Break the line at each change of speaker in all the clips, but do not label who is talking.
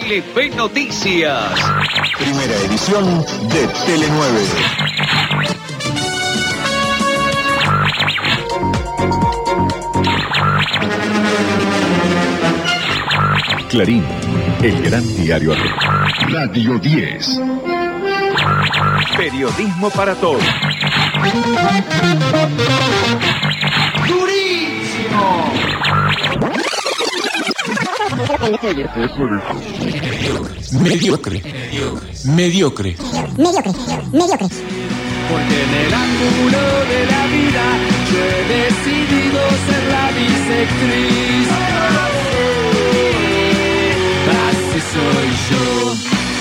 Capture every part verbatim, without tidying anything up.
Telefe Noticias.
Primera edición de Tele nueve. Clarín, el gran diario argentino. Radio diez.
Periodismo para todos. ¡Durísimo!
Mediocre. Mediocre.
Mediocre. Mediocre.
Porque en el ángulo de la vida yo he decidido ser la bisectriz. Así soy yo.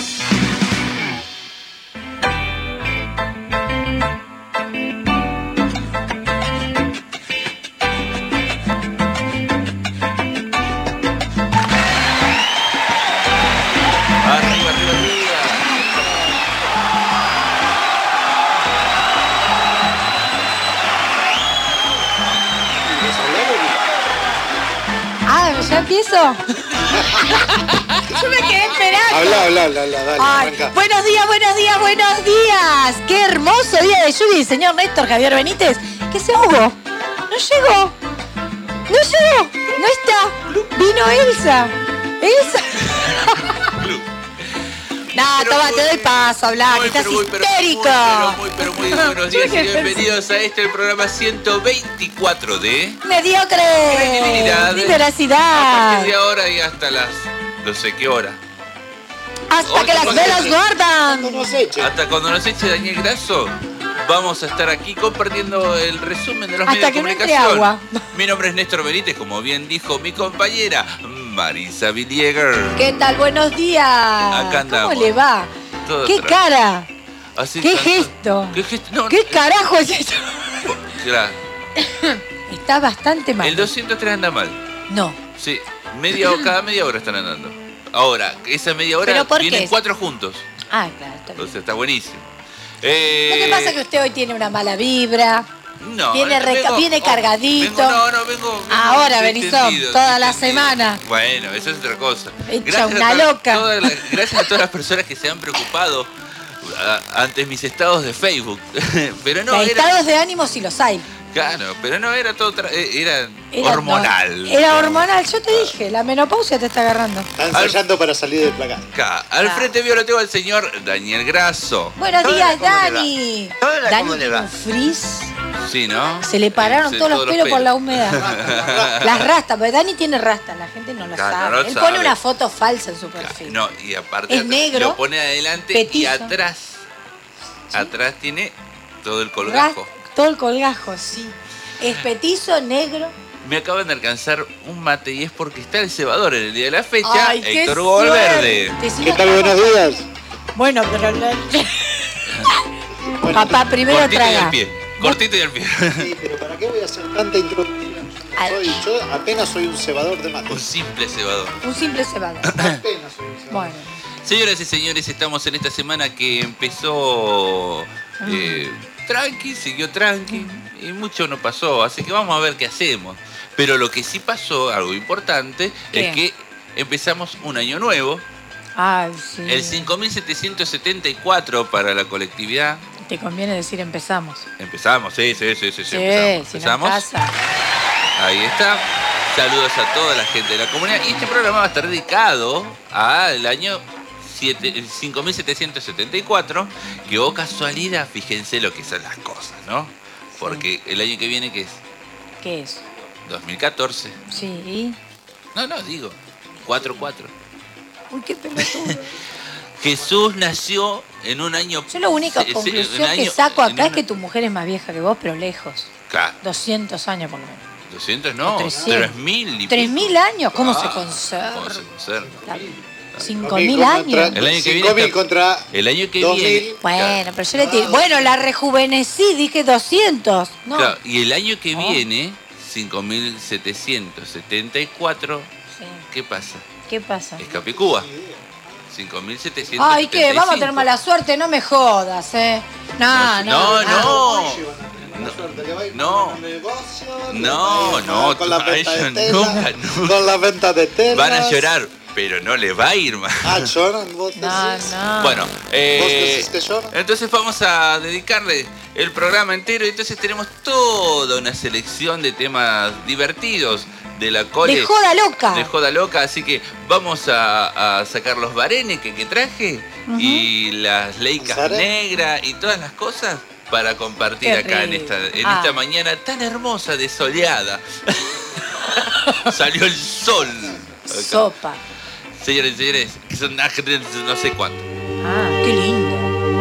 ¿Ya empiezo? Yo me quedé esperando.
Habla, habla, habla, habla, dale,
Ay,
arranca.
buenos días, buenos días, buenos días. Qué hermoso día de lluvia, señor Néstor Javier Benítez, que se ahogó. No llegó. No llegó. No está. Vino Elsa. Elsa. No,
Pero
toma,
muy
te doy
bien.
paso, hablar, que
Muy,
estás
pero muy, pero
histérico.
Muy, pero muy, pero muy buenos días y
Yo que
bienvenidos a este, el programa ciento veinticuatro de...
Mediocre.
Credibilidad.
Ni
A
veracidad.
partir de ahora y hasta las... no sé qué hora.
Hasta
Hoy
que las
nos
velas
eche.
guardan.
No nos echen.
Hasta cuando nos eche Daniel Grasso, vamos a estar aquí compartiendo el resumen de los
Hasta
medios de
que no entre
comunicación.
agua.
Mi nombre es Néstor Benítez, como bien dijo mi compañera Marisa Vilieger.
¿Qué tal? Buenos días.
Acá andamos.
¿Cómo le va?
Todo
¿Qué
tra-
cara?
Así
¿Qué
tanto-
gesto?
¿Qué gesto? No,
¿Qué carajo es esto?
claro.
Está bastante mal.
El doscientos tres anda mal.
No.
Sí, media o cada media hora están andando. Ahora, esa media hora
¿Pero por
vienen
qué?
cuatro juntos.
Ah, claro, está bien.
Entonces está buenísimo.
Lo
Eh,
que pasa es que usted hoy tiene una mala vibra.
no,
viene
eh,
reca- viene
oh,
cargadito.
vengo- no, no, vengo. vengo
Ahora, Benizón,
distendido,
toda la
distendido.
semana.
Bueno, eso es otra cosa.
Hecha
a
una
todas-
loca.
todas las- gracias a todas las personas que se han preocupado a- ante mis estados de Facebook. Pero no,
de
era.
estados de ánimo sí los hay.
Claro, pero no era todo. tra- eh, Era,
Era,
hormonal.
no, era hormonal, yo te dije, la menopausia te está agarrando.
Está ensayando para salir del placar.
Acá, al
Ah.
frente mío lo tengo al señor Daniel Grasso.
Buenos
Hola,
días,
¿cómo le va?
Dani.
Hola,
Dani
¿cómo le
tiene
va?
un frizz.
Sí, ¿no?
Se le pararon
Sí,
todos los pelos por la humedad. Las rastas, porque Dani tiene rastas, la gente no lo
Claro,
sabe.
no lo
Él
sabe.
pone una foto falsa en su perfil.
No, y aparte
Es
atrás-
negro,
lo pone adelante y
petizo.
atrás. Atrás tiene todo el
Ras-
colgajo.
todo el colgajo, sí. Es petizo, negro.
Me acaban de alcanzar un mate y es porque está el cebador en el día de la fecha.
Ay, qué
Héctor Valverde.
suerte. Si
¿Qué
no
tal?
estamos-
Buenos días.
Bueno, pero... la-
Bueno,
Papá, primero
Cortito y
traga.
al pie. Cortito y al pie.
Sí, pero ¿para qué voy a hacer tanta introducción?
Ay.
Soy- yo apenas soy un cebador de mate.
Un simple cebador.
Un simple cebador.
Apenas soy un cebador.
Bueno.
Señoras y señores, estamos en esta semana que empezó eh, tranqui, siguió tranqui y mucho no pasó, así que vamos a ver qué hacemos. Pero lo que sí pasó, algo importante,
¿Qué?
es que empezamos un año nuevo,
Ay, sí.
el cinco mil setecientos setenta y cuatro para la colectividad.
Te conviene decir empezamos.
Empezamos, sí, sí, sí, sí, sí,
Sí,
empezamos.
si no
empezamos.
pasa.
Ahí está. Saludos a toda la gente de la comunidad. Y este programa va a estar dedicado al año siete- cinco mil setecientos setenta y cuatro, que oh casualidad, fíjense lo que son las cosas, ¿no? Porque el año que viene, que es
¿Qué es?
dos mil catorce.
Sí, ¿y?
No, no, digo, cuatro cuatro.
Uy, qué pelotudo.
Jesús nació en un año...
Yo la única
se- se-
conclusión
un
que
año-
saco
en
acá es
una-
que tu mujer es más vieja que vos, pero lejos.
Claro,
doscientos años por lo menos.
doscientos no,
trescientos.
tres mil y
tres mil
pico.
años, ¿cómo
Ah,
se conserva?
¿Cómo se conserva?
cinco mil años.
El año que
cinco
viene
mil
está-
contra
El año que
dos
viene...
mil.
Bueno, pero yo le tiré. Bueno, la rejuvenecí, dije doscientos. No.
Claro, y el año que
Oh.
viene, cinco mil setecientos setenta y cuatro,
Sí.
¿qué pasa?
¿Qué pasa?
Es Capicúa. cinco mil setecientos setenta y cinco.
Ay, ¿qué? Vamos a tener mala suerte, no me jodas, ¿eh? No, no,
No, no.
No,
No, no,
con la
tú-
venta
ay,
de
yo
tela,
nunca, nunca.
con la venta de tela.
Van a llorar. pero no le va a ir mal.
Ah, lloran, vos decís.
No, no.
Bueno, eh,
¿Vos decís que lloran?
entonces vamos a dedicarle el programa entero y entonces tenemos toda una selección de temas divertidos de la cole.
De joda loca.
De joda loca, así que vamos a, a sacar los barenes que, que traje uh-huh. y las leicas negras y todas las cosas para compartir
Qué
acá en
rico.
esta, en
Ah.
esta mañana tan hermosa de soleada. Salió el sol. Acá.
Sopa.
Señores y señores, que son no sé cuánto.
Ah, qué lindo.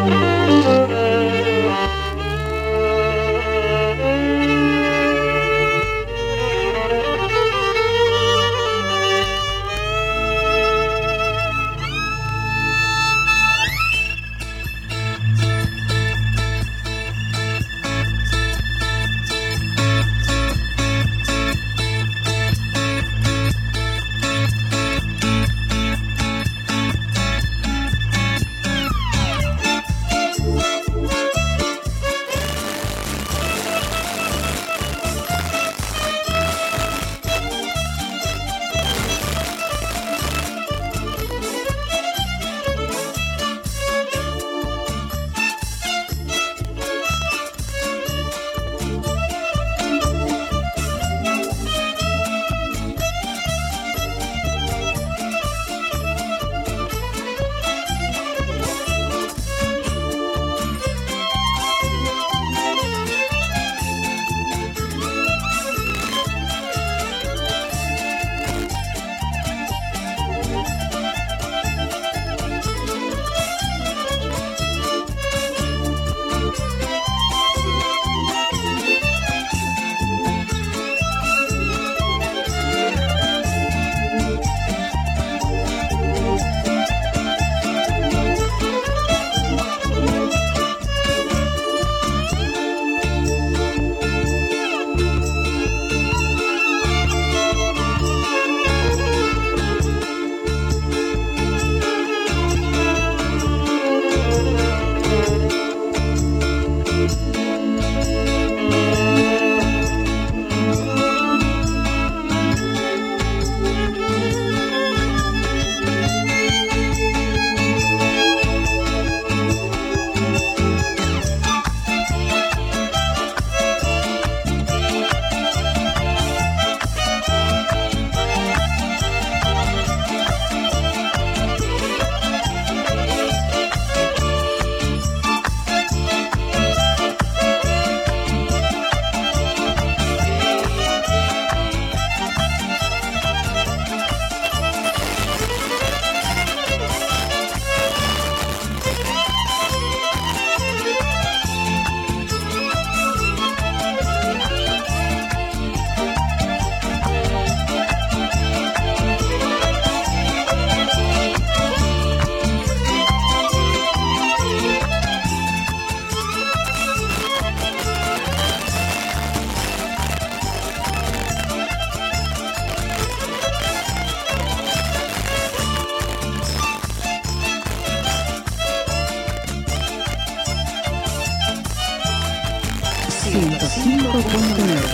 ciento cinco punto nueve.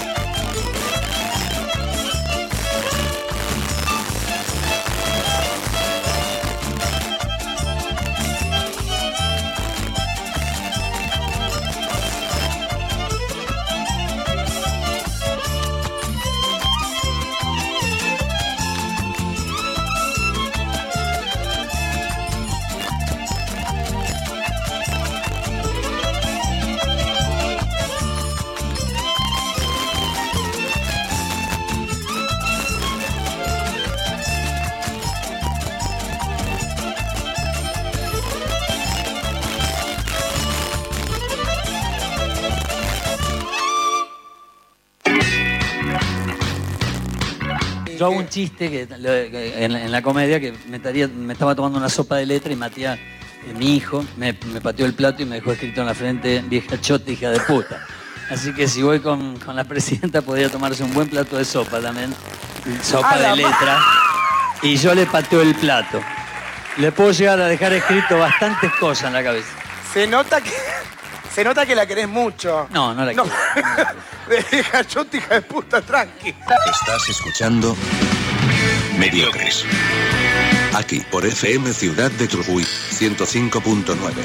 Yo hago un chiste que, que en, en la comedia que me, taría, me estaba tomando una sopa de letra y Matías, eh, mi hijo, me, me pateó el plato y me dejó escrito en la frente vieja chota, hija de puta. Así que si voy con, con la presidenta podría tomarse un buen plato de sopa también, sopa de letra, y yo le pateo el plato. Le puedo llegar a dejar escrito bastantes cosas en la cabeza.
Se nota que, se nota que la querés mucho.
No, no la
No.
quiero.
Vieja chota, hija de puta, tranqui.
Estás escuchando Mediocres. Aquí por F M Ciudad de Trujuy, ciento cinco punto nueve.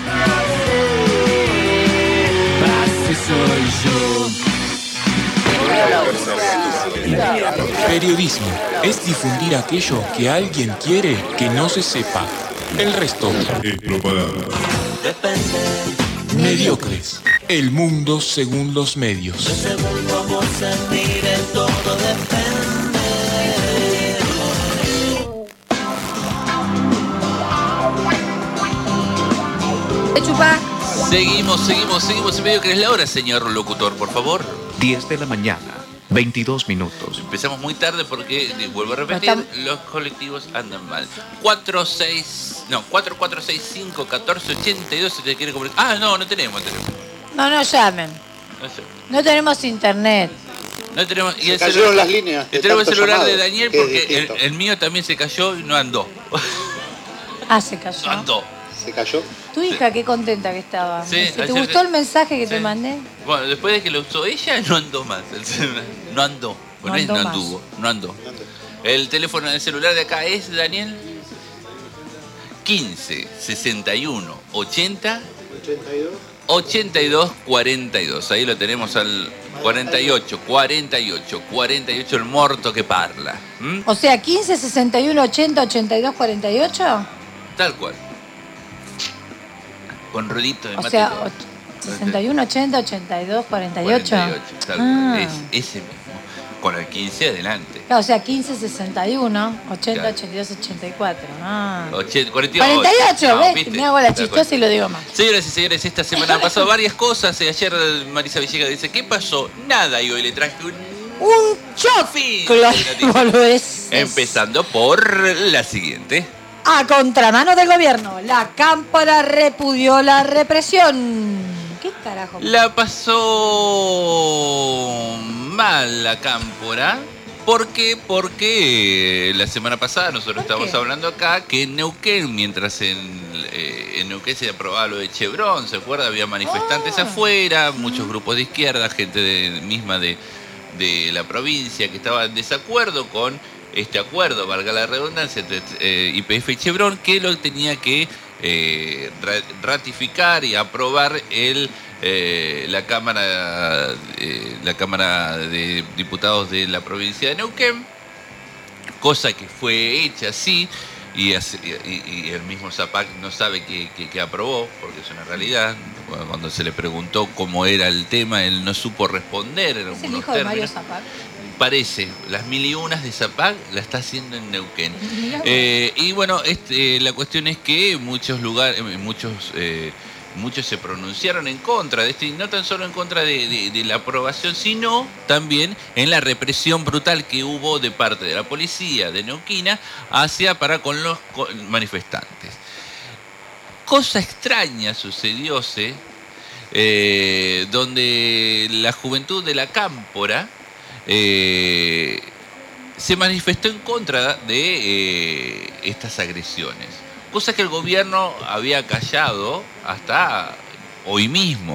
Así soy yo.
Periodismo es difundir aquello que alguien quiere que no se sepa. El resto
Es propaganda.
Mediocres. El mundo según los medios.
¿Te chupa?
Seguimos, seguimos, seguimos en Mediocres. La hora, señor locutor, por favor.
diez de la mañana, veintidós minutos.
Empezamos muy tarde porque, eh, vuelvo a repetir,
Estamos-
los colectivos andan mal. cuatro seis, no, cuatro cuatro seis cinco, catorce ochenta y dos se te quiere comunicar. Ah, no, no tenemos teléfono.
No, no llamen.
No sé.
No tenemos internet.
No tenemos. Y
Se
el
cayeron
celular-
las líneas de
y tenemos el
tanto
celular de
llamado,
Daniel
que es
porque el,
distinto.
el mío también se cayó y no andó.
Ah, se
No
cayó.
andó.
¿Se cayó?
Tu hija, qué contenta que estaba.
Sí,
¿Te
ayer-
gustó el mensaje que
Sí.
te mandé?
Bueno, después de que lo usó ella, no andó más el celular. No andó. Bueno,
No
es
andó
no
más.
anduvo, no andó. El teléfono del celular de acá es, Daniel, quince, sesenta y uno, ochenta,
ochenta y dos.
ochenta y dos, cuarenta y dos. Ahí lo tenemos al cuarenta y ocho, cuarenta y ocho, cuarenta y ocho, el morto que parla. ¿Mm?
O sea, quince, sesenta y uno, ochenta, ochenta y dos, cuarenta y ocho.
Tal cual. Con rodito de
O
mate.
sea,
todo.
och- sesenta y uno, ochenta, ochenta y dos, cuarenta y ocho.
cuarenta y ocho, tal
Ah.
cual. Es ese mismo. Con el quince adelante.
Claro, o sea, quince, sesenta y uno, ochenta,
Claro.
ochenta y dos, ochenta y cuatro. Ah.
ochenta, cuarenta y ocho.
cuarenta y ocho,
No,
¿ves?
¿viste?
Me hago la
Tal cual.
chistosa y lo digo más.
Señoras y señores, esta semana han pasado varias cosas. Eh, Ayer eh, Marisa Villegas dice, ¿qué pasó? Nada, y hoy le traje un...
Un
fin
choclo
de
de
noticias.
boludeces.
Empezando por la siguiente.
A contramano del gobierno, la Cámpora repudió la represión. ¿Qué carajo?
La pasó mal la Cámpora. ¿Por qué? Porque la semana pasada nosotros
¿Por
estábamos
qué?
hablando acá que en Neuquén, mientras en, eh, en Neuquén se aprobaba lo de Chevron, ¿se acuerda? Había manifestantes
Ah.
afuera, muchos grupos de izquierda, gente de- misma de, de la provincia que estaba en desacuerdo con este acuerdo, valga la redundancia, entre eh, Y P F y Chevron, que lo tenía que eh, ra- ratificar y aprobar el eh, la Cámara eh, la Cámara de Diputados de la provincia de Neuquén, cosa que fue hecha así y, hace- y- y el mismo Zapac no sabe que, que- que aprobó, porque es una realidad. Cuando- Cuando se le preguntó cómo era el tema, él no supo responder en
¿Es el
algunos
hijo de Mario
términos.
Zapac?
Parece, las mil y unas de Zapac la está haciendo en Neuquén.
Mirá vos.
Eh, y bueno, este, la cuestión es que muchos lugares, eh, muchos, eh, muchos se pronunciaron en contra de esto, y no tan solo en contra de, de- de la aprobación, sino también en la represión brutal que hubo de parte de la policía de Neuquina hacia para con los co- manifestantes. Cosa extraña sucedióse, eh, donde la juventud de la Cámpora eh, se manifestó en contra de eh, estas agresiones, cosa que el gobierno había callado hasta hoy mismo.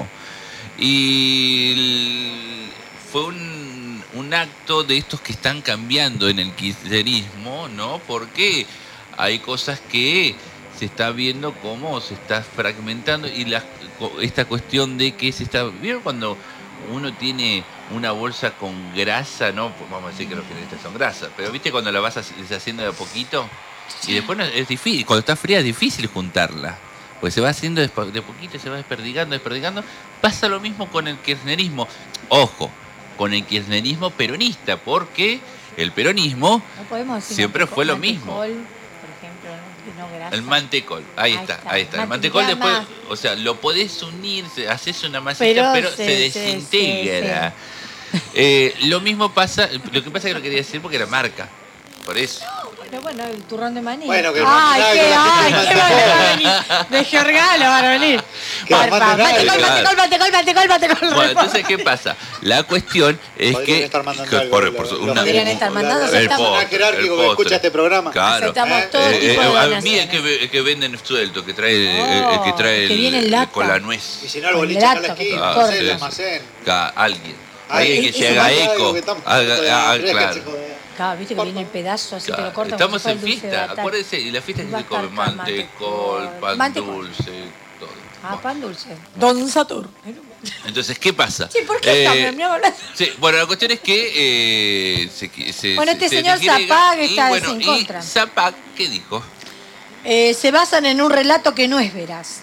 Y l- fue un, un acto de estos que están cambiando en el kirchnerismo, ¿no? Porque hay cosas que se está viendo cómo se está fragmentando, y la, esta cuestión de que se está... ¿Vieron cuando uno tiene una bolsa con grasa, no? Pues vamos a decir que los finalistas son grasa, pero ¿viste cuando la vas deshaciendo de a poquito? Y después no- es difícil, cuando está fría es difícil juntarla, porque se va haciendo de de poquito, se va desperdigando, desperdigando. Pasa lo mismo con el kirchnerismo. Ojo, con el kirchnerismo peronista, porque el peronismo
No podemos decir
siempre
manteco-
fue lo
mantecol,
mismo.
Por ejemplo, ¿no? No grasa.
El mantecol, ahí,
Ahí
está,
está.
ahí está. El
Mante-
mantecol después,
llama.
o sea, lo podés unir, se- haces una masita,
Pero
pero,
se-
se
se-
desintegra. Eh, lo mismo pasa, lo que pasa es que lo quería decir porque era marca, por eso.
Pero bueno, el turrón de maní.
Bueno, que
ay,
no-
qué,
no-
ay,
no-
qué
no-
van a venir. De Giorgalo van a venir.
Que
Por
nos
favor,
manden
mantecol,
algo.
mantecol, mantecol, mantecol, mantecol.
Bueno, entonces, ¿qué pasa? La cuestión es
Podrían
que...
estar mandando
que
algo,
por-
lo-
por su-
lo-
una-
Podrían estar mandando,
el
aceptamos.
postre,
Personal jerárquico
el
que escucha
postre.
este programa.
Claro.
Aceptamos todo
Eh,
tipo
eh,
de
a mí el
donaciones.
que, ve- que venden suelto, que trae, eh, el
Oh,
que trae
que
el-
viene en lata.
con la nuez.
Y si no, el boliche
Con
acá en la
lata,
esquina,
Ah,
no sé,
sí,
el
sí.
almacén.
Ca- Alguien.
Ay,
Alguien que
ese
se haga
Algo
eco.
que estamos-
Haga-
joder,
haga-
mirá que
claro.
se jodea.
Claro, viste que viene el pedazo, así
Claro,
te lo cortan.
estamos
como
en
si fuera el dulce de
fiesta,
batata.
acuérdense, y la fiesta que
Va
se
a
come
estar
mantecol,
mantecol.
pan
Mantecol.
dulce, todo.
Ah, pan dulce. Don Saturno.
Entonces, ¿qué pasa?
Sí, ¿por qué
Eh,
estamos mi amor?
Sí, bueno, la cuestión es que eh, se, se,
Bueno, este
se
señor
desgrega,
Zapag
y
está
bueno,
en
y
contra.
Zapag, ¿qué dijo?
Eh, se basan en un relato que no es veraz.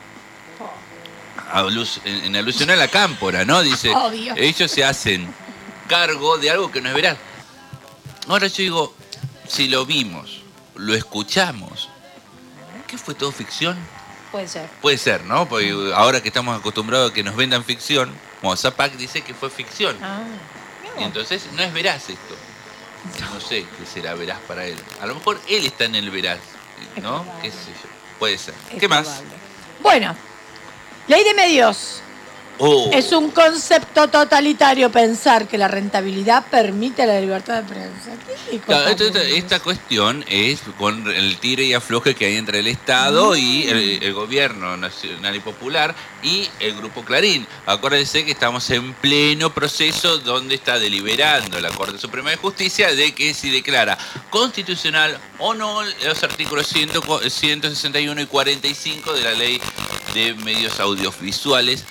Alus- en, en alusión a la cámpora, ¿no? Dice,
Obvio.
ellos se hacen cargo de algo que no es veraz. Ahora yo digo, si lo vimos, lo escuchamos, ¿qué fue todo ficción?
Puede ser.
Puede ser, ¿no? Porque ahora que estamos acostumbrados a que nos vendan ficción, como Zapag dice que fue ficción.
Ah,
Y entonces no es veraz esto. No sé qué será veraz para él. A lo mejor él está en el veraz, ¿no? ¿Qué sé yo? Puede ser.
es
¿Qué más?
probable. Bueno, ley de medios.
Oh,
Es un concepto totalitario pensar que la rentabilidad permite la libertad de prensa. ¿Qué
claro,
cosa
esta, esta-
muy-
esta cuestión es con el tire y afloje que hay entre el Estado
Mm.
y el, el gobierno nacional y popular y el Grupo Clarín. Acuérdense que estamos en pleno proceso donde está deliberando la Corte Suprema de Justicia de que si declara constitucional o no los artículos cien, ciento sesenta y uno y cuarenta y cinco de la Ley de Medios Audiovisuales,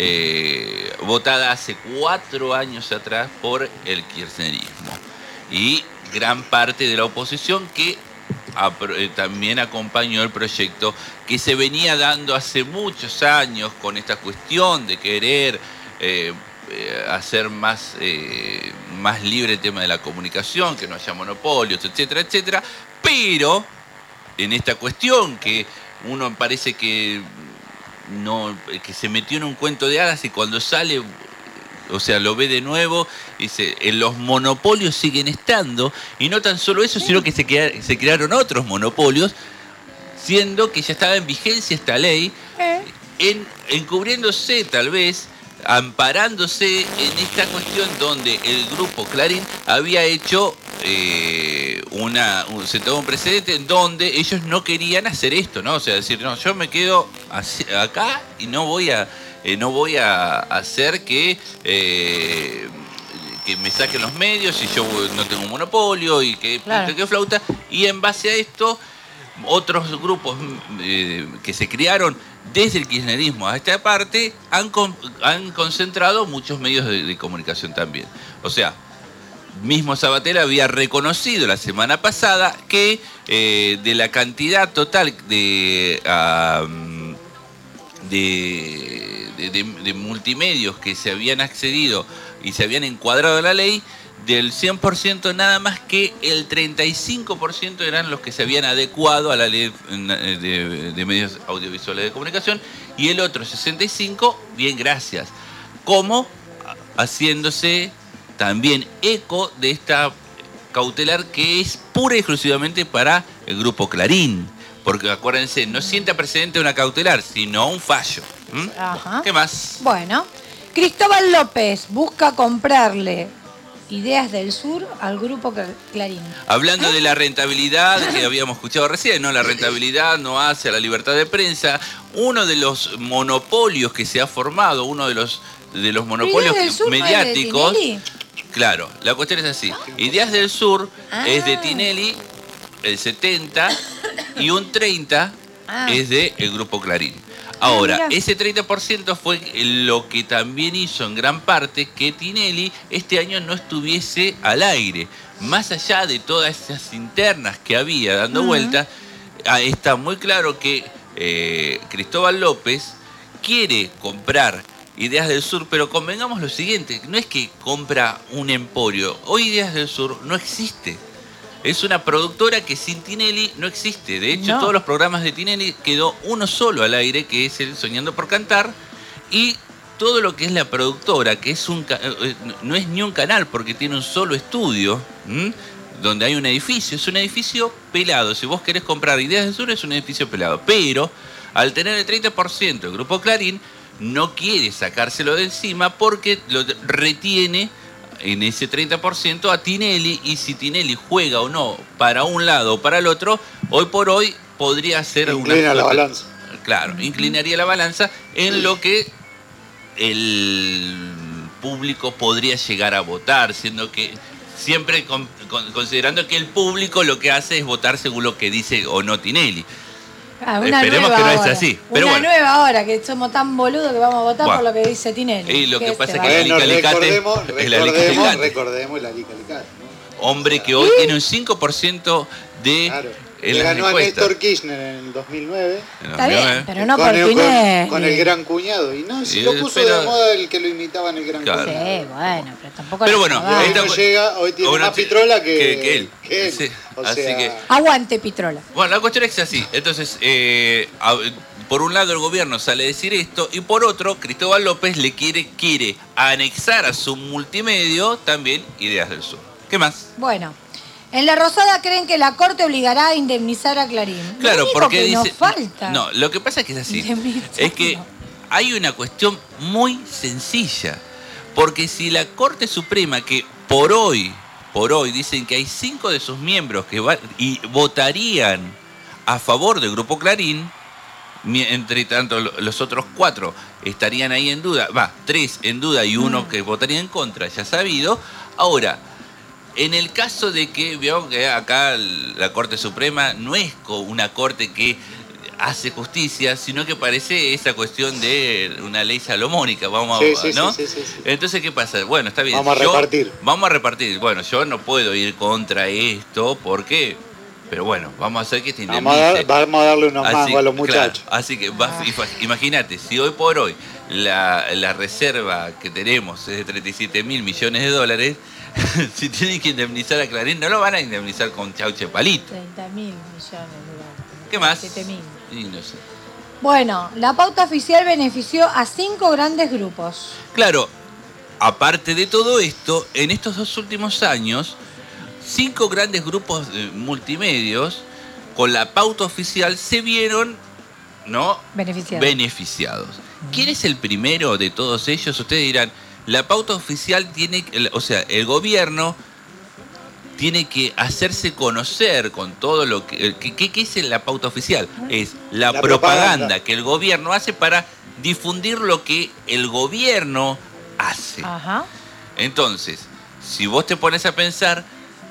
eh, votada hace cuatro años atrás por el kirchnerismo y gran parte de la oposición que apro- eh, también acompañó el proyecto que se venía dando hace muchos años con esta cuestión de querer eh, eh, hacer más, eh, más libre el tema de la comunicación, que no haya monopolios, etcétera, etcétera, pero en esta cuestión que uno parece que no, que se metió en un cuento de hadas y cuando sale, o sea, lo ve de nuevo, dice, en los monopolios siguen estando, y no tan solo eso, sino que se, crea- se crearon otros monopolios, siendo que ya estaba en vigencia esta ley,
Eh,
en, encubriéndose tal vez, amparándose en esta cuestión donde el grupo Clarín había hecho eh, una, un, sentado un precedente en donde ellos no querían hacer esto, ¿no? O sea, decir, no, yo me quedo así- acá y no voy a, eh, no voy a hacer que eh, que me saquen los medios y yo no tengo un monopolio y que
Claro.
pito, que flauta, y en base a esto otros grupos eh, que se crearon desde el kirchnerismo a esta parte han, con- han concentrado muchos medios de, de comunicación también. O sea, mismo Sabater había reconocido la semana pasada que eh, de la cantidad total de, ah, de, de- de- de multimedios que se habían accedido y se habían encuadrado en la ley, del cien por ciento nada más que el treinta y cinco por ciento eran los que se habían adecuado a la ley de, de- de medios audiovisuales de comunicación y el otro sesenta y cinco por ciento, bien, gracias, como haciéndose también eco de esta cautelar que es pura y exclusivamente para el Grupo Clarín. Porque acuérdense, no sienta precedente una cautelar, sino un fallo. ¿Mm?
Ajá.
¿Qué más?
Bueno, Cristóbal López busca comprarle Ideas del Sur al grupo Cl- Clarín.
Hablando de la rentabilidad que habíamos escuchado recién, ¿no? La rentabilidad no hace a la libertad de prensa. Uno de los monopolios que se ha formado, uno de los, de los monopolios
¿Ideas del Sur no es de
mediáticos.
Tinelli?
Claro, la cuestión es así. Ideas del Sur
Ah.
es de Tinelli, el setenta, y un treinta
Ah.
es de el Grupo Clarín. Ahora,
Ah, mirá.
ese treinta por ciento fue lo que también hizo en gran parte que Tinelli este año no estuviese al aire. Más allá de todas esas internas que había dando
Ujú.
vueltas, ah, está muy claro que eh, Cristóbal López quiere comprar Ideas del Sur, pero convengamos lo siguiente, no es que compra un emporio. Hoy Ideas del Sur no existe. Es una productora que sin Tinelli no existe. De hecho,
No.
todos los programas de Tinelli quedó uno solo al aire, que es el Soñando por Cantar, y todo lo que es la productora, que es un ca- eh, no es ni un canal porque tiene un solo estudio, ¿m? donde hay un edificio, es un edificio pelado. Si vos querés comprar Ideas del Sur es un edificio pelado, pero al tener el treinta por ciento el Grupo Clarín no quiere sacárselo de encima porque lo retiene en ese treinta por ciento a Tinelli, y si Tinelli juega o no para un lado o para el otro, hoy por hoy podría ser
Inclina
una...
la balanza.
Claro, inclinaría la balanza en lo que el público podría llegar a votar, siendo que Siempre con, con, considerando que el público lo que hace es votar según lo que dice o no Tinelli.
Ah, una
Esperemos
nueva
que no
ahora.
es así. Pero
una
bueno.
nueva ahora, que somos tan boludos que vamos a votar
Bueno.
por lo que dice Tinelli.
Y lo que
¿Qué
pasa
este
es que
va?
la
Bueno,
Lica Alicate
recordemos,
es la Lica
recordemos,
Alicate.
recordemos la Lica Alicate, ¿no?
Hombre que hoy tiene un cinco por ciento de
Claro.
en
Le
las
ganó a
encuestas.
Néstor Kirchner en el dos mil nueve.
Está bien, pero no
con,
por
el,
Tinelli.
con, con el gran cuñado. Y no, si
Y
lo puso
pero-
de moda el que lo imitaba en el gran
Claro.
cuñado.
Sí, bueno, pero tampoco...
Pero
la
bueno,
jodamos.
Hoy
esta-
no llega, hoy tiene
Bueno,
más pitrola que,
que- que él.
que él.
Sí,
O
así
sea,
que-
Aguante, Pitrola.
Bueno, la cuestión es así. Entonces, eh, a- por un lado el gobierno sale a decir esto y por otro, Cristóbal López le quiere, quiere anexar a su multimedio también Ideas del Sur. ¿Qué más?
Bueno, en La Rosada creen que la Corte obligará a indemnizar a Clarín.
Claro,
lo único
porque
que
dice...
nos falta.
No, lo que pasa es que es así.
Indemnizar,
Es que
no.
hay una cuestión muy sencilla. Porque si la Corte Suprema, que por hoy, por hoy, dicen que hay cinco de sus miembros que va- y votarían a favor del Grupo Clarín, mi- entre tanto lo- los otros cuatro estarían ahí en duda, va, tres en duda y uno
Mm.
que votaría en contra, ya sabido. Ahora, en el caso de que, veo que acá la Corte Suprema no es co- una corte que hace justicia, sino que parece esa cuestión de una ley salomónica, vamos
Sí,
a,
sí,
¿no?
sí, sí, sí, sí.
Entonces, ¿qué pasa? Bueno, está bien.
Vamos a
yo-
repartir.
Vamos a repartir. Bueno, yo no puedo ir contra esto, ¿por qué? Pero bueno, vamos a hacer que te
Vamos a, dar-
indemnice.
vamos a darle unos
Así,
mangos a los
claro,
muchachos.
así que va- ifa- imagínate, si hoy por hoy la, la reserva que tenemos es de treinta y siete mil millones de dólares, si tienen que indemnizar a Clarín, no lo van a indemnizar con chauche palito.
treinta mil millones de dólares.
¿Qué más?
siete mil.
Y no sé.
Bueno, la pauta oficial benefició a cinco grandes grupos.
Claro, aparte de todo esto, en estos dos últimos años, cinco grandes grupos eh, multimedios con la pauta oficial se vieron, ¿no?
Beneficiados.
beneficiados. ¿Quién es el primero de todos ellos? Ustedes dirán, la pauta oficial tiene, el- o sea, el gobierno tiene que hacerse conocer con todo lo que... ¿Qué, qué- qué es la pauta oficial? Es la,
La
propaganda,
propaganda.
que el gobierno hace para difundir lo que el gobierno hace.
Ajá.
Entonces, si vos te pones a pensar,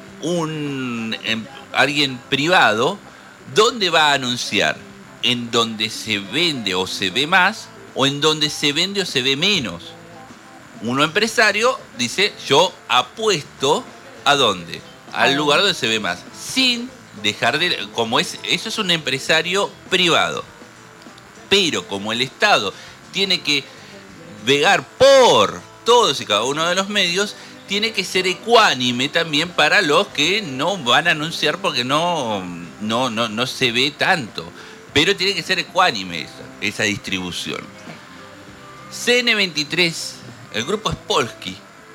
un em, alguien privado, ¿dónde va a anunciar? ¿En donde se vende o se ve más o en donde se vende o se ve menos? Uno empresario dice, yo apuesto ¿a dónde? Al lugar donde se ve más, sin dejar de... como es, eso es un empresario privado. Pero como el Estado tiene que velar por todos y cada uno de los medios, tiene que ser ecuánime también para los que no van a anunciar porque no, no, no, no se ve tanto. Pero tiene que ser ecuánime esa, esa distribución. C N veintitrés, el grupo Spolsky,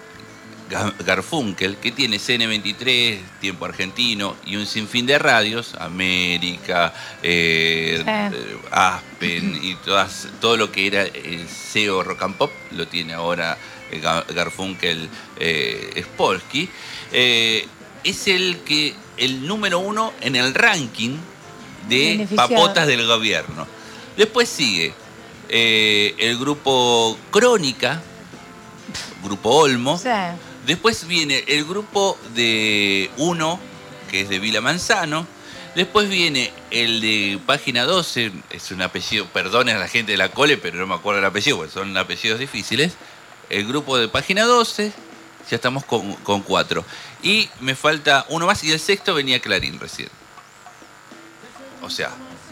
Garfunkel, que tiene C N veintitrés, Tiempo Argentino y un sinfín de radios, América, eh,
Sí.
eh, Aspen y todas, todo lo que era el S E O Rock and Pop, lo tiene ahora eh, Ga- Garfunkel eh, Spolsky. Eh, es el que el número uno en el ranking de
Beneficiado.
papotas del gobierno. Después sigue eh, el grupo Crónica, grupo Olmo.
Sí.
Después viene el grupo de uno, que es de Vila Manzano. Después viene el de Página doce, es un apellido, perdonen a la gente de la Cole, pero no me acuerdo el apellido, porque son apellidos difíciles. El grupo de Página doce, ya estamos con, con cuatro. Y me falta uno más, y el sexto venía Clarín recién. O sea,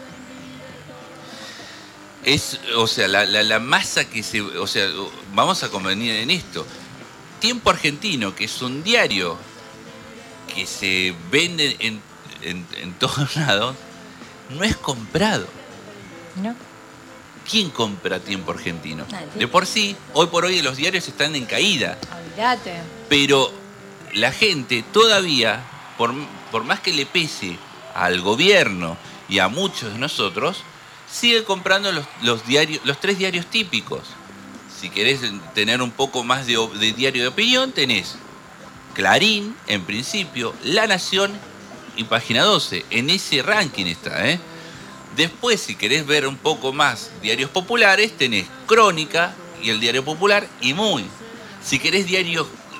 es, o sea, la, la, la masa que se, o sea, vamos a convenir en esto. Tiempo Argentino, que es un diario que se vende en, en, en todos lados, no es comprado.
¿No?
¿Quién compra Tiempo Argentino?
Nadie.
De por sí, hoy por hoy los diarios están en caída,
Olvídate.
pero la gente todavía, por, por más que le pese al gobierno y a muchos de nosotros, sigue comprando los, los, diarios, los tres diarios típicos. Si querés tener un poco más de, de diario de opinión, tenés Clarín, en principio, La Nación y Página doce. En ese ranking está, ¿eh? Después, si querés ver un poco más diarios populares, tenés Crónica y el Diario Popular y Muy. Si querés diarios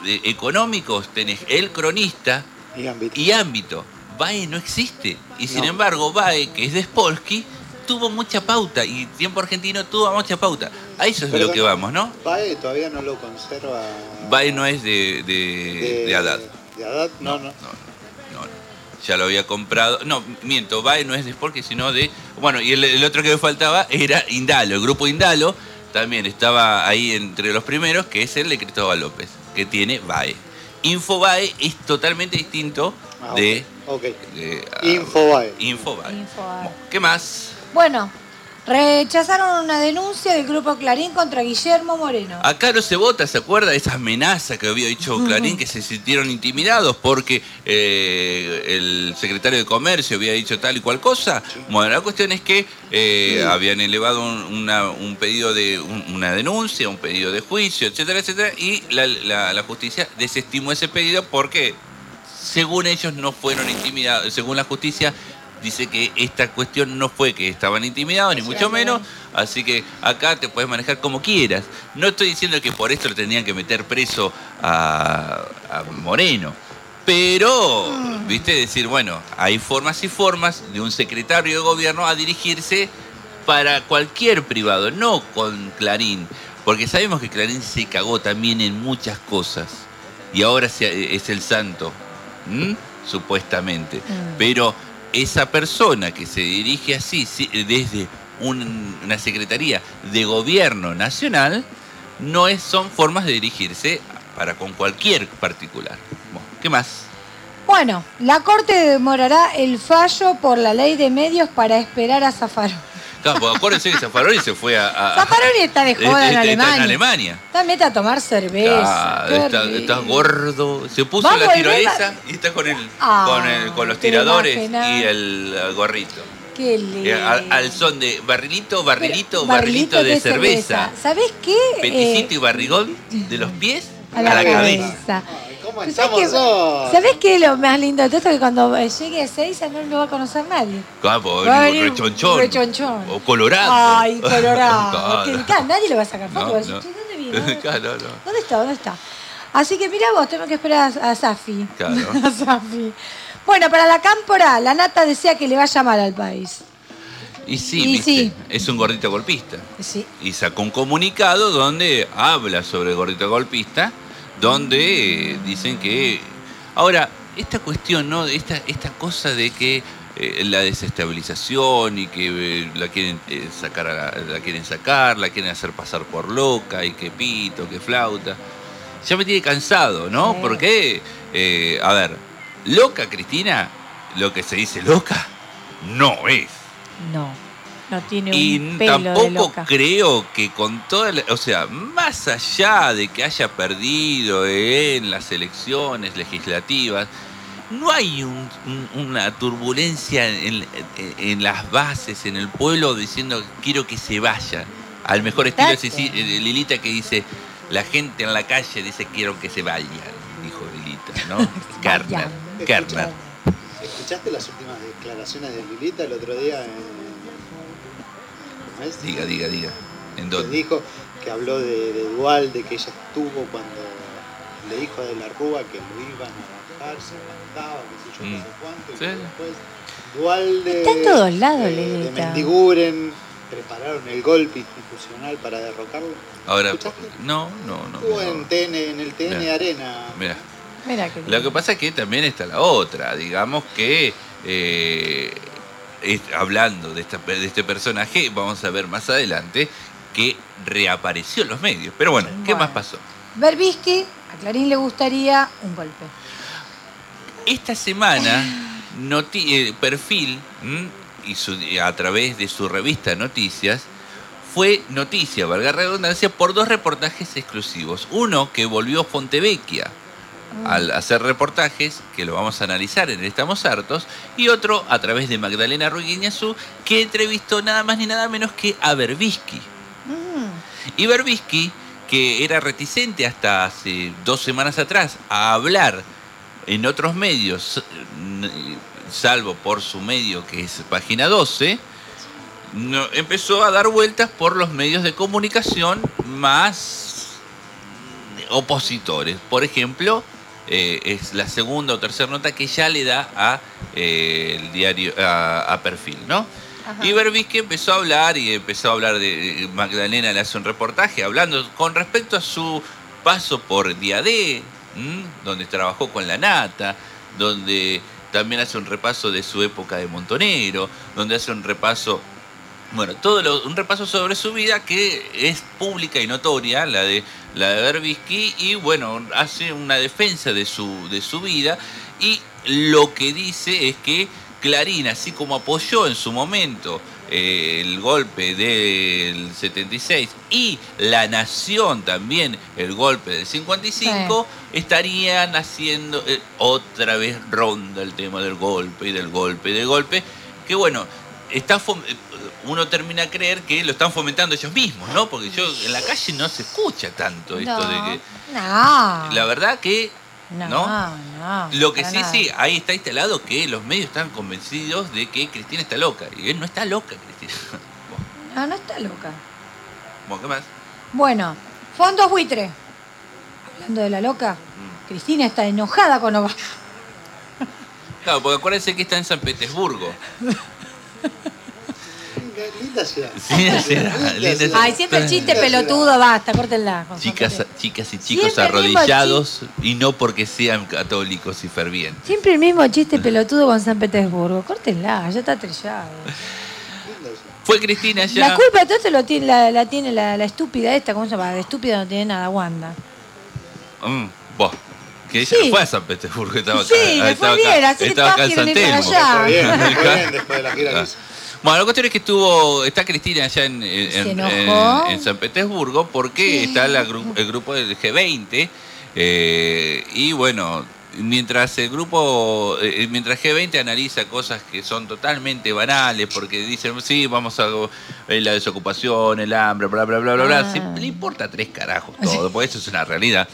eh, económicos tenés El Cronista
Y ámbito.
y Ámbito. Bae no existe. Y sin
No.
embargo, Bae, que es de Spolsky, tuvo mucha pauta. Y Tiempo Argentino tuvo mucha pauta. A eso es de lo
Perdón,
que vamos, ¿no?
Bae todavía no lo conserva.
Bae no es de, de, de Haddad.
¿De Haddad? No, no.
no, no, no. Ya lo había comprado. No, miento, Bae no es de Spolsky, sino de... Bueno, y el, el otro que me faltaba era Indalo. El grupo Indalo también estaba ahí entre los primeros, que es el de Cristóbal López, que tiene Bae. Infobae es totalmente distinto
Ah,
de...
ok.
de, ah,
Infobae.
Infobae.
Infobae.
¿Qué más?
Bueno, rechazaron una denuncia del grupo Clarín contra Guillermo Moreno.
Acá no se vota, ¿se acuerda de esa amenaza que había dicho Clarín, que se sintieron intimidados porque eh, el secretario de Comercio había dicho tal y cual cosa? Bueno, la cuestión es que eh,
Sí.
habían elevado un, una- un pedido de un- una denuncia, un pedido de juicio, etcétera, etcétera, y la, la- la justicia desestimó ese pedido porque, según ellos, no fueron intimidados. Según la justicia, dice que esta cuestión no fue que estaban intimidados, ni mucho menos, así que acá te puedes manejar como quieras. No estoy diciendo que por esto lo tenían que meter preso a, a Moreno, pero, viste, decir, bueno, hay formas y formas de un secretario de gobierno a dirigirse para cualquier privado, no con Clarín, porque sabemos que Clarín se cagó también en muchas cosas y ahora se- es el santo, ¿m? Supuestamente, pero esa persona que se dirige así, sí, desde un- una secretaría de gobierno nacional, no es, son formas de dirigirse para con cualquier particular. Bueno, ¿qué más?
Bueno, la Corte demorará el fallo por la ley de medios para esperar a Zaffaroni.
Claro, porque acuérdense que Zaffaroni se fue a... a-
Zaffaroni está de joda en
está- está
Alemania.
en Alemania.
Está meta a tomar cerveza.
Ah,
Qué
está,
rico.
está gordo. Se puso
Va a
la
volver
tirolesa
a-
y está con, el,
Ah,
con, el- con los
te
tiradores
imaginás.
y el, eh, gorrito.
Qué lindo.
Eh, al, al son de barrilito, barrilito, barrilito, de, cerveza.
¿Sabés qué?
Peticito
Eh,
y barrigón de los pies
a
a
la,
la, cabeza.
cabeza.
¿Cómo
¿Sabés
estamos
qué,
hoy?
¿Sabés qué es lo más lindo de todo esto? Que cuando eh, llegue a Seiza no lo va a conocer nadie.
Capo,
Va a venir
rechonchón.
rechonchón.
O colorado.
Ay, colorado.
Claro.
Que acá nadie le va a sacar
No,
foto. Va a decir,
no.
"Che, ¿dónde vino? ¿Dónde,
Claro, no.
¿Dónde está? ¿Dónde está? Así que mira vos, tengo que esperar a, a Safi.
Claro.
A Safi. Bueno, para la cámpora, la nata desea que le vaya mal al país.
Y sí,
Y
viste,
sí.
es un gordito golpista.
Sí.
Y sacó un comunicado donde habla sobre el gordito golpista, donde eh, dicen que... Ahora, esta cuestión, ¿no? Esta, esta cosa de que eh, la desestabilización y que eh, la quieren eh, sacar, a la, la quieren sacar, la quieren hacer pasar por loca y que pito, que flauta, ya me tiene cansado, ¿no?
Sí.
Porque, eh, a ver, loca Cristina, lo que se dice loca, no es.
No, no tiene
Y
un pelo de
tampoco
loca.
creo que con toda la, o sea, más allá de que haya perdido en las elecciones legislativas, no hay un- un- una turbulencia en, en- en las bases, en el pueblo, diciendo quiero que se vaya. Al mejor estilo de
Date.
Cici- eh, Lilita, que dice, la gente en la calle dice quiero que se vayan, dijo Lilita, ¿no? Kerner, Kerner.
¿Escuchaste las últimas declaraciones de Lilita el otro día? En... ¿cómo es?
Diga, diga, diga. ¿En
Que
dónde?
dijo que habló de, de Dual, de que ella estuvo cuando le dijo a De la Rúa que lo iban a bajar, se aguantaba, qué sé yo, no
Mm.
sé cuánto, y
Sí.
que después Dual de,
Está en todos lados,
de, de
Lilita.
Mendiguren prepararon el golpe institucional para derrocarlo.
Ahora,
¿Escuchaste?
no, no, no.
Estuvo
no.
en, T N, en el T N
Mira.
Arena.
Mira.
Mira que
Lo que pasa es que también está la otra, digamos que eh, es- hablando de, esta, de este personaje, vamos a ver más adelante que reapareció en los medios. Pero bueno, ¿qué
Bueno.
más pasó?
Berbisky, a Clarín le gustaría un golpe.
Esta semana, noti- eh, Perfil, ¿m? y su- y a través de su revista Noticias, fue noticia, valga la redundancia, por dos reportajes exclusivos. Uno que volvió Fontevecchia al hacer reportajes, que lo vamos a analizar en Estamos Hartos, y otro a través de Magdalena Ruiz Guiñazú, que entrevistó nada más ni nada menos que a Berbisky. Y Berbisky, que era reticente hasta hace dos semanas atrás a hablar en otros medios, n- salvo por su medio que es Página doce, no- empezó a dar vueltas por los medios de comunicación más opositores. Por ejemplo, eh, es la segunda o tercera nota que ya le da a eh, el diario, a, a Perfil, ¿no? Ajá. Y Berbisky empezó a hablar y empezó a hablar de Magdalena, le hace un reportaje hablando con respecto a su paso por Día D, ¿m? Donde trabajó con la nata, donde también hace un repaso de su época de montonero, donde hace un repaso, bueno, todo lo, un repaso sobre su vida que es pública y notoria, la de la de Berbisky, y bueno, hace una defensa de su de su vida, y lo que dice es que Clarín, así como apoyó en su momento eh, el golpe del setenta y seis y La Nación también el golpe del cincuenta y cinco, sí, estarían haciendo eh, otra vez ronda el tema del golpe y del golpe y del golpe, que bueno, está uno termina a creer que lo están fomentando ellos mismos, ¿no? Porque yo en la calle no se escucha tanto esto
no,
de que...
No.
La verdad que...
No,
¿no?
no.
Lo que sí,
nada.
sí, ahí está instalado que los medios están convencidos de que Cristina está loca. Y él no está loca, Cristina.
No, no está loca.
Bueno, ¿qué más?
Bueno, fondos buitre. Hablando de la loca, mm. Cristina está enojada con Obama.
Claro, porque acuérdense que está en San Petersburgo.
Linda ciudad.
Sí, linda, linda ciudad.
Ay, siempre el chiste pelotudo, basta, córtenla.
Chicas, chicas y chicos
siempre
arrodillados y no porque sean católicos y fervientes.
Siempre el mismo chiste pelotudo con San Petersburgo. Córtenla, ya está trillado.
Fue Cristina ya.
La culpa de todo esto lo tiene, la, la tiene la, la estúpida esta, ¿cómo se llama? La estúpida no tiene nada, Wanda.
Mm, vos. Que ella
Sí.
no fue a San Petersburgo, estaba acá.
Sí, le
estaba
fue bien,
acá,
así que
estaba acá
todas
en San
quieren ir
Telmo.
para allá.
Bien, bien, después de la gira que hizo.
Bueno, la cuestión es que estuvo, está Cristina allá en, en,
Se
en,
enojó.
en San Petersburgo porque
Sí.
está la, gru- el grupo del G veinte eh, y bueno, mientras el grupo, eh, mientras G veinte analiza cosas que son totalmente banales porque dicen, sí, vamos a eh, la desocupación, el hambre, bla, bla, bla, bla, bla,
Ah.
se- le importa tres carajos todo, porque eso es una realidad.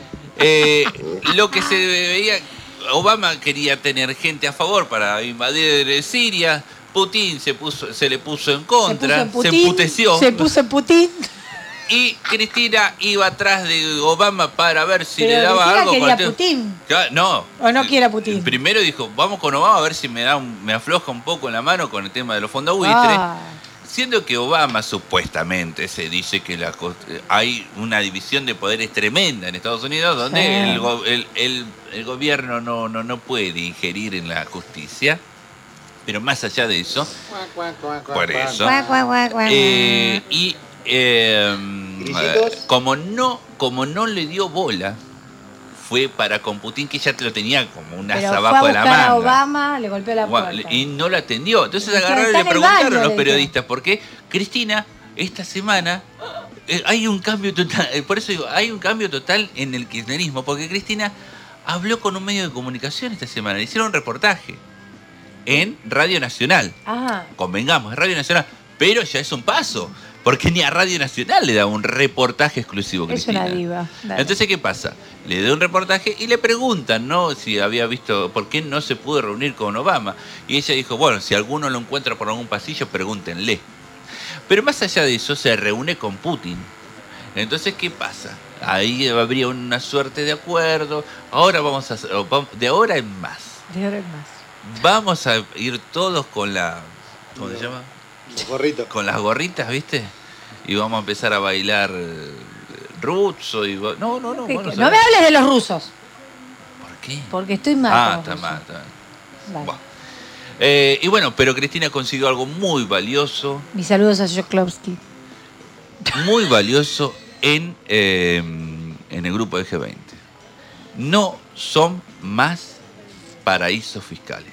Eh, lo que se veía, Obama quería tener gente a favor para invadir Siria. Putin se puso, se le puso en contra,
Se, puso
se,
en Putin,
emputeció.
Se puso en Putin.
Y Cristina iba atrás de Obama para ver si
Pero
le daba
Cristina
algo.
quería
con el tema.
Putin.
Claro, no.
O no quiere a Putin.
Primero dijo, vamos con Obama a ver si me da un- me afloja un poco en la mano con el tema de los fondos buitre.
Ah.
Siendo que Obama supuestamente se dice que la, co- hay una división de poderes tremenda en Estados Unidos donde
Sí.
el, go- el- el- el gobierno no, no, no puede ingerir en la justicia. Pero más allá de eso, por eso,
Guau, guau, guau, guau.
eh, y eh,
Grisitos.
como no como no le dio bola, fue para con Putin, que ya te lo tenía como un
Pero
as
fue
abajo
a
de la
buscar a
manga.
Obama, le golpeó la
Gua-
puerta.
Y no lo atendió. Entonces
Está-
agarraron y
está
le
en el
preguntaron
baño,
a los
le
periodistas por qué Cristina esta semana eh, hay un cambio total. eh, Por eso digo, hay un cambio total en el kirchnerismo, porque Cristina habló con un medio de comunicación esta semana, le hicieron un reportaje en Radio Nacional.
Ajá.
Convengamos, es Radio Nacional, pero ya es un paso, porque ni a Radio Nacional le da un reportaje exclusivo
Es
Cristina.
una diva. Dale.
Entonces, ¿qué pasa? Le da un reportaje y le preguntan, ¿no? Si había visto, ¿por qué no se pudo reunir con Obama? Y ella dijo, bueno, si alguno lo encuentra por algún pasillo, pregúntenle. Pero más allá de eso, se reúne con Putin. Entonces, ¿qué pasa? Ahí habría una suerte de acuerdo. Ahora vamos a hacer, de ahora en más.
De ahora en más.
Vamos a ir todos con la, ¿cómo se llama?
Los gorritos.
Con las gorritas, ¿viste? Y vamos a empezar a bailar eh, ruso y... va- No, no, no.
¿Qué-
bueno,
qué? No me hables de los rusos,
¿Por qué?
porque estoy mal.
Ah,
con los
está
rusos.
mal, está mal.
Dale.
Bueno. Eh, y bueno, pero Cristina consiguió algo muy valioso,
Mis saludos a Joklowski.
muy valioso en, eh, en el grupo de G veinte. No son más paraísos fiscales.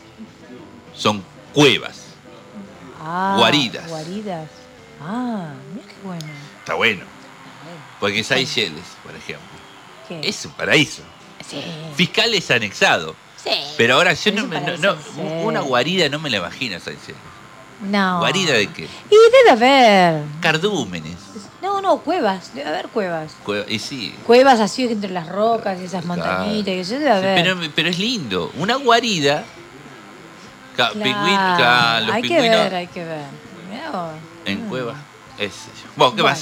Son cuevas.
Ah,
Guaridas.
Guaridas. Ah, mira qué bueno.
Está bueno. Porque Seychelles, por ejemplo,
¿Qué?
es un paraíso.
Sí.
Fiscales anexado.
Sí.
Pero ahora yo
Pero
no
es
me,
un
no,
paraíso,
no,
sí.
una guarida no me la imagino, Seychelles.
No.
¿Guarida de qué?
Y debe haber.
Cardúmenes.
No, no, cuevas. Debe haber cuevas.
Cue- Y sí.
Cuevas así entre las rocas y esas montañitas. Que eso debe haber.
Pero, pero es lindo. Una guarida. Ca-
Claro.
pingüin- ca- los
hay que
pingüinos
ver, hay que ver. Mirá vos.
en
Mm.
cuevas. Es, bueno, ¿qué
Bueno.
más?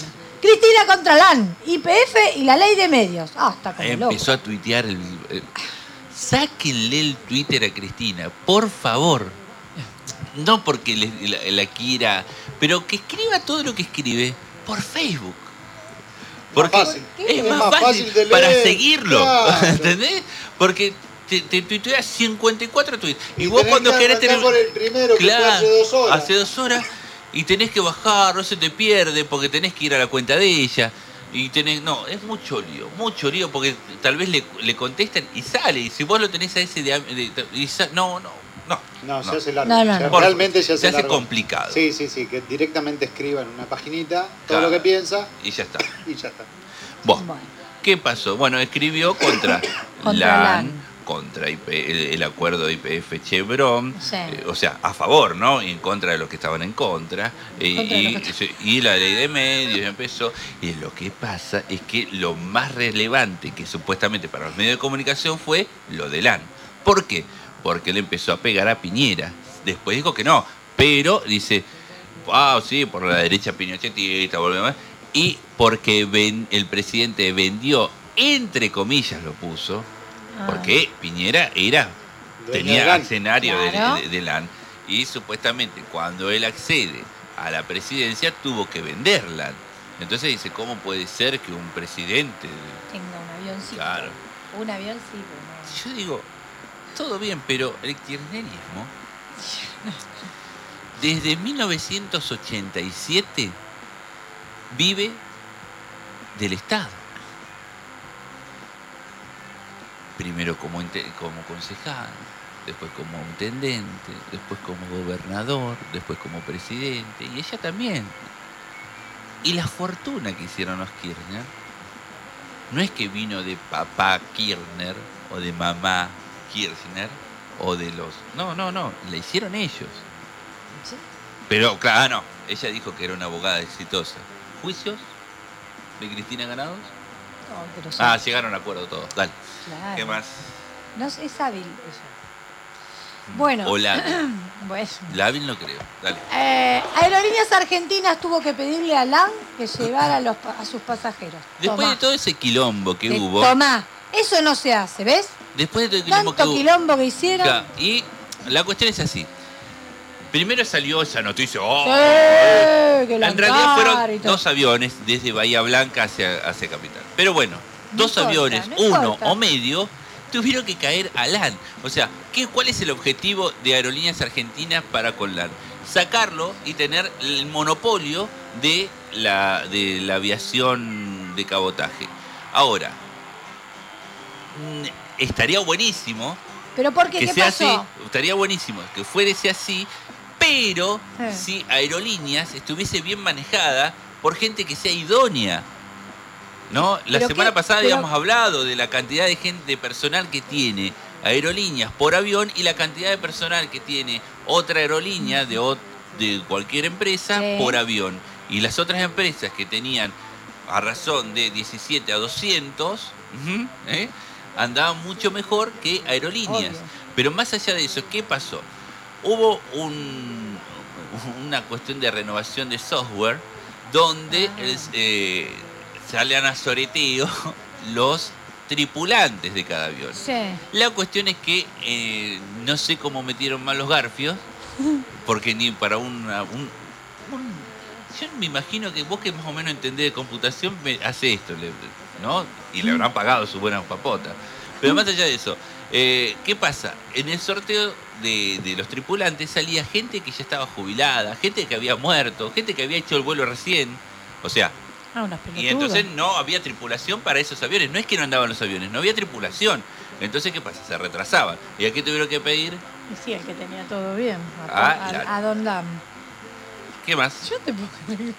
Cristina contra LAN, I P F y la ley de medios. Ah, está como loco.
Empezó a tuitear el... eh, sáquenle el Twitter a Cristina, por favor. No porque le- la, la quiera, pero que escriba todo lo que escribe por Facebook. Porque
Más fácil.
es,
Es
más,
más
fácil,
fácil de
para
leer,
seguirlo.
claro.
¿Entendés? Porque te, te tuiteas cincuenta y cuatro tweets. Y,
Y
vos
tenés
cuando
que
querés
arrancar
tener.
por el primero, que fue hace dos horas.
Hace dos horas. Y tenés que bajar, no se te pierde, porque tenés que ir a la cuenta de ella. Y tenés. No, es mucho lío, mucho lío, porque tal vez le, le contestan y sale. Y si vos lo tenés a ese de. de- de- y sa- no, no, no.
No, se
no.
hace largo.
No, no,
O sea,
no.
realmente se hace,
Se hace
largo.
complicado.
Sí, sí, sí, que directamente escriba en una paginita todo
Claro.
lo que piensa
Y ya está.
y ya está.
Bueno,
Bueno.
¿qué pasó? Bueno, escribió contra,
Contra
LAN,
LAN.
contra I P el, el acuerdo de I P F Chevron,
Sí.
eh, o sea, a favor, ¿no? Y en contra de los que estaban en contra. eh,
Contra de
y,
los que-
y la ley de medios empezó. Y lo que pasa es que lo más relevante que supuestamente para los medios de comunicación fue lo de LAN. ¿Por qué? Porque él empezó a pegar a Piñera. Después dijo que no, pero dice, ah, sí, por la derecha pinochetista, volvemos. Y porque ven- el presidente vendió, entre comillas lo puso,
Ah.
porque Piñera era,
Dueño de
tenía
LAN.
accionario de,
Claro.
de- de LAN. Y supuestamente cuando él accede a la presidencia tuvo que vender LAN. Entonces dice, ¿cómo puede ser que un presidente...
Tengo un avioncito.
Claro.
Un avión sí, pero
Yo digo, todo bien, pero el kirchnerismo, desde mil novecientos ochenta y siete, vive del Estado. Primero como, inte- como concejal, después como intendente, después como gobernador, después como presidente, y ella también. Y la fortuna que hicieron los Kirchner, no es que vino de papá Kirchner o de mamá Kirchner o de los... No, no, no, la hicieron ellos.
Sí.
Pero, claro, no, ella dijo que era una abogada exitosa. ¿Juicios de Cristina ganados?
no, pero sí.
Ah, llegaron a acuerdo todos, dale.
Claro.
¿Qué más?
No sé, es hábil ella. Bueno.
O Lábil.
Bueno.
Lábil no creo, dale.
Eh, Aerolíneas Argentinas tuvo que pedirle a LAN que llevara a, los, pa- a sus pasajeros.
Después
Tomá.
de todo ese quilombo que
Te-
hubo,
Tomá. Eso no se hace, ¿ves?
después de todo el quilombo que
Tanto
hubo...
quilombo que hicieron.
Claro, y la cuestión es así. Primero salió esa noticia, oh,
Sí, que la
en realidad
cara y
fueron
todo.
dos aviones desde Bahía Blanca hacia, hacia Capital. Pero bueno,
No
dos
importa,
aviones,
no
uno
importa.
o medio, tuvieron que caer a LAN. O sea, ¿qué, ¿cuál es el objetivo de Aerolíneas Argentinas para con LAN? Sacarlo y tener el monopolio de la, de la aviación de cabotaje. Ahora, mm, estaría buenísimo
¿Pero por qué?
que
¿Qué
sea
pasó?
así, estaría buenísimo que fuese así, pero
Eh.
si Aerolíneas estuviese bien manejada por gente que sea idónea. ¿No? La
¿Pero
semana
qué?
pasada
Pero-
habíamos hablado de la cantidad de gente, de personal que tiene Aerolíneas por avión y la cantidad de personal que tiene otra aerolínea de, ot- de cualquier empresa
Sí.
por avión. Y las otras empresas que tenían a razón de diecisiete a doscientos, ujú, ¿eh? andaban mucho mejor que Aerolíneas.
Obvio.
Pero más allá de eso, ¿qué pasó? Hubo un- una cuestión de renovación de software donde
Ah.
el- eh, salen a soreteo los tripulantes de cada avión.
Sí.
La cuestión es que eh, no sé cómo metieron mal los garfios, porque ni para una, un, un- Yo me imagino que vos que más o menos entendés de computación me hace esto, le- ¿no? Y le habrán pagado su buena papota. Pero más allá de eso, eh, ¿qué pasa? En el sorteo de, de los tripulantes salía gente que ya estaba jubilada, gente que había muerto, gente que había hecho el vuelo recién. O sea,
Ah, unas
y
pelotudas.
entonces no había tripulación para esos aviones. No es que no andaban los aviones, no había tripulación. Entonces, ¿qué pasa? Se retrasaban. ¿Y a qué tuvieron que pedir?
Y sí, el que tenía todo bien. A,
Ah,
a-
la-
a Don Lam.
¿Qué más?
Yo te puedo creer.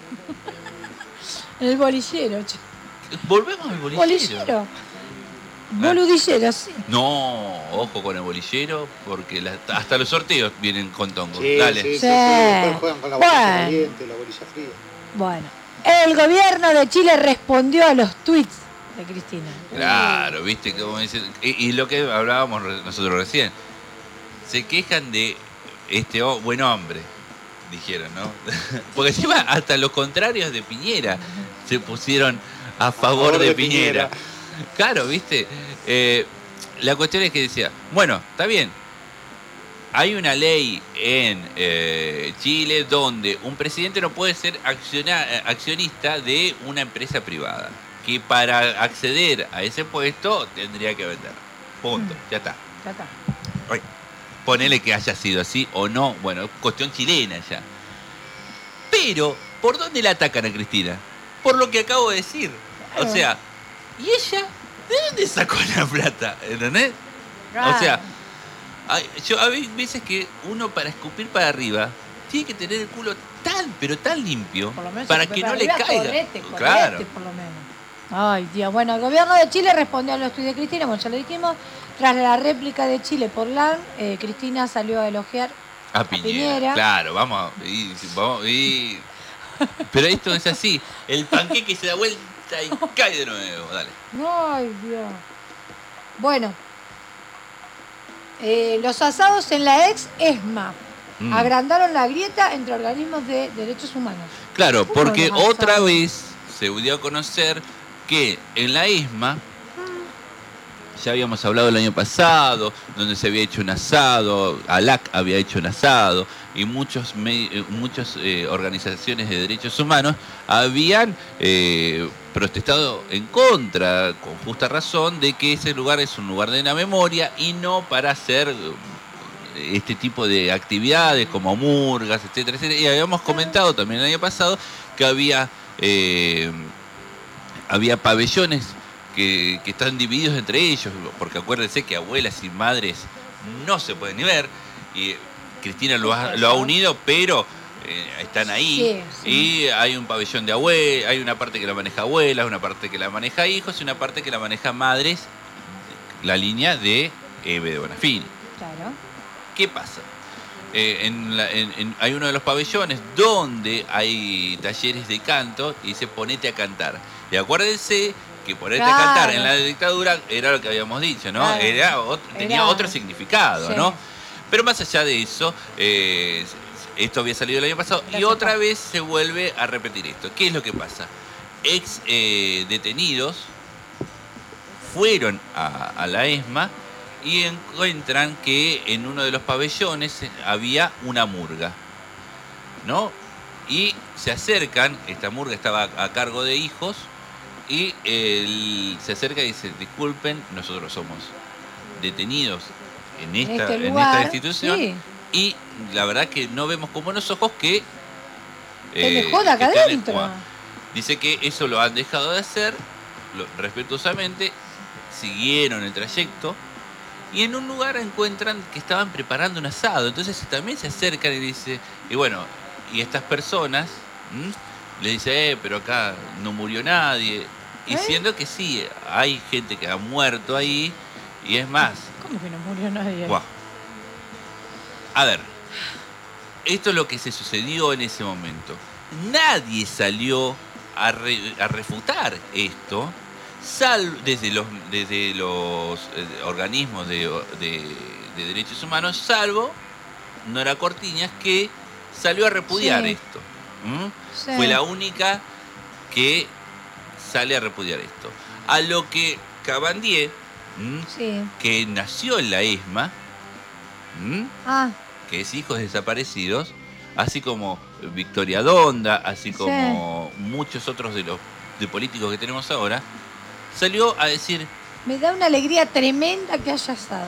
En el bolillero, che.
Volvemos al bolillero.
Bolillero. Boludillero, sí.
No, ojo con el bolillero, porque la- hasta los sorteos vienen con tongo.
Sí,
Dale.
sí, sí, sí.
Sí.
Después juegan con la bolilla
Bueno.
caliente, la bolilla fría.
Bueno. El gobierno de Chile respondió a los tweets de Cristina.
Claro, viste, como dicen. Y, y lo que hablábamos re- nosotros recién. Se quejan de este ho- buen hombre, dijeron, ¿no? Porque encima hasta los contrarios de Piñera se pusieron a favor, favor de, de Piñera. Piñera. Claro, ¿viste? Eh, la cuestión es que decía, bueno, está bien. Hay una ley en eh, Chile donde un presidente no puede ser acciona, accionista de una empresa privada. Que para acceder a ese puesto tendría que vender. Punto. Mm. Ya está.
Ya está.
Ay, ponele que haya sido así o no. Bueno, cuestión chilena ya. Pero, ¿por dónde la atacan a Cristina? Por lo que acabo de decir. Claro. O sea, ¿y ella de dónde sacó la plata? ¿Entendés? Claro. O sea, hay, yo a veces que uno para escupir para arriba tiene que tener el culo tan, pero tan limpio para que no le caiga.
Correte, correte,
claro.
Por lo menos. Ay, Dios. Bueno, el gobierno de Chile respondió a los tuits de Cristina, como ya lo dijimos. Tras la réplica de Chile por L A N, eh, Cristina salió a elogiar
a,
a
Piñera.
Piñera.
Claro, vamos. Y, vamos y... Pero esto es así. El panqueque se da vuelta y cae de nuevo. Dale.
Ay, Dios. Bueno. Eh, los asados en la ex ESMA mm. agrandaron la grieta entre organismos de derechos humanos.
Claro, porque otra vez se dio a conocer que en la ESMA, ya habíamos hablado el año pasado, donde se había hecho un asado, ALAC había hecho un asado, y muchos muchas eh, organizaciones de derechos humanos habían eh, protestado en contra, con justa razón, de que ese lugar es un lugar de la memoria y no para hacer este tipo de actividades como murgas, etcétera, etcétera. Y habíamos comentado también el año pasado que había... Eh, había pabellones que, que están divididos entre ellos, porque acuérdense que abuelas y madres no se pueden ni ver, y Cristina lo ha, lo ha unido, pero eh, están ahí, sí, sí. Y hay un pabellón de abuelas, hay una parte que la maneja abuelas, una parte que la maneja hijos y una parte que la maneja madres, la línea de Eve de Bonafini.
Claro.
¿Qué pasa? Eh, en la, en, en, hay uno de los pabellones donde hay talleres de canto y dice ponete a cantar. Y acuérdense que ponete claro. a cantar en la dictadura era lo que habíamos dicho, ¿no? Claro. Era, otro, tenía era... otro significado, sí. ¿no? Pero más allá de eso, eh, esto había salido el año pasado Gracias, y otra pa. vez se vuelve a repetir esto. ¿Qué es lo que pasa? Ex eh, detenidos fueron a, a la ESMA y encuentran que en uno de los pabellones había una murga, ¿no? Y se acercan, esta murga estaba a cargo de hijos, y él se acerca y dice, disculpen, nosotros somos detenidos en esta, este lugar, en esta institución, sí. Y la verdad que no vemos con buenos ojos que...
Eh, joda acá adentro.
Dice que eso lo han dejado de hacer, lo, respetuosamente, siguieron el trayecto, y en un lugar encuentran que estaban preparando un asado. Entonces también se acercan y dice, y bueno, y estas personas ¿m? le dice, eh, pero acá no murió nadie. Y ¿Eh? siendo que sí, hay gente que ha muerto ahí, y es más.
¿Cómo que no murió nadie?
Buah. A ver, esto es lo que se sucedió en ese momento. Nadie salió a, re, a refutar esto. Sal, desde los, desde los eh, organismos de, de, de derechos humanos, salvo Nora Cortiñas, que salió a repudiar sí. esto. ¿Mm? Sí. Fue la única que sale a repudiar esto. A lo que Cabandier, sí. que nació en la ESMA, ah. que es hijo de desaparecidos, así como Victoria Donda, así como sí. muchos otros de los de políticos que tenemos ahora, salió a decir...
Me da una alegría tremenda que haya estado.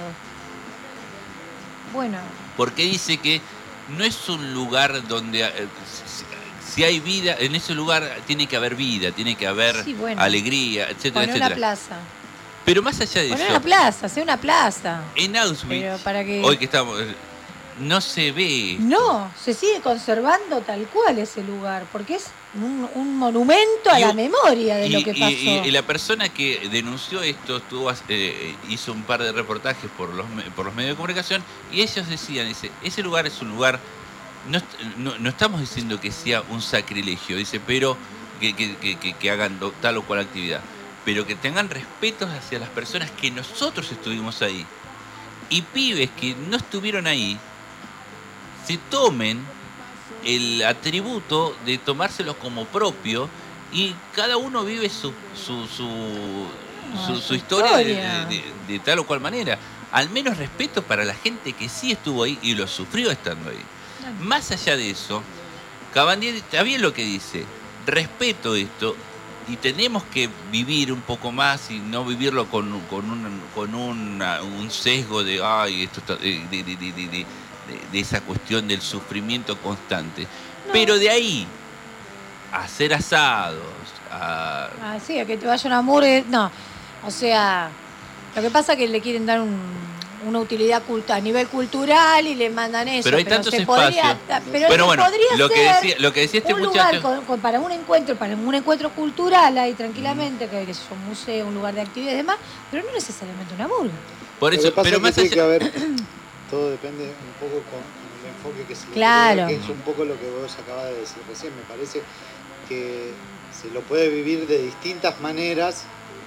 Bueno.
Porque dice que no es un lugar donde... Eh, si hay vida, en ese lugar tiene que haber vida, tiene que haber sí, bueno. alegría, etcétera,
Poner
etcétera.
una plaza.
Pero más allá de
Poner
eso...
una plaza, sea una plaza.
En Auschwitz,
Pero para que...
hoy que estamos... No se ve esto.
No, se sigue conservando tal cual ese lugar, porque es un, un monumento a y, la memoria de
y,
lo que pasó.
Y, y la persona que denunció esto estuvo, eh, hizo un par de reportajes por los, por los medios de comunicación, y ellos decían, dice, ese lugar es un lugar, no, no, no estamos diciendo que sea un sacrilegio, dice, pero que, que, que, que hagan tal o cual actividad, pero que tengan respetos hacia las personas que nosotros estuvimos ahí. Y pibes que no estuvieron ahí, se tomen el atributo de tomárselos como propio y cada uno vive su su, su, su, su historia,
historia.
De, de, de tal o cual manera. Al menos respeto para la gente que sí estuvo ahí y lo sufrió estando ahí. Más allá de eso, Cabandier está bien lo que dice, respeto esto y tenemos que vivir un poco más y no vivirlo con, con, un, con una, un sesgo de, ay, esto está, de, de, de, de, de, de, de esa cuestión del sufrimiento constante. No. Pero de ahí a hacer asados, a...
Ah, sí, a que te vaya una hamburguesa, no, o sea, lo que pasa es que le quieren dar un... una utilidad culta, a nivel cultural y le mandan eso.
Pero hay
pero
tantos
se
espacios.
Podría, pero
bueno, bueno,
podría
lo que,
ser
decía, lo que decía este
un
muchacho...
lugar con, con, para un encuentro, para un encuentro cultural ahí tranquilamente, que, que es un museo, un lugar de actividades y demás, pero no necesariamente una burga.
Por eso,
lo que pasa
pero
es que
más
tiene
allá...
que haber, todo depende un poco con, con el enfoque que se le
claro.
puede dar, que es un poco lo que vos acabas de decir recién. Me parece que se lo puede vivir de distintas maneras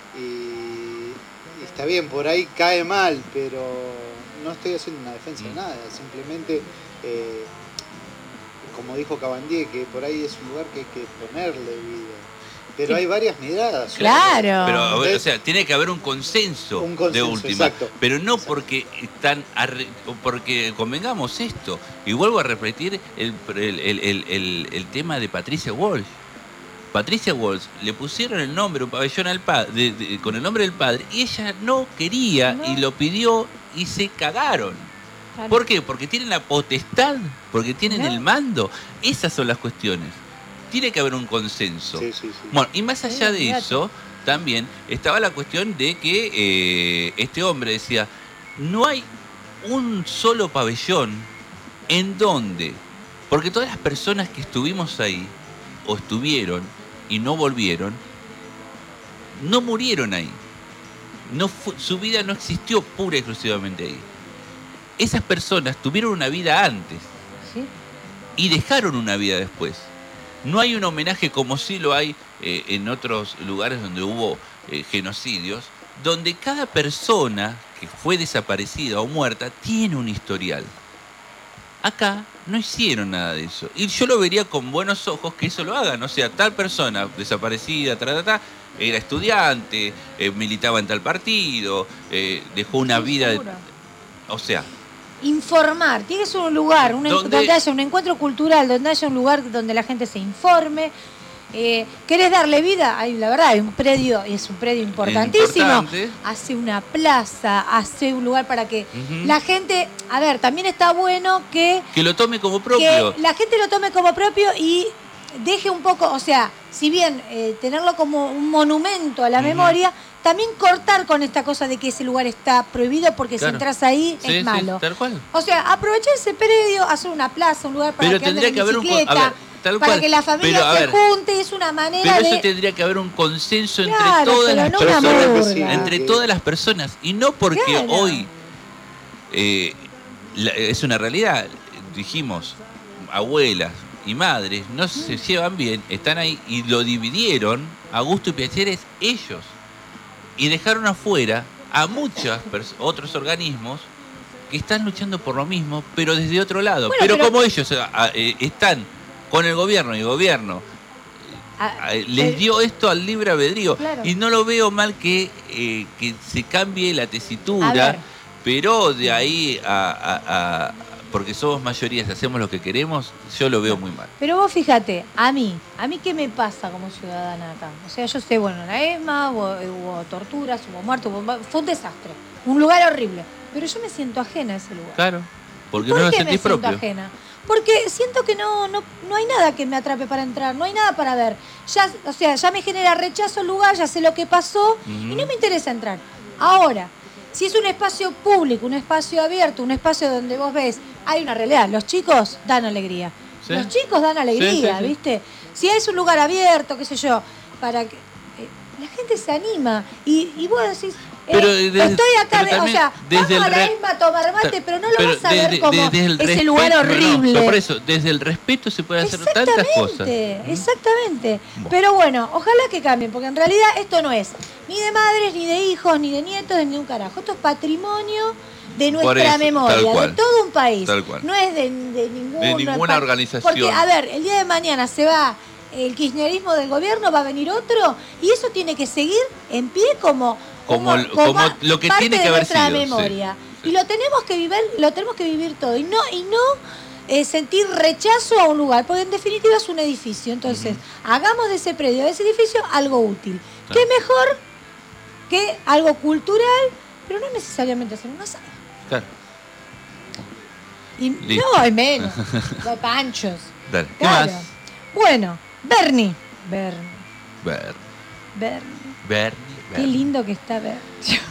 y, y está bien, por ahí cae mal, pero no estoy haciendo una defensa de nada, simplemente, eh, como dijo Cabandier, que por ahí es un lugar que hay que ponerle vida. Pero sí. Hay varias miradas.
Claro.
Pero, o sea, tiene que haber un consenso, un consenso de última. Exacto. Pero no exacto. porque están arre... porque convengamos esto. Y vuelvo a repetir el, el, el, el, el, el tema de Patricia Walsh. Patricia Walsh le pusieron el nombre, un pabellón al padre, de, de, con el nombre del padre, y ella no quería no. y lo pidió y se cagaron. Claro. ¿Por qué? Porque tienen la potestad, porque tienen ¿no? el mando. Esas son las cuestiones. Tiene que haber un consenso. Sí, sí, sí. Bueno, y más allá de eso, también estaba la cuestión de que eh, este hombre decía, no hay un solo pabellón en donde, porque todas las personas que estuvimos ahí, o estuvieron y no volvieron, no murieron ahí. No fue, su vida no existió pura y exclusivamente ahí. Esas personas tuvieron una vida antes ¿sí? y dejaron una vida después. No hay un homenaje como sí lo hay eh, en otros lugares donde hubo eh, genocidios, donde cada persona que fue desaparecida o muerta tiene un historial. Acá no hicieron nada de eso. Y yo lo vería con buenos ojos que eso lo hagan. O sea, tal persona desaparecida, ta, ta, ta, era estudiante, eh, militaba en tal partido, eh, dejó una sí, vida... De, o sea...
Informar, tiene que ser un lugar un, donde haya un encuentro cultural, donde haya un lugar donde la gente se informe. Eh, ¿Querés darle vida? Hay, la verdad, hay un predio, es un predio importantísimo. Hace una plaza, hace un lugar para que uh-huh. la gente, a ver, también está bueno que...
Que lo tome como propio.
Que la gente lo tome como propio y deje un poco, o sea, si bien eh, tenerlo como un monumento a la uh-huh. memoria, también cortar con esta cosa de que ese lugar está prohibido porque claro. si entras ahí sí, es malo.
Sí, tal cual.
O sea, aprovechar ese predio, hacer una plaza, un lugar para
Pero
que anden en
que haber
bicicleta.
Un, a ver, Tal
para
cual.
que la familia
pero,
se
ver,
junte, es una manera
pero eso
de...
tendría que haber un consenso
claro,
entre todas las
no
personas,
sí,
entre
sí.
todas las personas, y no porque
claro.
hoy eh, la, es una realidad, dijimos, abuelas y madres no se llevan bien, están ahí y lo dividieron a gusto y placeres ellos, y dejaron afuera a muchos otros organismos que están luchando por lo mismo, pero desde otro lado. Bueno, pero, pero como ellos a, a, eh, están con el gobierno y el gobierno a, eh, les dio esto al libre albedrío. Claro. Y no lo veo mal que, eh, que se cambie la tesitura, pero de ahí a, a, a... porque somos mayorías, hacemos lo que queremos, yo lo veo muy mal.
Pero vos fíjate, a mí, ¿a mí qué me pasa como ciudadana acá? O sea, yo sé, bueno, en la ESMA hubo, hubo torturas, hubo muertos, hubo, fue un desastre, un lugar horrible. Pero yo me siento ajena a ese lugar.
Claro, porque
¿Por
no lo
qué
sentís
me
propio.
Siento ajena? Porque siento que no, no, no hay nada que me atrape para entrar, no hay nada para ver. Ya, o sea, ya me genera rechazo el lugar, ya sé lo que pasó uh-huh. y no me interesa entrar. Ahora, si es un espacio público, un espacio abierto, un espacio donde vos ves, hay una realidad, los chicos dan alegría. ¿Sí? Los chicos dan alegría, sí, sí, sí. ¿viste? Si es un lugar abierto, qué sé yo, para que eh, la gente se anima y, y vos decís...
Pero
eh,
desde,
estoy acá,
pero
o sea,
desde
vamos
el
a la
re...
ESMA a tomar mate, pero no lo
pero
vas a
desde,
ver como
desde el
ese
respeto,
lugar horrible.
No, no, por eso, desde el respeto se puede hacer tantas cosas.
Exactamente, bueno. Pero bueno, ojalá que cambien, porque en realidad esto no es ni de madres, ni de hijos, ni de nietos, ni de un carajo. Esto es patrimonio de
Por
nuestra
eso,
memoria,
tal cual.
de todo un país.
Tal cual.
No es de, de ninguna,
De ninguna organización.
Porque, a ver, el día de mañana se va el kirchnerismo del gobierno, va a venir otro, y eso tiene que seguir en pie como,
Como- como lo que
parte
tiene que
de
haber
nuestra
sido,
memoria. Y lo tenemos que vivir, lo tenemos que vivir todo. Y no, y no eh, sentir rechazo a un lugar, porque en definitiva es un edificio. Entonces, hagamos de ese predio, de ese edificio, algo útil.
Claro.
¿Qué mejor que algo cultural, pero no necesariamente hacer una sala?
Claro.
Y
Listo.
no, hay menos. Hay panchos.
Dale. ¿Qué
Claro.
más?
Bueno, Bernie. Bernie.
Ver,
Bernie.
Bernie,
Qué
Bernie.
lindo que está Bernie.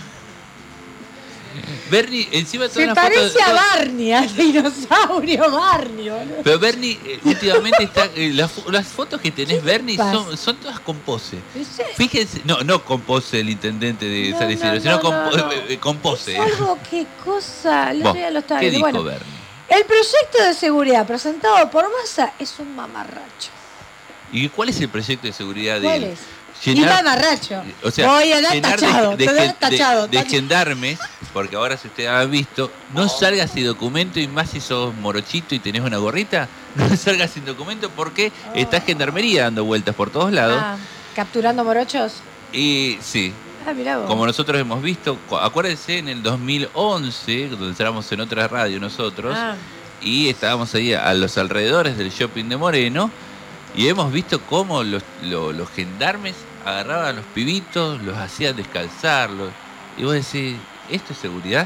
Bernie, encima de todas
Se
las
parece
fotos,
a Barney, al dinosaurio Barney, boludo.
Pero Bernie, eh, últimamente está. eh, las, fo- las fotos que tenés, Bernie,
pasa?
son, son todas con pose.
¿Sí?
Fíjense, no, no con pose el intendente de
No,
San Isidro,
no,
sino
no,
con,
no,
po-
no.
eh, eh, con pose.
Es algo, qué cosa. El
Vos,
otro día lo estaba
¿qué
viendo.
dijo
Bueno,
Bernie?
el proyecto de seguridad presentado por Massa es un mamarracho.
¿Y cuál es el proyecto de seguridad de
¿Cuál
él?
es? Y mamarracho.
O sea,
Voy a dar
llenar
tachado,
de, de,
te doy
de-
tachado,
de
tachado.
gendarmes, porque ahora si ustedes han visto, no salgas sin documento, y más si sos morochito y tenés una gorrita, no salgas sin documento porque está gendarmería dando vueltas por todos lados.
Ah, capturando morochos.
Y sí,
Ah, mirá vos.
como nosotros hemos visto, cu- acuérdense en el dos mil once, donde estábamos en otra radio nosotros,
Ah.
y estábamos ahí a los alrededores del shopping de Moreno, y hemos visto cómo los, lo- los gendarmes agarraban a los pibitos, los hacían descalzarlos, y vos decís, ¿esto es seguridad?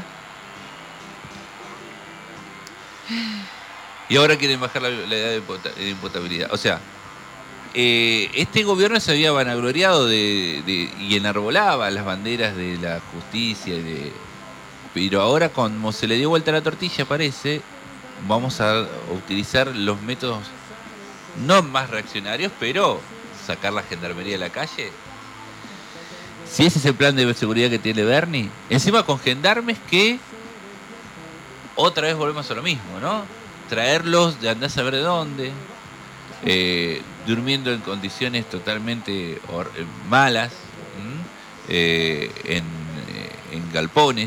Y ahora quieren bajar la, la edad de impota- de imputabilidad. O sea, eh, este gobierno se había vanagloriado de, de- y enarbolaba las banderas de la justicia y de, pero ahora como se le dio vuelta la tortilla, parece, vamos a utilizar los métodos no más reaccionarios, pero sacar la gendarmería a la calle. Si ese es el plan de seguridad que tiene Bernie, encima con gendarmes que otra vez volvemos a lo mismo, ¿no? Traerlos de andar a saber de dónde, eh, durmiendo en condiciones totalmente hor- eh, malas, ¿m? Eh, en, eh, en galpones.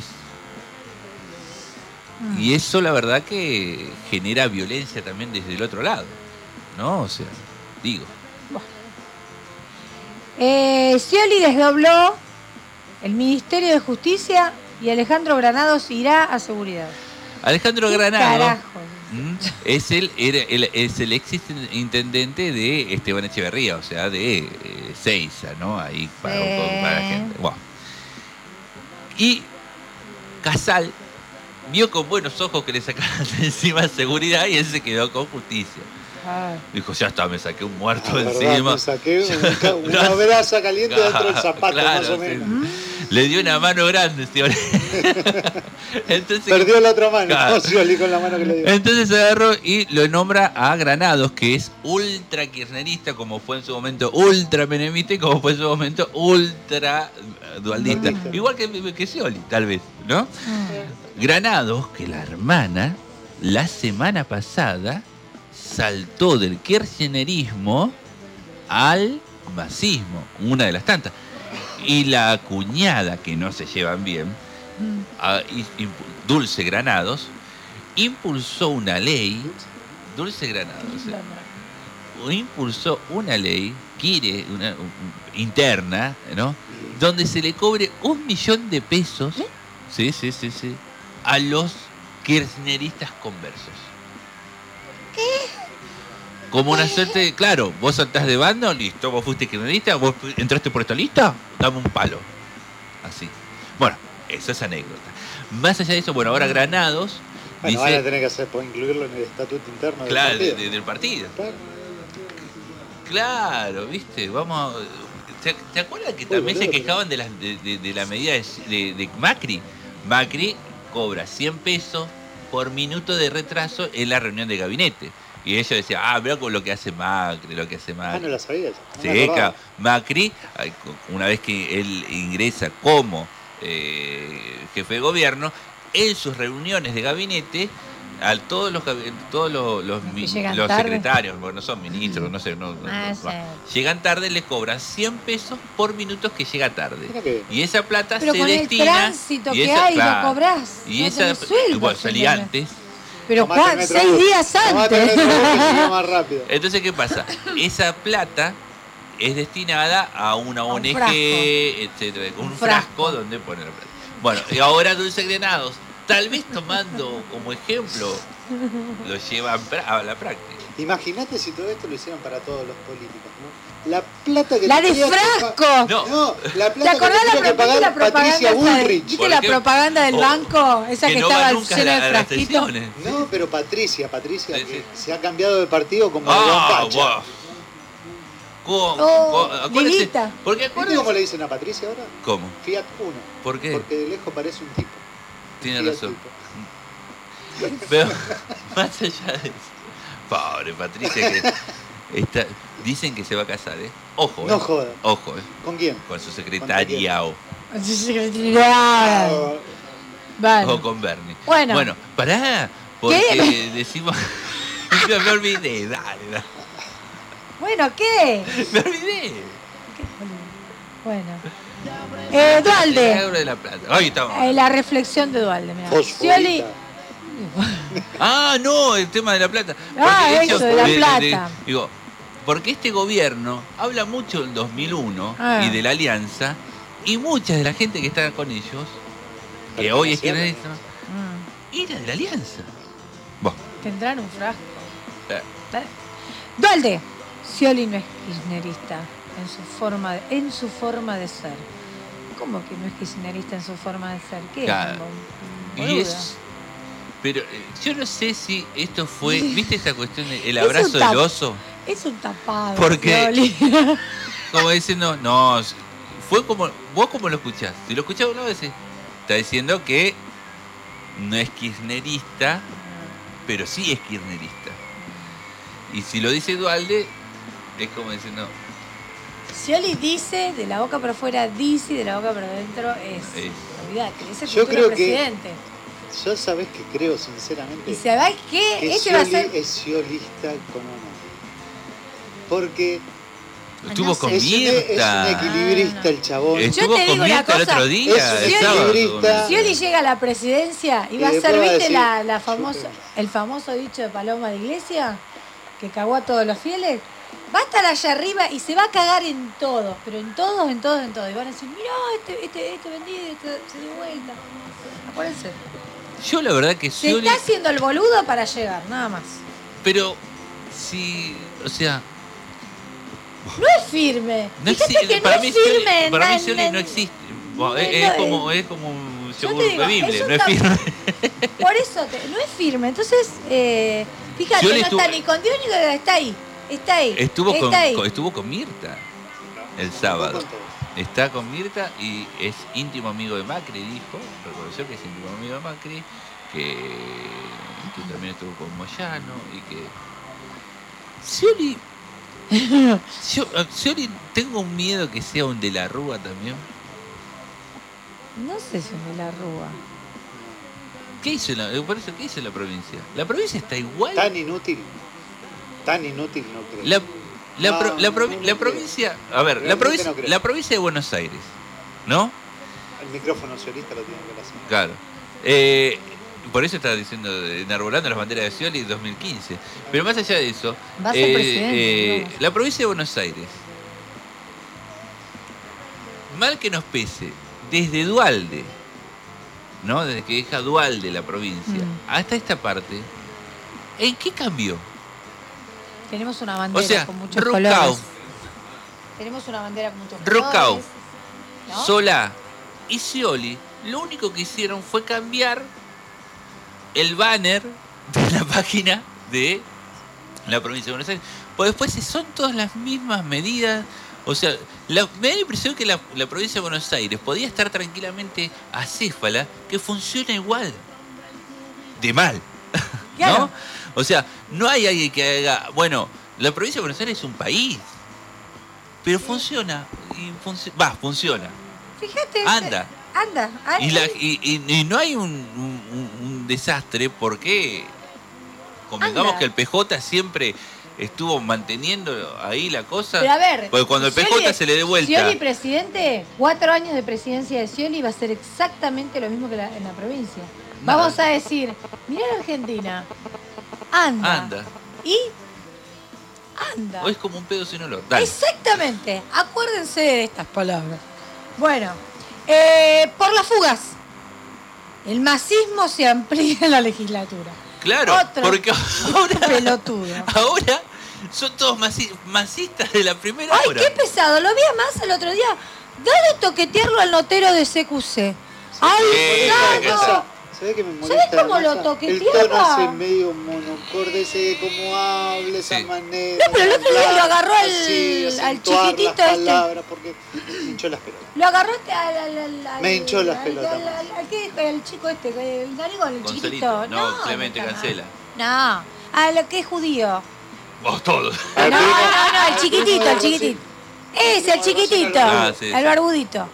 Y eso la verdad que genera violencia también desde el otro lado, ¿no? O sea, digo.
Eh, Scioli desdobló el Ministerio de Justicia y Alejandro Granados irá a seguridad.
Alejandro
¿Qué
Granado
carajo?
¿m? es el, era el- es el ex intendente de Esteban Echeverría, o sea, de eh, Seiza, ¿no? Ahí para,
Sí.
para la gente. Bueno. Y Casal vio con buenos ojos que le sacaran de encima seguridad y él se quedó con justicia.
Ay.
Dijo, ya está, me saqué un muerto
La verdad,
encima.
me saqué un ca- una brasa caliente dentro del zapato,
Claro,
más o
sí.
menos.
Le dio una mano grande, señor. Entonces,
Perdió la otra mano,
Claro.
no Scioli con la mano que le dio.
Entonces agarró y lo nombra a Granados, que es ultra kirchnerista, como fue en su momento ultra menemista y como fue en su momento ultra dualdista.
Dualdista.
Igual que, que Scioli, tal vez, ¿no? Granados, que la hermana, la semana pasada, saltó del kirchnerismo al masismo, una de las tantas. Y la cuñada, que no se llevan bien, a- y- impu- Dulce Granados, impulsó una ley, Dulce Granados, eh, impulsó una ley, quiere, una, un- interna, ¿no? Donde se le cobre un millón de pesos, sí, sí, sí, sí, a los kirchneristas conversos. Como una suerte de, claro, vos saltás de bando, listo, vos fuiste kirchnerista, vos entraste por esta lista, dame un palo. Así. Bueno, eso es anécdota. Más allá de eso, bueno, ahora Granados
Bueno, van a
dice,
tener que hacer, por incluirlo en el estatuto interno del
claro, de-
partido.
de- del partido.
Claro.
Claro, viste, vamos a... ¿Te, te acuerdas que
Uy,
también se
boludo,
quejaban de la, de, de- de la medida de, de- de Macri? Macri cobra cien pesos por minuto de retraso en la reunión de gabinete. Y ellos decían, ah, veo con lo que hace Macri, lo que hace
Ah,
Macri.
no la sabía. No me
Sí,
acordaba.
claro. Macri, ay, cu- una vez que él ingresa como eh, jefe de gobierno, en sus reuniones de gabinete a todos los todos los, los, mi- los secretarios, porque no son ministros, no sé, no, no,
Ah,
no,
sí.
va. Llegan tarde, les cobran cien pesos por minutos que llega tarde.
Mira que-
Y esa plata
Pero
se
con el
destina.
tránsito
y
que
esa-
hay, lo
claro,
cobrás.
Y
No
esa,
tenés sueldo,
bueno, salía
señora.
antes.
Pero
Tomate el
Juan,
Metrobús.
seis días
Tomate el
antes.
Metrobús que llega más rápido.
Entonces, ¿qué pasa? Esa plata es destinada a una
un
O N G,
frasco.
etcétera, un,
Un
frasco.
frasco.
donde poner la plata. Bueno, y ahora Dulce Granados, tal vez tomando como ejemplo, lo llevan pra- a la práctica.
Imagínate si todo esto lo hicieran para todos los políticos, ¿no? La plata que
La de
tendría que pa-
frasco.
No.
No, la
¿Te
plata que
acordás la,
tendría que
pro- ¿viste la
pagar Patricia
propaganda? esa de-
Bullrich.
¿Viste
Por
la
ejemplo,
propaganda del
o-
banco? Esa que,
que no
estaba
va nunca a
llena
la-
de
a las
frasquitos.
sesiones.
No, pero Patricia, Patricia,
Sí,
que
sí.
se ha cambiado de partido como de
Ah,
Don Pacha.
guau. ¿Cómo?
Oh,
¿Cómo? Acuérdense-
Lilita.
Porque
¿Viste
acuérdense-
cómo le dicen a Patricia ahora?
¿Cómo?
Fiat uno.
¿Por qué?
Porque de lejos parece un tipo.
Tiene
Fiat
razón.
tipo.
Pero más allá de eso. Pobre Patricia que está, dicen que se va a casar, ¿eh? Ojo, ¿eh?
No joda.
Ojo, ¿eh?
¿Con quién?
Con su secretaria o,
Vale. Vale.
o con Bernie.
Bueno.
Bueno, pará, porque
¿Qué?
decimos. Yo me olvidé, dale, dale.
Bueno, ¿qué?
Me olvidé.
Bueno. Eh, Dualde.
El euro de la plata. Ahí estamos.
Eh, la reflexión de Dualde, mira.
Fosforita.
Scioli-
Ah, no, el tema de la plata.
Ah,
de
eso, de la plata.
digo, porque este gobierno habla mucho del dos mil uno
Ah.
y de la alianza, y mucha de la gente que está con ellos, que hoy es kirchnerista,
Mm,
era de la alianza. Bueno,
Tendrán un frasco.
eh,
Dale. Dualde. Scioli no es kirchnerista en su forma de, en su forma de ser. ¿Cómo que no es kirchnerista en su forma de ser? ¿Qué
Claro.
es? un- un
y
boludo?
es. Pero eh, yo no sé si esto fue. ¿Viste esa cuestión del
Es
abrazo
un tap-
del oso?
Es un tapado.
Porque-
Scioli.
Como diciendo, no, fue como. ¿Vos cómo lo escuchás? Si lo escuchás una vez, está diciendo que no es kirchnerista, pero sí es kirchnerista. Y si lo dice Dualde, es como diciendo,
Scioli dice, de la boca para afuera dice, y de la boca para adentro es.
Es.
Olvídate, es el
Yo
futuro
creo que-
presidente.
Yo sabés que creo sinceramente
Y sabés qué,
que
este va a
Scioli
ser.
es ciolista como nadie. Porque
estuvo
no sé.
con
es un, es
Mirta.
un equilibrista
Ah, no.
el chabón.
Estuvo
Yo te
con
digo una
Mirta el
cosa,
otro día,
es
el
un
sábado.
equilibrista.
Scioli llega a la presidencia y
Y
va a
después
ser,
va a
¿viste
decir,
la, la
yo
famosa,
creo.
el famoso dicho de Paloma de Iglesia? Que cagó a todos los fieles. Va a estar allá arriba y se va a cagar en todos, pero en todos, en todos, en todos. Y van a decir, mirá, este, este, este vendido, este se dio vuelta. Acuérdense.
Yo la verdad que
Se
Scioli.
está haciendo el boludo para llegar, nada más.
Pero, si. O sea.
No es firme.
No
Fíjate
existe-
que
para
no
mí
es firme.
Scioli, para mí
en-
Scioli
en-
no existe. Bueno,
no,
es,
no,
es
eh,
como, es como un
yo
seguro
te digo,
bebible,
es un
no es
tap-
firme.
Por eso, te- no es firme. Entonces, eh, fíjate,
Scioli
no
estuvo-
está ni con Dios ni con... Está ahí. Está ahí.
Estuvo
está
con,
ahí.
con- estuvo con Mirta el sábado. Está con Mirta y es íntimo amigo de Macri, dijo. Reconoció que es íntimo amigo de Macri, que, que también estuvo con Moyano y que. Scioli. Yo, a Scioli, tengo un miedo que sea un de la Rúa también.
No sé si me la rúa.
¿Qué hizo en la, por eso, ¿qué hizo en la provincia? La provincia está igual.
Tan inútil. Tan inútil no creo.
La, la,
No,
pro- la, pro-
no, no
la
creo.
provincia. A ver, la
Realmente
provincia,
no creo.
la provincia de Buenos Aires, ¿no?
El micrófono ciolista lo tiene que ver así.
Claro. Eh, por eso estaba diciendo, enarbolando las banderas de Scioli dos mil quince. Pero más allá de eso,
Va a ser
eh,
presidente,
eh,
digamos.
la provincia de Buenos Aires, mal que nos pese, desde Dualde, ¿no? Desde que deja Dualde la provincia,
Mm.
hasta esta parte, ¿en qué cambió?
Tenemos una bandera
O sea,
con muchos
Rucau,
colores. Tenemos una bandera con muchos
Rucau,
colores. ¿no?
Solá y Scioli, lo único que hicieron fue cambiar el banner de la página de la provincia de Buenos Aires. Pues después son todas las mismas medidas. O sea, la- me da la impresión que la, la provincia de Buenos Aires podía estar tranquilamente acéfala, que funciona igual. De mal.
Claro.
¿No? O sea, no hay alguien que haga. Bueno, la provincia de Buenos Aires es un país. Pero funciona. Y funci- va, funciona.
Fíjate.
Anda.
Anda.
Y, la- y- y- y no hay un, un- un desastre porque convengamos
Anda.
que el P J siempre estuvo manteniendo ahí la cosa.
Pero a ver,
porque cuando el P J
Scioli-
se le dé vuelta.
Scioli presidente, cuatro años de presidencia de Scioli va a ser exactamente lo mismo que la- en la provincia. Vamos a decir, mirá la Argentina, anda,
Anda.
y anda.
O es como un pedo sin olor. Dale.
Exactamente, acuérdense de estas palabras. Bueno, eh, por las fugas, el masismo se amplía en la legislatura.
Claro,
Otro
porque ahora,
pelotudo.
ahora son todos masi- masistas de la primera
Ay,
hora.
qué pesado, lo vi a Massa el otro día. Dale toquetearlo al notero de C Q C. ¡Ay,
Sí,
Sano!
¿Sabés qué me
¿Sabés
molesta?
cómo lo
Massa?
toqueteaba?
El tono ese medio monocorde, ese cómo habla, esa
Sí.
manera.
No, pero el otro día lo agarró al-
así,
al
acentuar
chiquitito
las
este.
palabras, porque me hinchó las pelotas.
Lo agarraste al... al, al, al
Me hinchó las
al-
pelotas.
al- al- al- ¿qué dijo? El chico este, el narigón, el
Gonzalito.
chiquitito.
No, Clemente
está
Cancela.
mal. No, a lo que es judío.
Vos todos.
No, no, no, el chiquitito, el chiquitito. Ese, el chiquitito.
Ah, sí,
el
sí.
barbudito.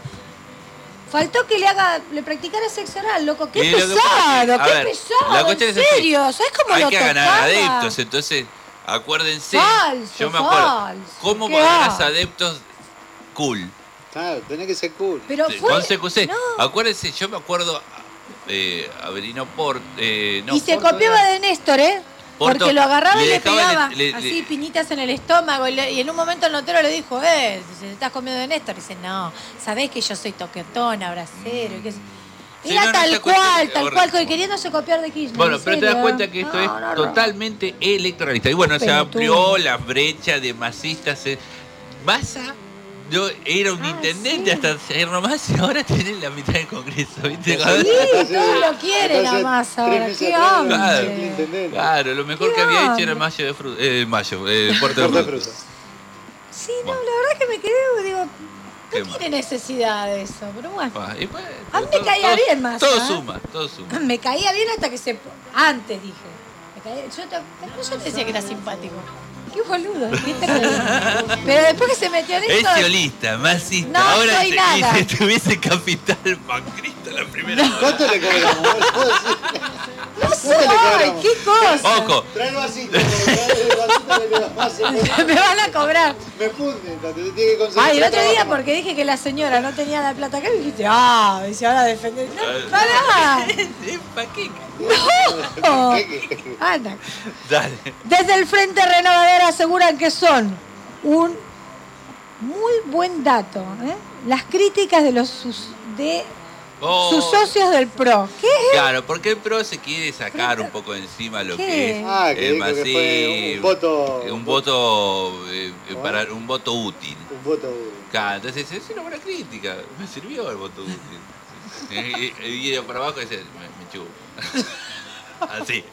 Faltó que le haga, le practicara sexo oral, loco. Qué
Y lo que
pesado,
pasa es que, a
qué
ver,
pesado.
la cuestión
en
es así.
serio, ¿sabes cómo
Hay
lo
que
tocaba?
ganar adeptos, entonces acuérdense.
Falso,
yo me acuerdo.
falso.
¿Cómo
¿Qué
ganas
va?
adeptos cool?
Claro, tenés que ser cool.
Pero
Sí,
fue...
Con C Q C.
no.
Acuérdense, yo me acuerdo eh, Avelino Port. Eh, no,
y se
Porto
copiaba
era-
de Néstor, ¿eh?
Porto,
Porque lo agarraba
le
y le
dejaban
pegaba
el- le-
así
le-
pinitas en el estómago. Y, le- y en un momento el notero le dijo, eh, si te estás comiendo de Néstor. Y dice, no, sabés que yo soy toquetón, abracero. Y que...
Sí,
Era
no, no,
tal
esta cuestión
cual,
es
tal
horrible.
cual, queriéndose copiar de Kirchner.
Bueno,
en
pero te
serio,
das cuenta
¿eh?
que esto
No,
es
no, no.
totalmente electoralista. Y bueno, se
Pelotudo.
amplió la brecha de masistas. eh. Massa yo, era un
Ah,
intendente
sí.
hasta ayer nomás y ahora tiene la mitad del Congreso. ¿Viste?
Sí, todos lo quieren a
Entonces,
Massa
tres
ahora.
meses
Qué
atrás
hambre.
Claro.
era intendente.
Claro, lo mejor
Qué
que había hecho
hambre.
era Mayo de Fruta. Eh, Mayo, eh, Puerto de
Corta de
Fruta.
fruta.
Sí, no, la verdad que me quedé, digo,
Qué
no
mal.
tiene necesidad de eso, pero bueno.
Ah, y pues,
A mí me
todo-
caía
todo-
bien Massa,
Todo
¿eh?
suma, todo suma.
Me caía bien hasta que se... Antes dije. Me caía... Yo, te... yo te decía que era simpático. Qué boludo. ¿Qué te crees? Pero después que se metió en
Es
esto...
ciolista, masista.
No
ahora
soy
se-
nada.
y si tuviese capital macrista la primera.
¿Cuánto le cobramos? ¿Puedo decir?
No
¿Cuánto
soy,
le cobramos?
qué cosa.
Ojo,
Trae el vasito, trae el vasito que le das más.
Me van a cobrar.
Me funde, te tiene que conseguir.
Ay, el otro día
trabajo.
porque dije que la señora no tenía la plata acá y dijiste, ah, dice ahora defender. No, pará.
¿para qué?
No.
¿Qué, qué?
Anda.
Dale.
Desde el Frente Renovador aseguran que son un muy buen dato, ¿eh? Las críticas de los sus, de
Oh,
sus socios del P R O. ¿Qué?
Claro, porque el PRO se quiere sacar un poco de encima lo
¿Qué?
que es
Ah, que
el
dijo que fue
masismo,
un voto.
un voto eh, eh, para un voto útil.
Un voto.
Claro, entonces es una buena crítica. Me sirvió el voto útil. Y, y, y iba para abajo y decía, me, me chupo. Así.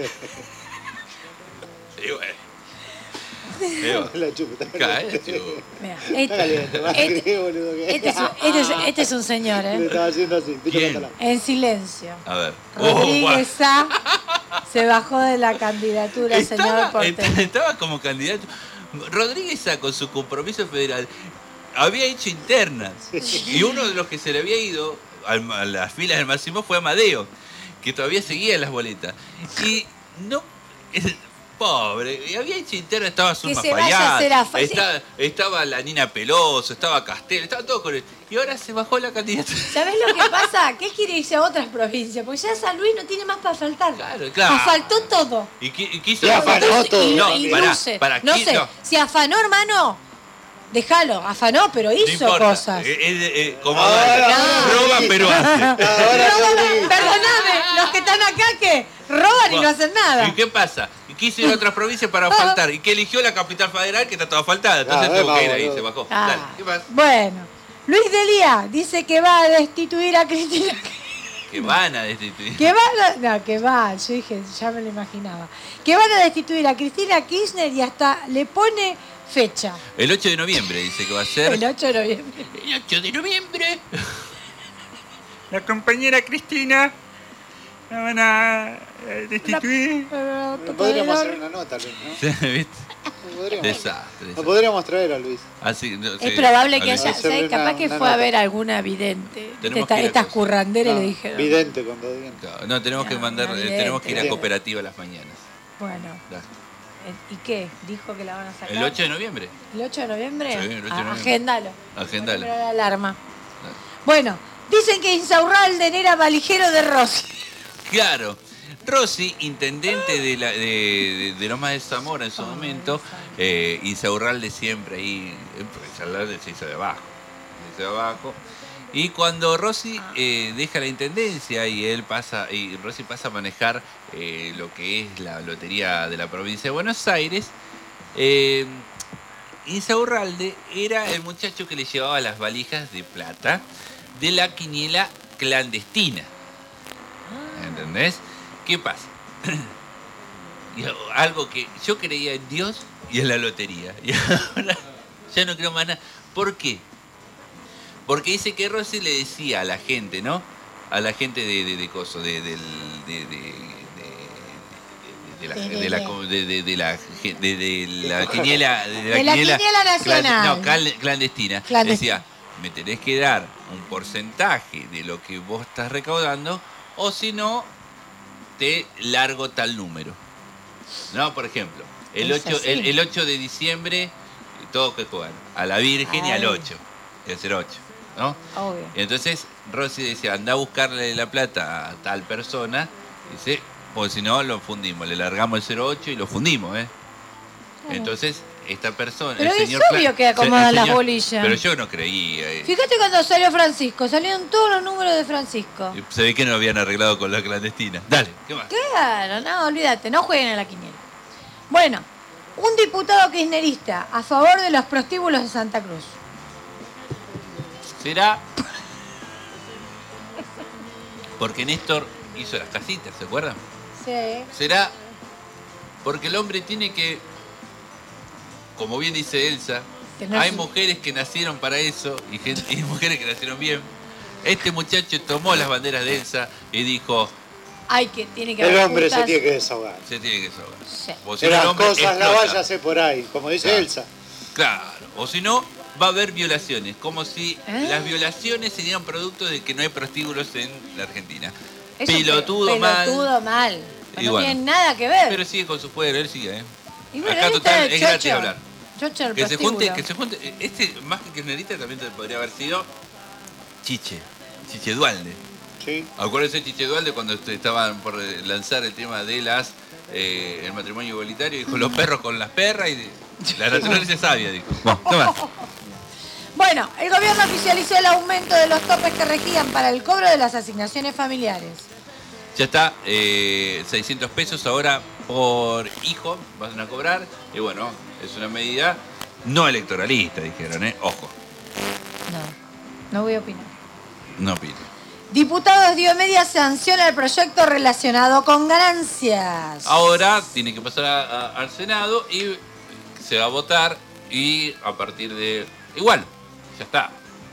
Y bueno. Y bueno.
La chupa. está
Claro,
caliente.
chupo.
Mira,
Está
este,
caliente, más
este-
que boludo que
este es un, este es- este es un señor,
Le
¿eh?
estaba haciendo así. pito
¿Quién?
catalán.
En silencio.
A ver.
Rodríguez Sá se bajó de la candidatura, señor
Estaba,
Porteño.
estaba como candidato. Rodríguez Sá, con su compromiso federal, había hecho internas. Y uno de los que se le había ido al- a las filas del máximo fue Amadeo, que todavía seguía en las boletas. Y no. Pobre, y había hecho interna, estaba Zulma
se vaya a hacer
Fayad,
afa-
estaba, estaba la Nina Peloso, estaba Castel, estaba todo con él. Y ahora se bajó la candidatura.
¿Sabés lo que pasa? Que quiere irse a otras provincias, porque ya San Luis no tiene más para faltar.
Claro, claro.
Asfaltó todo.
Y, qui- y quiso.
Y afanó todo.
Y,
No,
y
pará,
luce.
pará,
no
qui-
sé,
no.
si afanó, hermano, déjalo. Afanó, pero
No
hizo
importa.
cosas.
Eh, eh, eh, como
Ahora
roba,
sí.
pero hace.
Ahora
Roban-
sí.
Perdóname, los que están acá que roban y no hacen nada.
¿Y qué pasa? Y quiso ir a otras provincias para faltar. ¿Y que eligió la capital federal que está toda faltada? Entonces
Ah,
tuvo
vamos,
que ir ahí,
boludo.
se bajó.
Ah,
Dale, ¿qué pasa?
bueno, Luis Delía dice que va a destituir a Cristina.
Que van a destituir.
Que van a, no, que va, yo dije, ya me lo imaginaba. Que van a destituir a Cristina Kirchner y hasta le pone fecha.
El ocho de noviembre dice que va a ser.
El ocho de noviembre.
El ocho de noviembre.
La compañera Cristina la van a eh, destituir.
Podríamos hacer una nota, Luis, ¿no?
¿Viste?
Podríamos.
Desastre.
Lo podríamos traer a Luis.
Así, no,
Es
sí,
probable que
al-
haya,
Hacerle
¿sabes? Capaz
una-
que
una
fue a
nota.
ver alguna vidente.
Tenemos
Esta-
que ir a
estas
cosas.
curranderas
No,
le dijeron.
vidente con dos dientes.
No, tenemos que
No,
mandar,
no,
eh, tenemos que ir a
evidente.
cooperativa a las mañanas.
Bueno.
Dale.
¿Y qué? ¿Dijo que la van a sacar?
¿El ocho de noviembre?
¿El ocho de noviembre?
Sí, el ocho de
Ah,
noviembre.
agéndalo.
Agéndalo.
Pero la alarma. Bueno, dicen que Insaurralde era valijero de Rossi.
Claro. Rossi, intendente de, la, de, de, de Lomas de Zamora en su momento, eh, Insaurralde siempre ahí, eh, porque Insaurralde se hizo de abajo, se hizo de abajo. Y cuando Rossi eh, deja la intendencia y él pasa, y Rossi pasa a manejar eh, lo que es la lotería de la provincia de Buenos Aires, eh, Insaurralde era el muchacho que le llevaba las valijas de plata de la quiniela clandestina. ¿Entendés? ¿Qué pasa? Algo que yo creía en Dios y en la lotería. Y ahora ya no creo más nada. ¿Por qué? Porque dice que Rossi le decía a la gente, ¿no? A la gente de, de, de coso, de, del, de, de, de, de, la, de, la, de, de, de la de, de la quiniela de la,
de la
quiniela,
quiniela nacional.
No, clandestina.
clandestina.
Decía, me tenés que dar un porcentaje de lo que vos estás recaudando, o si no, te largo tal número. No, por ejemplo, el ocho, el, el ocho de diciembre, todos que juegan a la Virgen Ay. y al ocho, el cero ocho, ¿no?
Obvio.
Entonces Rossi decía, anda a buscarle la plata a tal persona, dice, porque si no lo fundimos, le largamos el cero ocho y lo fundimos, ¿eh? Claro. Entonces, esta persona,
pero
el
es
señor
obvio que acomodan las bolillas.
Pero yo no creía. Eh.
Fíjate cuando salió Francisco, salieron todos los números de Francisco.
Se ve que no lo habían arreglado con la clandestina. Dale, ¿qué más?
Claro, no, olvídate, no jueguen a la quiniela. Bueno, un diputado kirchnerista a favor de los prostíbulos de Santa Cruz.
¿Será? Porque Néstor hizo las casitas, ¿se acuerdan?
Sí.
¿Será? Porque el hombre tiene que, como bien dice Elsa, no hay mujeres que nacieron para eso y, gente, y mujeres que nacieron bien. Este muchacho tomó las banderas de Elsa y dijo...
Ay, que tiene que
el hombre se tiene que desahogar.
Se tiene que desahogar.
Sí.
O si
de
no,
las
el hombre
cosas
explota.
la váyase por ahí, como dice
Claro.
Elsa.
Claro. O si no, va a haber violaciones. Como si
¿Eh?
las violaciones serían producto de que no hay prostíbulos en la Argentina.
Eso
Pelotudo
pe-
mal.
Pelotudo mal.
Y
No
bueno.
tiene nada que ver.
Pero sigue con su poder, él sigue, ¿eh?
Y bueno,
Acá
ahí
total,
está el
es gratis
chocho.
hablar.
Chocho el
Que se
prostíbulo.
junte, que se junte. Este, más que kirchnerista, también podría haber sido Chiche. Chiche Dualde.
Sí.
Acuérdense Chiche Dualde cuando estaban por lanzar el tema de las eh, el matrimonio igualitario, dijo los perros con las perras y la naturaleza es sabia, dijo. Bueno, toma.
Bueno, el gobierno oficializó el aumento de los topes que regían para el cobro de las asignaciones familiares.
Ya está, eh, seiscientos pesos ahora por hijo van a cobrar. Y bueno, es una medida no electoralista, dijeron, ¿eh? Ojo,
No, no voy a opinar.
no pide.
Diputados dio media sanción al proyecto relacionado con ganancias.
Ahora tiene que pasar a- a- al Senado y se va a votar y a partir de... Igual, ya está.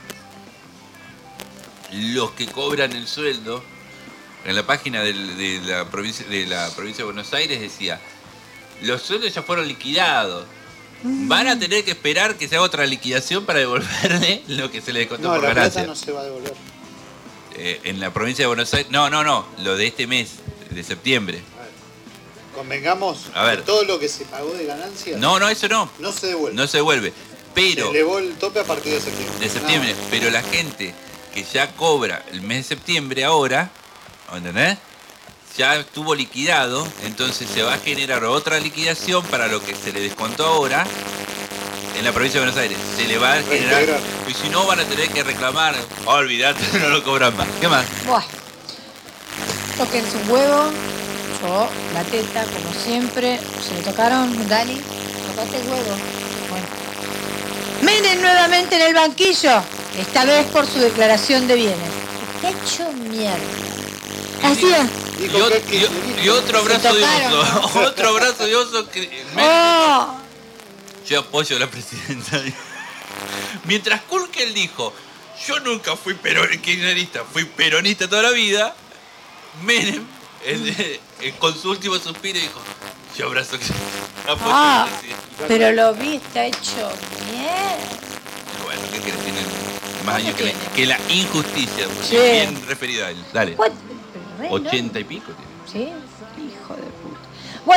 Los que cobran el sueldo, en la página del- de, la provincia, de la provincia de Buenos Aires decía, los sueldos ya fueron liquidados. Van a tener que esperar que se haga otra liquidación para devolverle lo que se le descontó
No,
por
la
ganancia.
plata no se va a devolver.
Eh, en la provincia de Buenos Aires, no, no, no, lo de este mes, de septiembre.
Convengamos
A ver.
que todo lo que se pagó de ganancias
No, no, eso no.
no se devuelve.
No se devuelve. Pero...
Se elevó el tope a partir de septiembre.
de septiembre,
Nada.
pero la gente que ya cobra el mes de septiembre ahora, ¿entendés? Ya estuvo liquidado, entonces se va a generar otra liquidación para lo que se le descontó ahora en la provincia de Buenos Aires. Se le va a generar,
Reintegrar.
y si no van a tener que reclamar, oh, olvidate, no lo cobran más. ¿Qué más?
Buah. Toquen su huevo. Yo, la teta, como siempre. ¿Se le tocaron, Dani? ¿Tocaste el huevo? Bueno. Menem nuevamente en el banquillo. Esta vez por su declaración de bienes. Está hecho mierda. Así es.
Y, ot- y- y otro abrazo de oso, otro abrazo de oso que...
Oh.
Yo apoyo a la presidenta. Mientras Kulkel dijo, yo nunca fui peron- kirchnerista, fui peronista toda la vida, Menem, el- el- con su último suspiro, dijo, yo abrazo que apoyo
Ah,
a la presidenta.
pero lo vi, está hecho mierda.
Bueno, ¿qué querés? Tiene más años que la,
tiene?
que la injusticia,
Sí.
bien referido a él. Dale.
What? Pero re
Ochenta y pico tiene.
¿Sí? Hijo de puta. Bueno,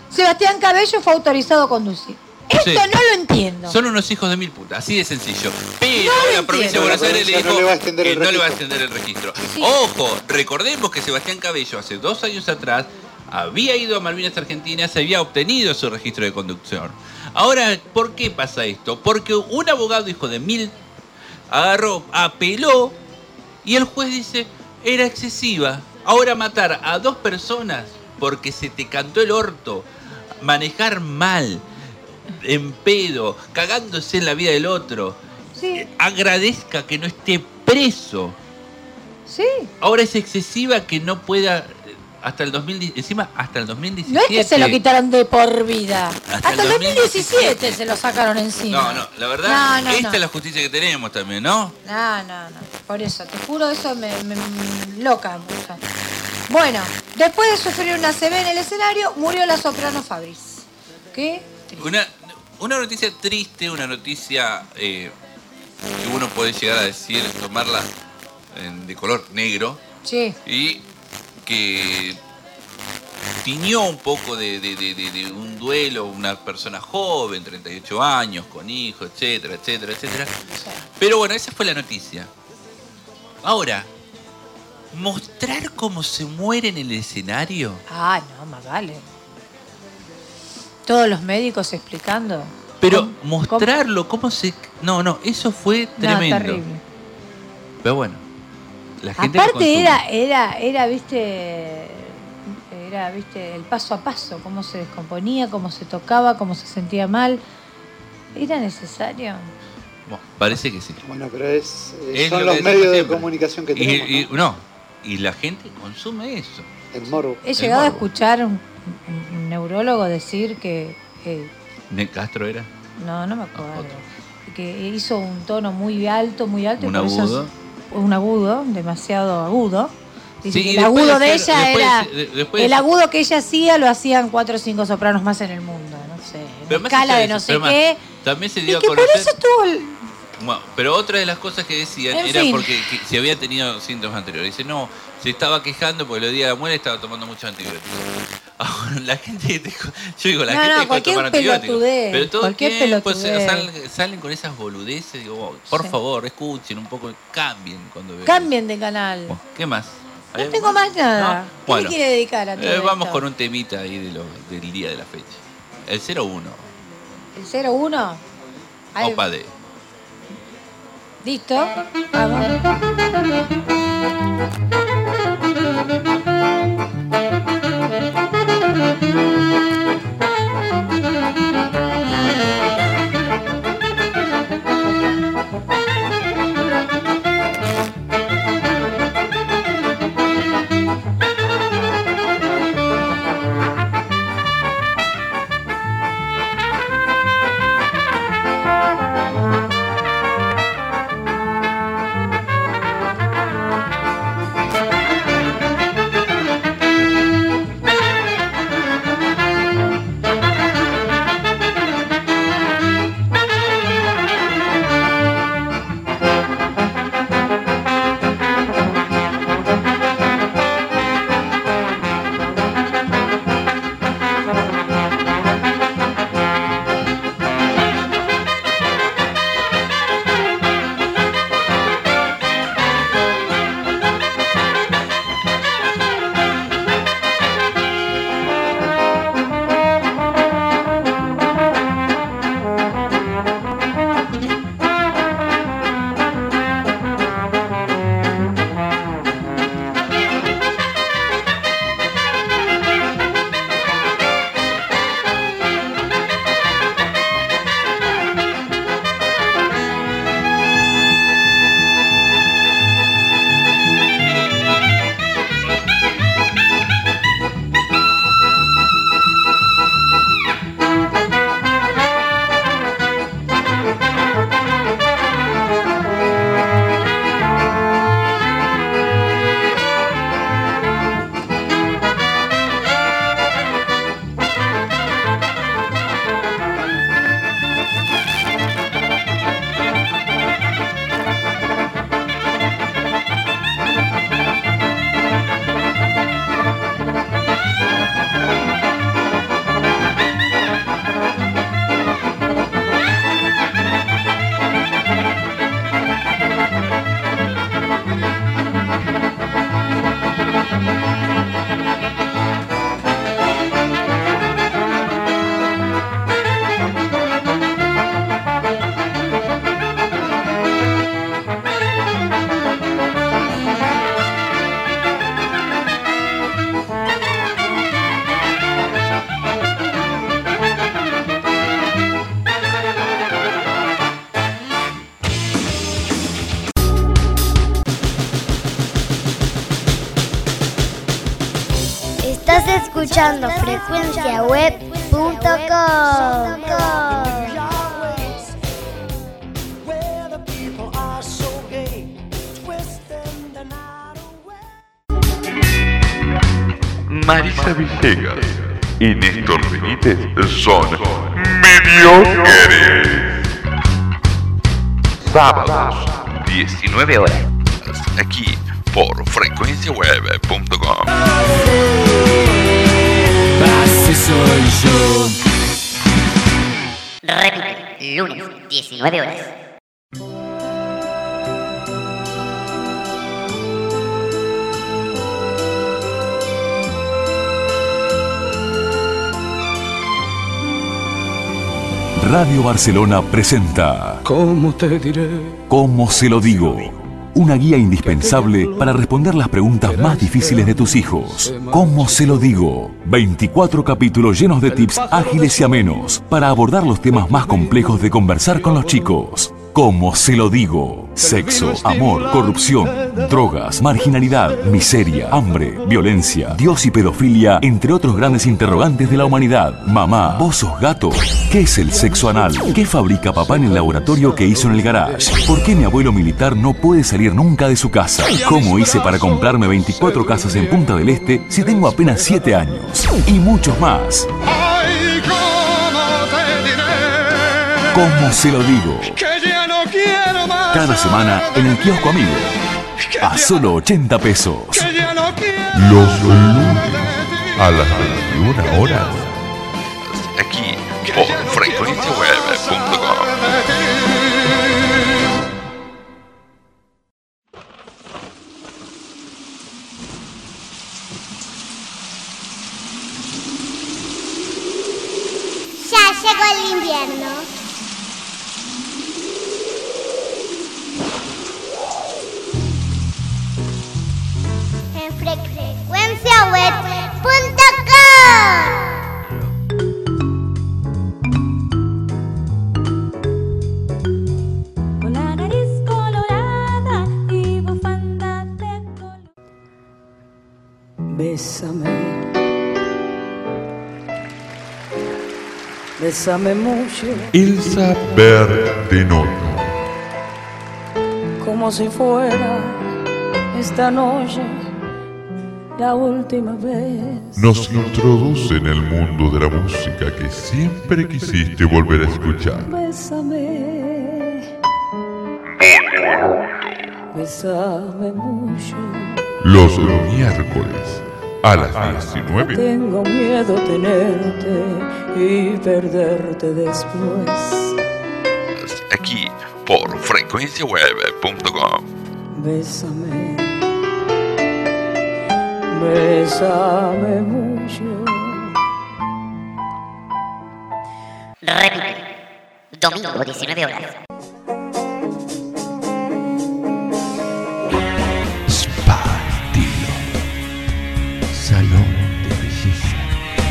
Sebastián Cabello fue autorizado a conducir. Esto
Sí.
no lo entiendo.
Son unos hijos de mil putas, así de sencillo. Pero
No lo
la provincia de
entiendo.
Buenos Aires le
La
dijo
provincia no le va a extender
que
el
no le va a
registro.
extender el registro.
Sí.
Ojo, recordemos que Sebastián Cabello hace dos años atrás había ido a Malvinas Argentinas, había obtenido su registro de conducción. Ahora, ¿por qué pasa esto? Porque un abogado hijo de mil agarró, apeló y el juez dice, era excesiva. Ahora matar a dos personas porque se te cantó el orto, manejar mal, en pedo, cagándose en la vida del otro,
Sí,
agradezca que no esté preso.
sí.
Ahora es excesiva que no pueda hasta el dos mil diez, encima hasta el dos mil
No
diecisiete.
es que se lo quitaron de por vida.
Hasta
Hasta,
el
el dos mil diecisiete se lo sacaron encima.
No, no, la verdad,
No, no,
esta
no.
es la justicia que tenemos también, ¿no?
No, no, no. Por eso, te juro, eso me, me- me- loca. mujer. Bueno, después de sufrir una C B en el escenario, murió la soprano Fabris. ¿Qué?
Una, una noticia triste, una noticia eh, que uno puede llegar a decir, tomarla en- de color negro
Sí.
y que tiñó un poco de, de- de- de- de un duelo, una persona joven, treinta y ocho años, con hijos, etcétera, etcétera, etcétera. Pero bueno, esa fue la noticia. Ahora, mostrar cómo se muere en el escenario.
Ah, no, más vale. Todos los médicos explicando.
Pero
¿Cómo-
mostrarlo, cómo se... No, no, eso fue
No,
tremendo.
terrible.
Pero bueno, la gente lo
Aparte
consume.
era, era, era, viste, era, viste, el paso a paso, cómo se descomponía, cómo se tocaba, cómo se sentía mal. ¿Era necesario?
Bueno, parece que sí.
Bueno, pero es, eh,
Es
son
lo
los
que
medios
decimos
de
siempre.
comunicación que
Y,
tenemos,
y-
¿no?
no, y la gente consume eso.
El morbo.
He
El
llegado a
morbo.
escuchar un, un- un neurólogo decir que, eh,
¿De Castro era?
no, no me acuerdo,
Otro.
que hizo un tono muy alto, muy alto. y
Un
por eso
agudo.
es- un agudo, demasiado agudo. Dice
Sí,
que
y
el
después
agudo
de
de
hacer-
ella
después
era...
de- de- después de
El
hacer-
agudo que ella hacía lo hacían cuatro o cinco sopranos más en el mundo, no sé.
Pero
Una
más
escala
allá
de
eso,
no sé
pero más,
qué.
También se
Y
dio a
que por
conocer...
eso tuvo el...
Bueno, pero otra de las cosas que decían
En
era
fin.
porque que, si había tenido síntomas anteriores. Dice, no, se estaba quejando porque los días de la muerte estaba tomando muchos antibióticos. Ahora, la gente, te- yo digo, la
No,
gente
no,
dejó de
cualquier
tomar antibióticos.
pelotudez,
Pero todo
cualquier
el tiempo se-
pelotudez.
salen, salen con esas boludeces. Digo, oh, por
Sí.
favor, escuchen un poco, cambien cuando vean.
Cambien de canal.
Bueno, ¿qué más?
No
¿Hay
tengo
algo
más nada.
¿No?
¿Qué
Bueno,
le quiere dedicar a todo
eh, vamos
esto?
con un temita ahí de lo, del día de la fecha. El cero uno.
¿El cero uno? Ahí-
Opa de.
Listo. Vamos.
escuchando frecuencia web punto com.
Marisa Villegas y Néstor Benítez son mediocres. Sábados, diecinueve horas. Aquí por frecuencia web punto com.
Así soy yo.
Repite, lunes, diecinueve horas.
Radio Barcelona presenta
¿Cómo te diré?
¿Cómo se lo digo? Una guía indispensable para responder las preguntas más difíciles de tus hijos. ¿Cómo se lo digo? veinticuatro capítulos llenos de tips ágiles y amenos para abordar los temas más complejos de conversar con los chicos. ¿Cómo se lo digo? Sexo, amor, corrupción, drogas, marginalidad, miseria, hambre, violencia, Dios y pedofilia, entre otros grandes interrogantes de la humanidad. Mamá, ¿vos sos gato? ¿Qué es el sexo anal? ¿Qué fabrica papá en el laboratorio que hizo en el garage? ¿Por qué mi abuelo militar no puede salir nunca de su casa? ¿Cómo hice para comprarme veinticuatro casas en Punta del Este si tengo apenas siete años? Y muchos más. ¿Cómo se lo digo? Cada semana en el kiosco amigo. A solo ochenta pesos.
Los lunes a las veintiuna horas. Aquí por frecuencia web punto com.
Ya llegó el invierno. En frecuencia web punto com.
Con la nariz colorada y bufanda de color.
Bésame. Bésame mucho.
Ilsa Bertinoto.
Como si fuera esta noche la última vez.
Nos introduce en el mundo de la música que siempre quisiste volver a escuchar.
Bésame. Bésame mucho.
Los miércoles a las diecinueve.
Tengo miedo tenerte y perderte después.
Aquí por frecuencia web punto com.
Bésame. Bésame mucho.
Repite, domingo, diecinueve horas.
Spa Estilo. Salón de belleza.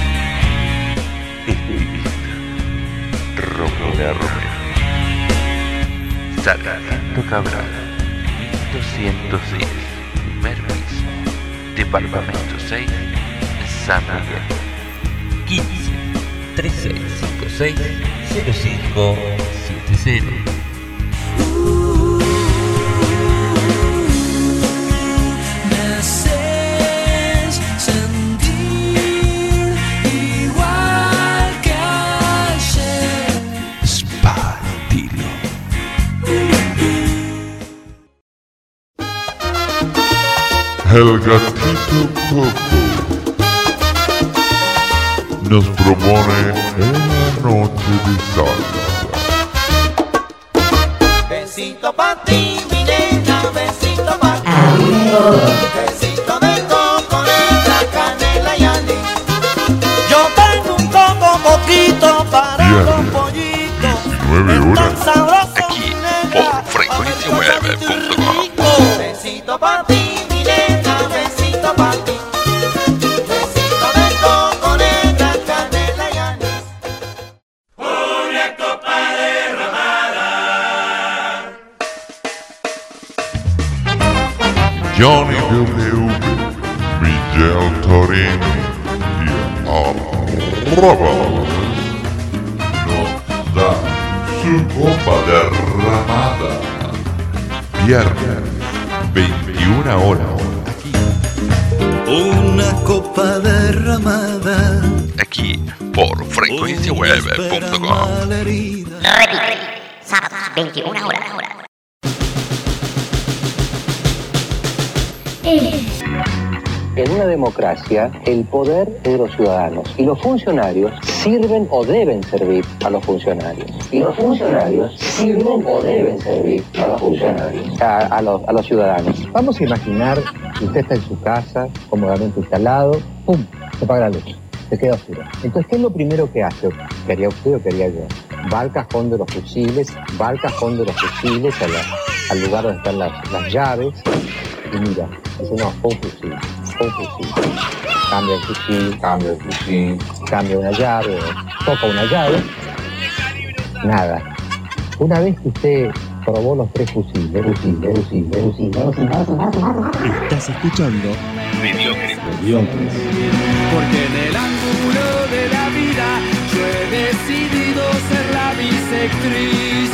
Estilista Romina Romero. Sargento Cabral, mil doscientos diez, primer piso, departamento seis, San Miguel. quince, treinta y cinco, seis, cero cinco siete cero. El gatito Coco nos propone una noche de salsa.
Besito pa' ti, mi nena, besito pa' ti. Besito de coco, negra, canela y anís. Yo tengo un coco poquito para los pollitos.
diecinueve horas.
Aquí
por frecuencia web punto com.
Besito pa' ti. Besito pa' ti, besito de coco, negra, canela y anís. Una copa derramada.
Johnny W, Miguel Torini y Robo nos da su copa derramada. Viernes, veintiuna horas.
Una copa derramada.
Aquí por frecuencia web punto com.
Repite, sábados, veintiuna horas.
En una democracia, el poder es de los ciudadanos y los funcionarios sirven o deben servir a los funcionarios. Y los funcionarios sirven o deben servir a los funcionarios, a, a, los, a los ciudadanos.
Vamos a imaginar que usted está en su casa, cómodamente instalado, ¡pum!, se apaga la luz, se queda oscuro. Entonces, ¿qué es lo primero que hace? ¿Qué haría usted o qué haría yo? Va al cajón de los fusiles, va al cajón de los fusiles, a la, al lugar donde están las, las llaves, y mira, dice, no, fue un fusil, fue un fusil. Cambia el fusil, cambia el fusil, cambia una llave, toca una llave, nada. Una vez que usted probó los tres fusiles, fusiles, fusiles, fusiles,
Estás escuchando
Mediocre.
Mediocres.
Porque en el ángulo de la vida yo he decidido ser la bisectriz.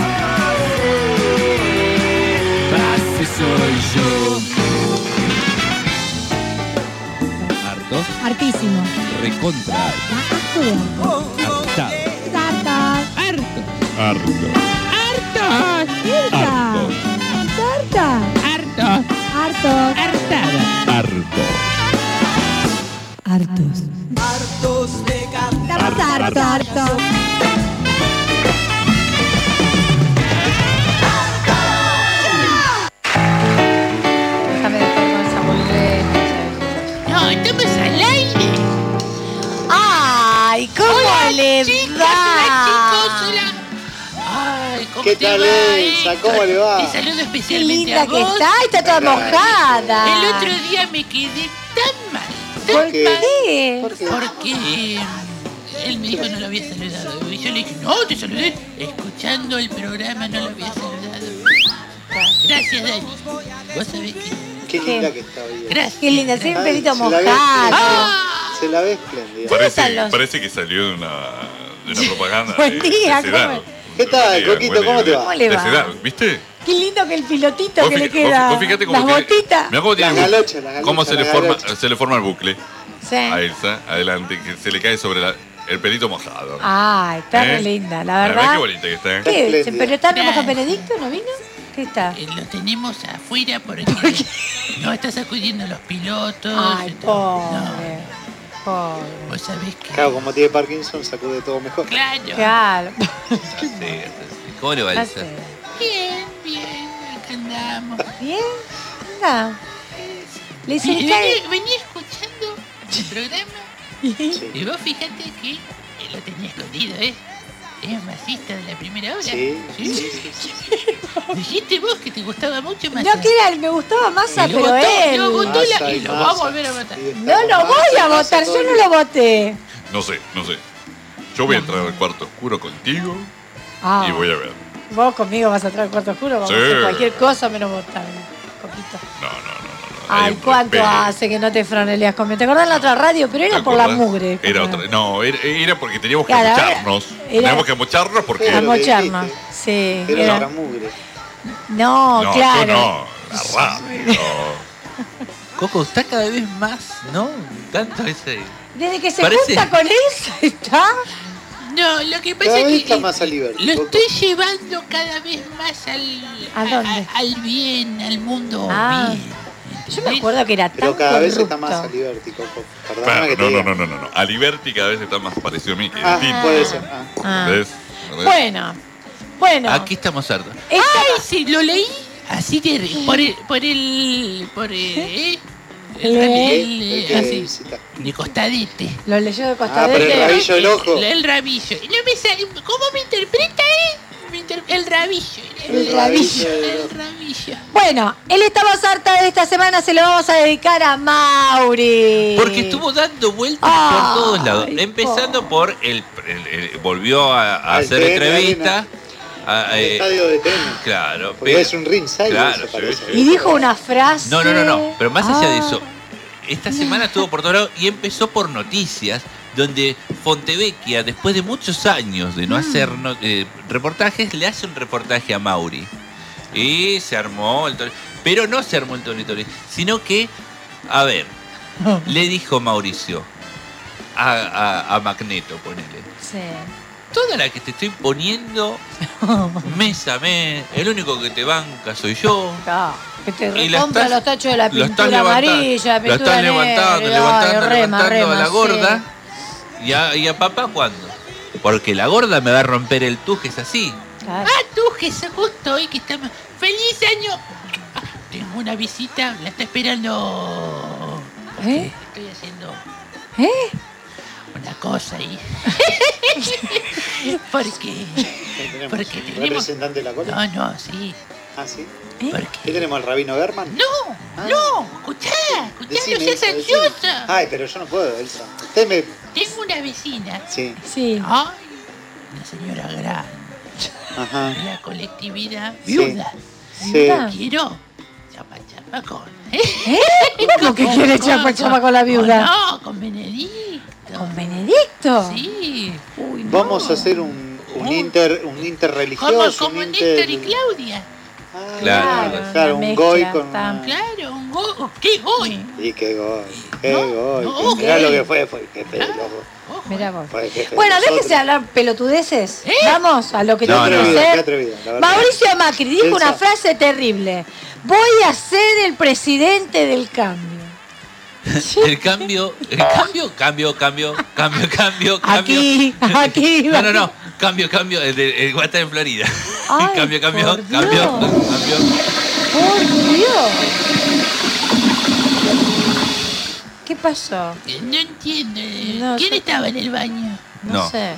Así soy yo.
Hartos.
Hartísimo.
Recontra.
Harto.
Hartado.
Harto.
Harto.
Harto.
Harto.
Harto. Harto. Hartada.
Harto.
Hartos.
Hartos de cantar.
Estamos harto, harto.
Déjame dejar con esa boludez.
No, estamos al aire.
¡Ay! ¿Cómo
Hola,
le
chicas,
va?
hola, chicos, hola. Ay, ¿cómo
¿Qué
te
tal,
va,
Elsa?
Héctor?
¿Cómo le va?
Te saludo
Qué
especialmente
linda
a
que
vos.
está, está toda mojada.
El otro día me quedé tan mal. Tan
¿Por
mal,
qué?
¿Por qué?
Porque él me dijo no lo había saludado. Y yo le dije, no, te saludé. Escuchando el programa no lo había saludado. Gracias, Dani. Vos sabés que...
Qué linda que está hoy.
Gracias.
Qué linda, siempre
Ay,
pelito
se la ve
mojado.
espléndida. Se la ve espléndida.
están
Parece,
los-
parece que salió de una, de una propaganda.
Buen
de-
día,
de Sedal.
¿cómo-
¿Qué tal,
Buen día,
Coquito?
buen
¿Cómo
día.
te va?
¿Cómo le
De
va?
Sedal, ¿viste?
Qué lindo que el pilotito
Vos
que le
fija-
queda.
vos- vos fíjate cómo
Las
tiene-
botitas.
Mirá cómo tiene
Las
el-
galochas, las
cómo se le,
galochas,
forma,
las galochas.
se le forma el bucle
Sí.
a Elsa, adelante, que se le cae sobre la- el pelito mojado.
Ay, está
¿Eh?
re linda, la
La
verdad.
qué bonita que está. ¿eh?
¿Qué?
espléndida.
¿Pero está en
Gracias.
San Benedicto? ¿No vino? ¿Qué está?
Eh, Lo tenemos afuera porque no está sacudiendo los pilotos.
Ay,
está-
pobre. Pobre.
No, vos sabés que...
Claro, como tiene Parkinson, sacude todo mejor.
Claro.
Claro.
Sí, sí. ¿Cómo le va,
No
Elsa?
sé.
Bien, bien, acá andamos.
¿Bien? Anda. Le dice,
Vení,
"Está-
vení escuchando el programa y vos fíjate que eh, lo tenía escondido, ¿eh? Es masista de la primera hora.
Sí, sí, sí,
Dijiste vos que te gustaba mucho más.
No, que era, me gustaba Massa,
Y lo
pero
votó,
él.
lo votó la-
Massa
y
y
lo
Massa.
va a volver a votar.
Y está
No
con
lo
Massa,
voy a
Massa
votar,
todo
yo
el
no
día.
lo voté.
No sé, no sé. Yo voy a entrar al cuarto oscuro contigo
Ah,
y voy a ver.
vos conmigo vas a entrar al cuarto oscuro, vamos
Sí.
a hacer cualquier cosa menos votar. Coquito.
No, no, no, no. no.
Ay,
Hay un
¿cuánto
respeto.
hace que no te franeleas conmigo? ¿Te acordás en la otra radio? Pero era
¿Te
por la
acordás?
mugre.
Era
como-
otra. No, era, era porque teníamos que
Claro, era-
mocharnos.
era-
Teníamos que mocharnos porque.
Era
A
lo que
mocharnos.
dijiste.
Sí.
Era
era-
otra mugre.
No,
No,
claro.
yo no. La radio.
Coco está cada vez más, ¿no? Tanto ese.
Desde que se
Parece-
junta con Elsa, está.
No, lo que pasa
Cada vez
es que
está
eh,
más a libertad.
lo estoy llevando cada vez más al,
¿A dónde?
a- al bien, al mundo
Ah.
bien.
Yo me acuerdo que era tan
Pero cada vez está
corrupto.
más a Liberty, Coco. Perdóname que
Claro,
te
no,
diga.
no, no, no, no, no. A Liberty cada vez está más parecido a mí que
Ah,
distinto.
puede ser. Ah.
Ah.
¿Ves? ¿Ves?
Bueno, bueno.
Aquí estamos hartos.
Ay, sí, lo leí así de por el por el por el, ¿eh? el,
¿Eh?
el-
El que
así,
visita.
de costadete.
Lo leyó de
Ah,
costadete.
pero el rabillo del ojo.
El, el rabillo. Y no me sale, ¿cómo me interpreta, eh? Me inter- el rabillo.
El rabillo.
El rabillo.
Bueno, él está más harta de esta semana, se lo vamos a dedicar a Mauri.
Porque estuvo dando vueltas
Ay,
por todos lados. Empezando por el, el- el- volvió a, a
Al
hacer
T N
entrevista. a-
El
eh,
estadio de tenis.
claro.
Porque
pero-
es un ringside,
Claro,
eso parece.
sí,
Y dijo una frase.
No, no, no, no. Pero más allá de
Ah.
eso, esta semana estuvo por todos lados y empezó por noticias donde Fontevecchia, después de muchos años de no
Mm.
hacer no- eh, reportajes, le hace un reportaje a Mauri. Y se armó el Tori. Pero no se armó el Tori Tori, sino que, a ver, le dijo Mauricio a, a, a Magneto, ponele.
Sí.
Toda la que te estoy poniendo mes a mes, el único que te banca soy yo.
Ah, que te
Y la
recompra
estás-
los tachos de la
lo estás
pintura
levantando-
amarilla,
lo
pintura
estás levantando,
negra.
levantando,
Ay, rema,
levantando
rema,
a la
sí.
gorda. ¿Y a, y a papá cuándo? Porque la gorda me va a romper el tuje, es así.
Claro.
Ah, tú, Jesús, justo hoy que estamos. ¡Feliz año! Ah, tengo una visita, la está esperando.
¿Eh?
Estoy haciendo
¿Eh?
una cosa ahí. Porque.
tenemos?
Porque
¿Un
tenemos.
representante de la cola?
No, no, sí.
Ah, ¿sí?
¿Por
¿Qué tenemos, el rabino Berman?
No, no, escuchá, escuchá,
Decime,
no seas
Elsa, decime.
ansiosa.
Ay, pero yo no puedo, Elsa. Usted me...
Tengo una vecina.
Sí.
Sí.
Ay, una señora grande.
Ajá.
De la colectividad
Sí.
viuda.
Sí.
Viuda. Quiero chapa chapa con.
¿Eh? ¿Cómo que quiere chapa chapa con la viuda?
No, con Benedicto.
¿Con Benedicto?
Sí. Uy, no.
Vamos a hacer un, un inter un
Como,
interreligioso.
como
un
Néstor y Claudia.
Claro.
Claro, un goy con...
Claro, un go. ¿Qué goy?
Y qué goy, qué goy.
no,
Mirá
ok.
lo que fue, fue jefe de los...
Mirá vos.
Fue jefe de
Bueno,
nosotros.
déjese hablar pelotudeces. Vamos a lo que
Qué
tiene que
atrevido, qué
hacer.
atrevido, la verdad.
Mauricio Macri dijo
Elsa.
una frase terrible. Voy a ser el presidente del cambio.
El cambio, el cambio, cambio, cambio, cambio, cambio, cambio.
Aquí, aquí.
No, no, no. Cambio, cambio. El, de, el guata en Florida.
Ay,
cambio, cambio,
por
cambio,
Dios.
cambio.
Por Dios. ¿Qué pasó?
No entiendo.
No,
¿Quién
yo-
estaba en el baño?
No,
No.
sé.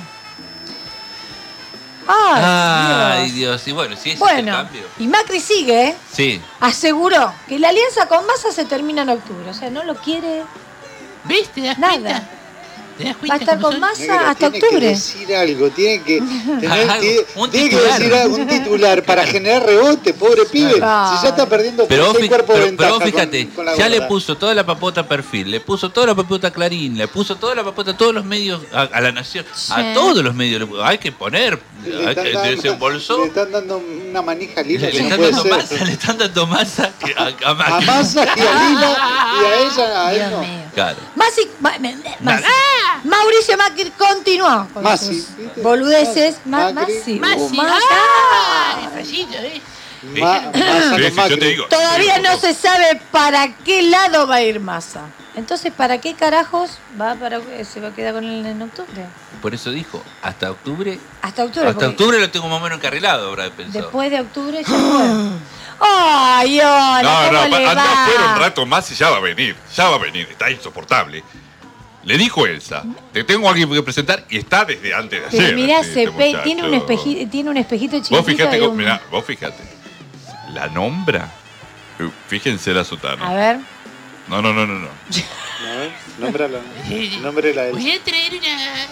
Ay,
Ay,
Dios.
Dios. Y bueno, si ese es el
Bueno,
cambio.
y Macri sigue, ¿eh?
Sí.
Aseguró que la alianza con Massa se termina en octubre. O sea, no lo quiere
¿Ves? ¿Te das
nada.
cuenta? ¿Te das
Va a
cuenta
estar
cómo
con
son?
Massa
Negra,
hasta
tiene que
octubre.
decir algo, tiene que, tener,
Algo,
tiene,
un
tiene que
titular.
decir algo, un titular para generar rebote, pobre pibe.
Ah.
Si ya está perdiendo
Pero
por
vos,
seis
fi-
cuerpos de
pero,
ventaja
pero vos fíjate,
con, con la
ya le
gorda.
puso toda la papota a Perfil, le puso toda la papota a Clarín, le puso toda la papota a todos los medios, a, a La Nación,
Sí.
a todos los medios. le puso. Hay que poner,
Le
hay que,
están, dando,
desembolsó.
le están dando una manija lila
Le,
que
le
no
están
puede
dando
ser.
masa, le están dando masa que a, a
A
Macri.
Massa y a Lila y a ella, a él
Dios
no.
mío.
Claro.
Masi- Ma- me- me- Masi- Mauricio Macri continuó con
Masi,
sus
¿viste?
boludeces. Ma-
Macri.
Masi.
Más
Uh,
sí.
Massa.
¡Ah! Despacito, ¿eh?
Ma- Massa
Sí,
con
sí,
Macri.
yo te digo.
Todavía no se sabe para qué lado va a ir Massa. Entonces, ¿para qué carajos va para, se va a quedar con él en octubre?
Por eso dijo, hasta octubre.
Hasta octubre.
Hasta
porque
octubre lo tengo más o menos encarrilado, habrá pensado.
Después de octubre ya fue. ¡Ay, hola!
No,
¿Cómo
no,
le
anda
va?
afuera un rato más y ya va a venir. Ya va a venir, está insoportable. Le dijo Elsa, te tengo a alguien que presentar y está desde antes de
Pero
ayer.
mirá,
así,
se
este
ve-
muchacho.
tiene, un espeji- tiene un espejito chiquitito.
Vos fíjate,
y
cómo-
un-
mirá, vos fíjate. La nombra. Uh, Fíjense la
A
sotana.
ver.
No, no, no, no, no.
A ver, nómbrala. Nómbrela a él.
Voy a traer una.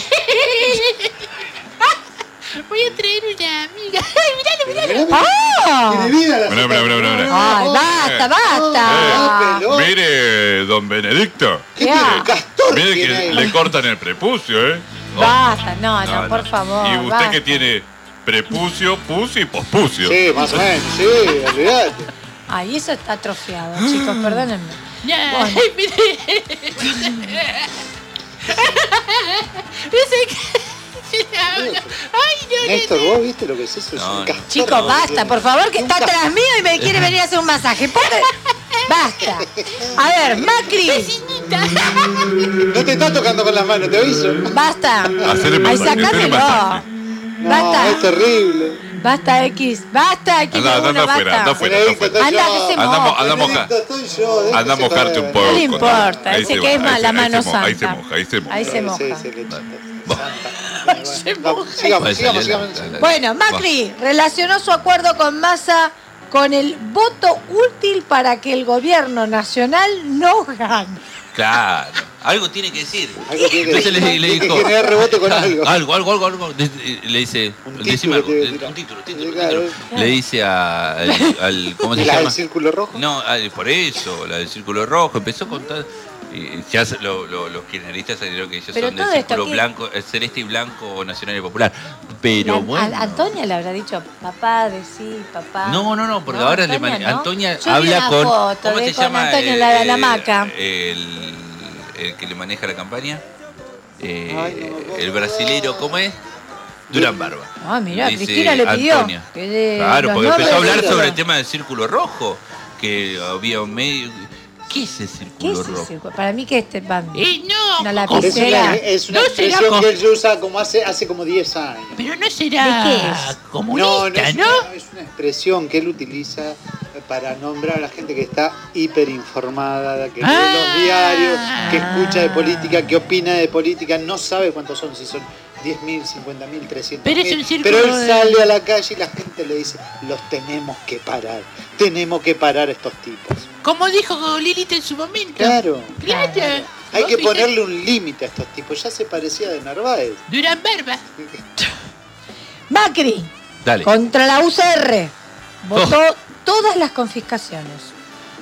Voy a traer una amiga. ¡Ay, miralo, miralo!
¡Ah!
Tiene vida la
Mirá, mirá, mirá, mirá, mirá.
¡Ay, basta, basta!
pelota.
Mire, don Benedicto.
¿Qué
¿Qué
tiene?
ha?
Castor
Mire
tiene
que
ahí.
le cortan el prepucio, ¿eh? Oh,
Basta, no, no,
no,
por
no.
favor.
Y usted
basta.
que tiene prepucio, pucio y pospucio.
Sí, más o menos, sí, olvídate.
Ay, eso está atrofiado, chicos, perdónenme.
Ya,
Bueno.
mire. Ese que. Ay, no,
Néstor,
no, no.
¿vos viste lo que es eso? Es
No,
un
no.
castor.
Chicos, basta, por favor, que está atrás mío y me quiere venir a hacer un masaje. Pobre- Basta. A ver, Macri,
No te está tocando con las manos, te aviso.
basta.
Hacerle
Ay,
masaje, hacerle
sacámelo.
masaje.
No,
Basta.
es terrible.
Basta, X. Basta, X.
Anda,
de
anda,
uno,
anda afuera,
basta.
anda afuera.
Benedicto, estoy
Anda,
yo.
que se
Andamos,
moja.
andamos acá.
Benedicto, estoy yo, déjese
Anda a mojarte
joder.
un poco.
No le
con-
importa,
ahí
ese
se
que
va,
es ma-
ahí
la
se- ahí
mano
se moja, Ahí se
santa.
moja, ahí se moja.
Ahí se
Sí,
moja.
sí, le chata.
Bah.
Santa.
Se
Vamos,
moja.
sigamos,
Pues,
sigamos,
dale,
sigamos.
dale.
Bueno, Macri relacionó su acuerdo con Massa con el voto útil para que el gobierno nacional no gane.
Claro, algo tiene que decir.
Algo tiene que
Entonces le,
decir.
le
Tiene que
dijo.
generar rebote con algo.
Algo, algo, algo, algo. De- Le dice.
Un
Decime
título
algo.
tiene que
de-
tirar.
Un título, título,
Claro.
título. Le dice a, al, al- ¿cómo se
¿La
llama?
del círculo rojo?
No, al- por eso, la del círculo rojo. Empezó con tal. Y ya se- lo- lo- los kirchneristas salieron que ellos
Pero
son del
todo esto
círculo
que-
blanco, el celeste y blanco nacional y popular. Pero
La-
bueno.
a- Antonia le habrá dicho, papá, decí, papá.
No, no, no, porque ahora le
Antonia,
mane-
¿no?
Antonia
Yo vi
habla
una
con.
foto
¿Cómo
de-
se
con
llama?
Antonio
el,
la- la
el-
hamaca.
El, el que le maneja la campaña. Eh,
Ay, no me acuerdo.
el brasilero, ¿cómo es? Durán Barba.
Ah, mirá,
Dice
Cristina le pidió.
Antonia.
que de
Claro,
los
porque empezó a
nombres
hablar
de-
sobre el tema del círculo rojo. Que había un medio. ¿Qué es el
¿Qué
círculo
es
rojo?
ese? Para mí que este van.
Eh, no,
Una
Es
lapicera.
una, es una
No será
expresión
co-
que él usa como hace, hace como diez años.
pero no será
¿De qué es?
comunista,
no, no, es,
¿no?
Una, es una expresión que él utiliza para nombrar a la gente que está hiperinformada, que lee
Ah.
los diarios, que escucha de política, que opina de política, no sabe cuántos son, si son diez mil, cincuenta mil, trescientos
Pero es
mil.
un círculo
Pero él
de-
sale a la calle y la gente le dice, los tenemos que parar, tenemos que parar a estos tipos.
Como dijo Lilith en su momento.
Claro,
Claro.
hay
Vos
que
viste-
ponerle un límite a estos tipos, ya se parecía de Narváez.
Durán Barba.
Macri,
Dale.
contra la U C R, votó
Oh.
todas las confiscaciones.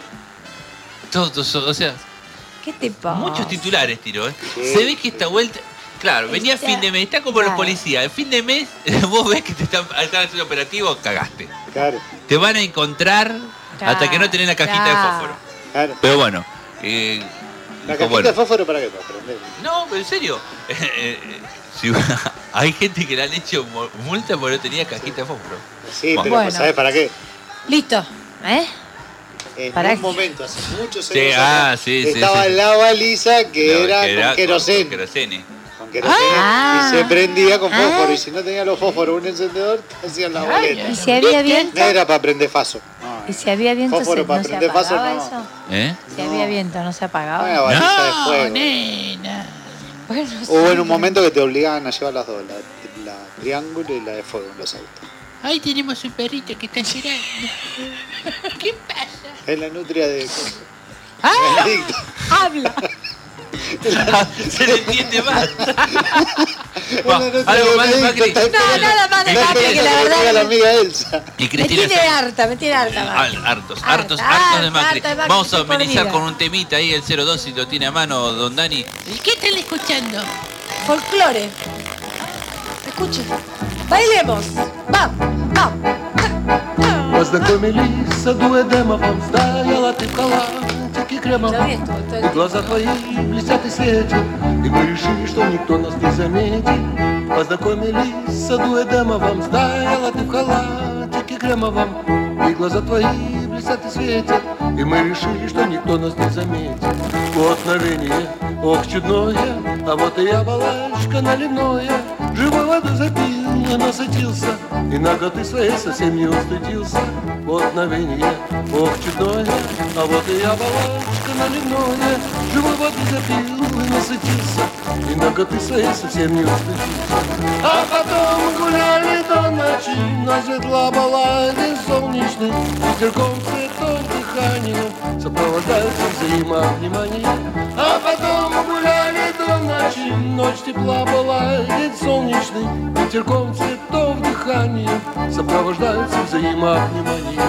Todos, o sea,
¿Qué te pasa?
muchos titulares tiró, ¿eh?
Sí.
Se ve que esta vuelta. Claro, venía
Está-
fin de mes, está como
claro.
los policías. El fin de mes, vos ves que te están, están haciendo operativo, cagaste.
Claro,
Te van a encontrar hasta que no tenés la cajita de
Claro.
fósforo.
claro.
Pero bueno, eh,
La
dijo,
cajita
bueno.
de fósforo para qué, para prender.
No, pero en serio. Eh, eh, si- hay gente que le han hecho mo- multa porque no tenía cajita de fósforo.
Sí,
Bueno.
pero
Bueno.
¿sabes para qué?
Listo. ¿Eh?
En
¿Para
un
qué?
momento, hace muchos
Sí,
años
ah,
atrás,
sí, sí,
estaba
sí.
la baliza que
No,
era
que
con queroseno.
Con querosene.
Con queroseno.
Ah.
Y se prendía con fósforo.
Ah.
Y si no tenía los fósforos un encendedor, te hacían la boleta.
¿Y si había viento?
No era para prender faso. No,
¿Y si había viento se,
Fósforo para
no se
prender faso,
apagaba
no.
eso?
¿Eh?
Si había viento, ¿no se apagaba?
no era baliza de
No,
fuego.
nena.
Bueno,
Hubo
sí.
en un momento que te obligaban a llevar las dos, la, la triángulo y la de fuego en los autos.
Ahí tenemos un perrito que está llorando. ¿Qué pasa?
Es la nutria de...
¡Ah!
Benedicto.
¡Habla!
Se le entiende más.
Es la nutria
algo
de
más de
Benedicto,
Macri.
está
No,
esperando-
nada más de
está
Macri, que
esperando
la
que
verdad
traiga la
que-
amiga Elsa.
Y
Me
Cristina
tiene harta, me tiene harta. Macri.
Al- hartos,
Harta,
hartos, hartos de
harta,
Macri.
harta de Macri,
Vamos a
estoy
amenizar
perdida.
con un temita ahí, el cero dos, si lo tiene a mano, don Dani.
¿Qué están escuchando?
Folclore. Escuchen. Bailemos. Vamos, vamos.
Познакомились в саду Эдемовом, стояла ты в халатике кремовом,
Ya vi esto, esto
и глаза твои блестят и светят, и мы решили, что никто нас не заметит. Познакомились в саду Эдемовом, стояла ты в халатике кремовом, и глаза твои блестят и светят, и мы решили, что никто нас не заметит. Вот мгновение, ох, чудное, а вот и яблочко наливное, живой воды запил и насытился, и наготы своей совсем не устыдился. Вот мгновение, ох, чудное, а вот и яблочко наливное, живой воды запил и насытился, и наготы своей совсем не устыдился. А потом гуляли до ночи, на светла была день солнечный, ветерком цветов дыханием сопровождаются взаимовнимание. А потом гуляли до ночи, ночь тепла была, день солнечный, ветерком цветов дыханием сопровождаются взаимовнимание.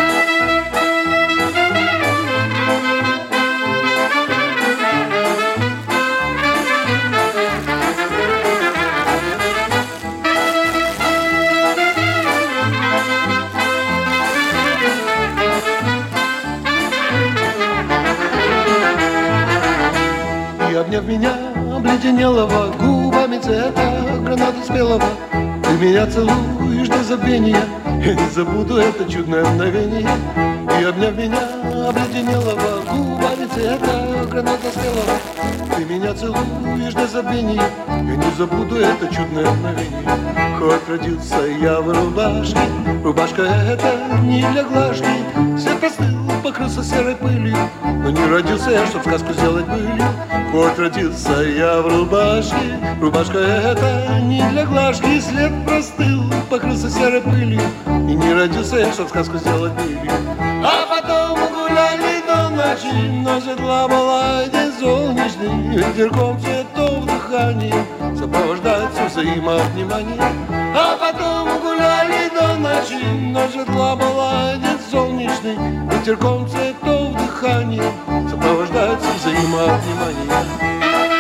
И обняв меня, обледенелого губами цвета граната спелого, ты меня целуешь до забвения, я не забуду это чудное мгновение. И обняв меня, обледенелого губами цвета граната спелого, ты меня целуешь до забвения, я не забуду это чудное мгновение. Хоть родился я в рубашке, рубашка эта не для глажки, свет простыл, покрылся серой пылью, но не родился я, чтоб сказку сделать былью. Хоть родился я в рубашке, рубашка эта не для глажки, след простыл, покрылся серой пылью, и не родился я, чтоб сказку сделать былью. А потом гуляли до ночи, но светла была день солнечный, ветерком цветов дыхания сопровождается взаимовнимание. А потом гуляли до ночи, но светла была день солнечный, ветерком цветов дыхания сопровождается взаимовнимание. Видимо, внимание.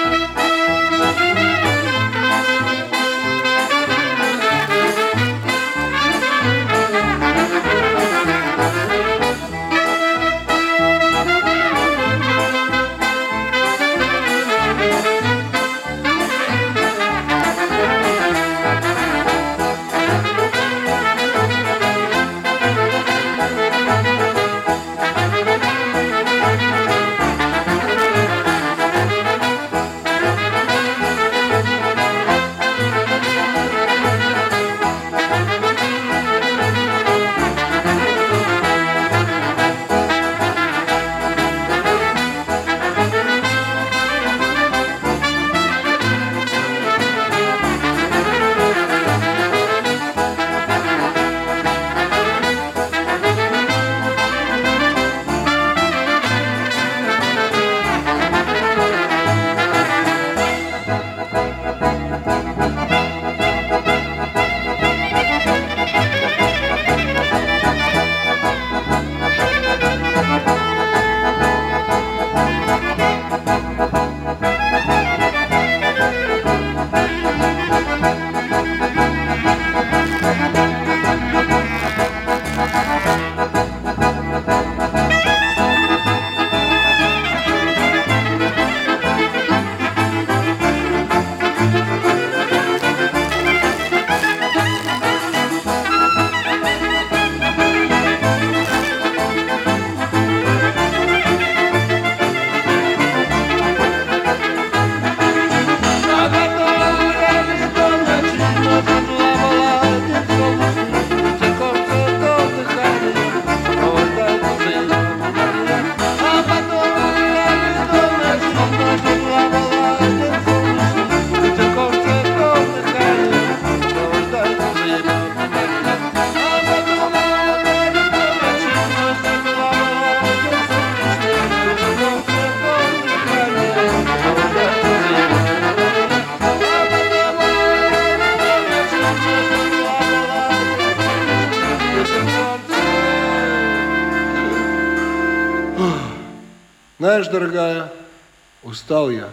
Знаешь, дорогая, устал я.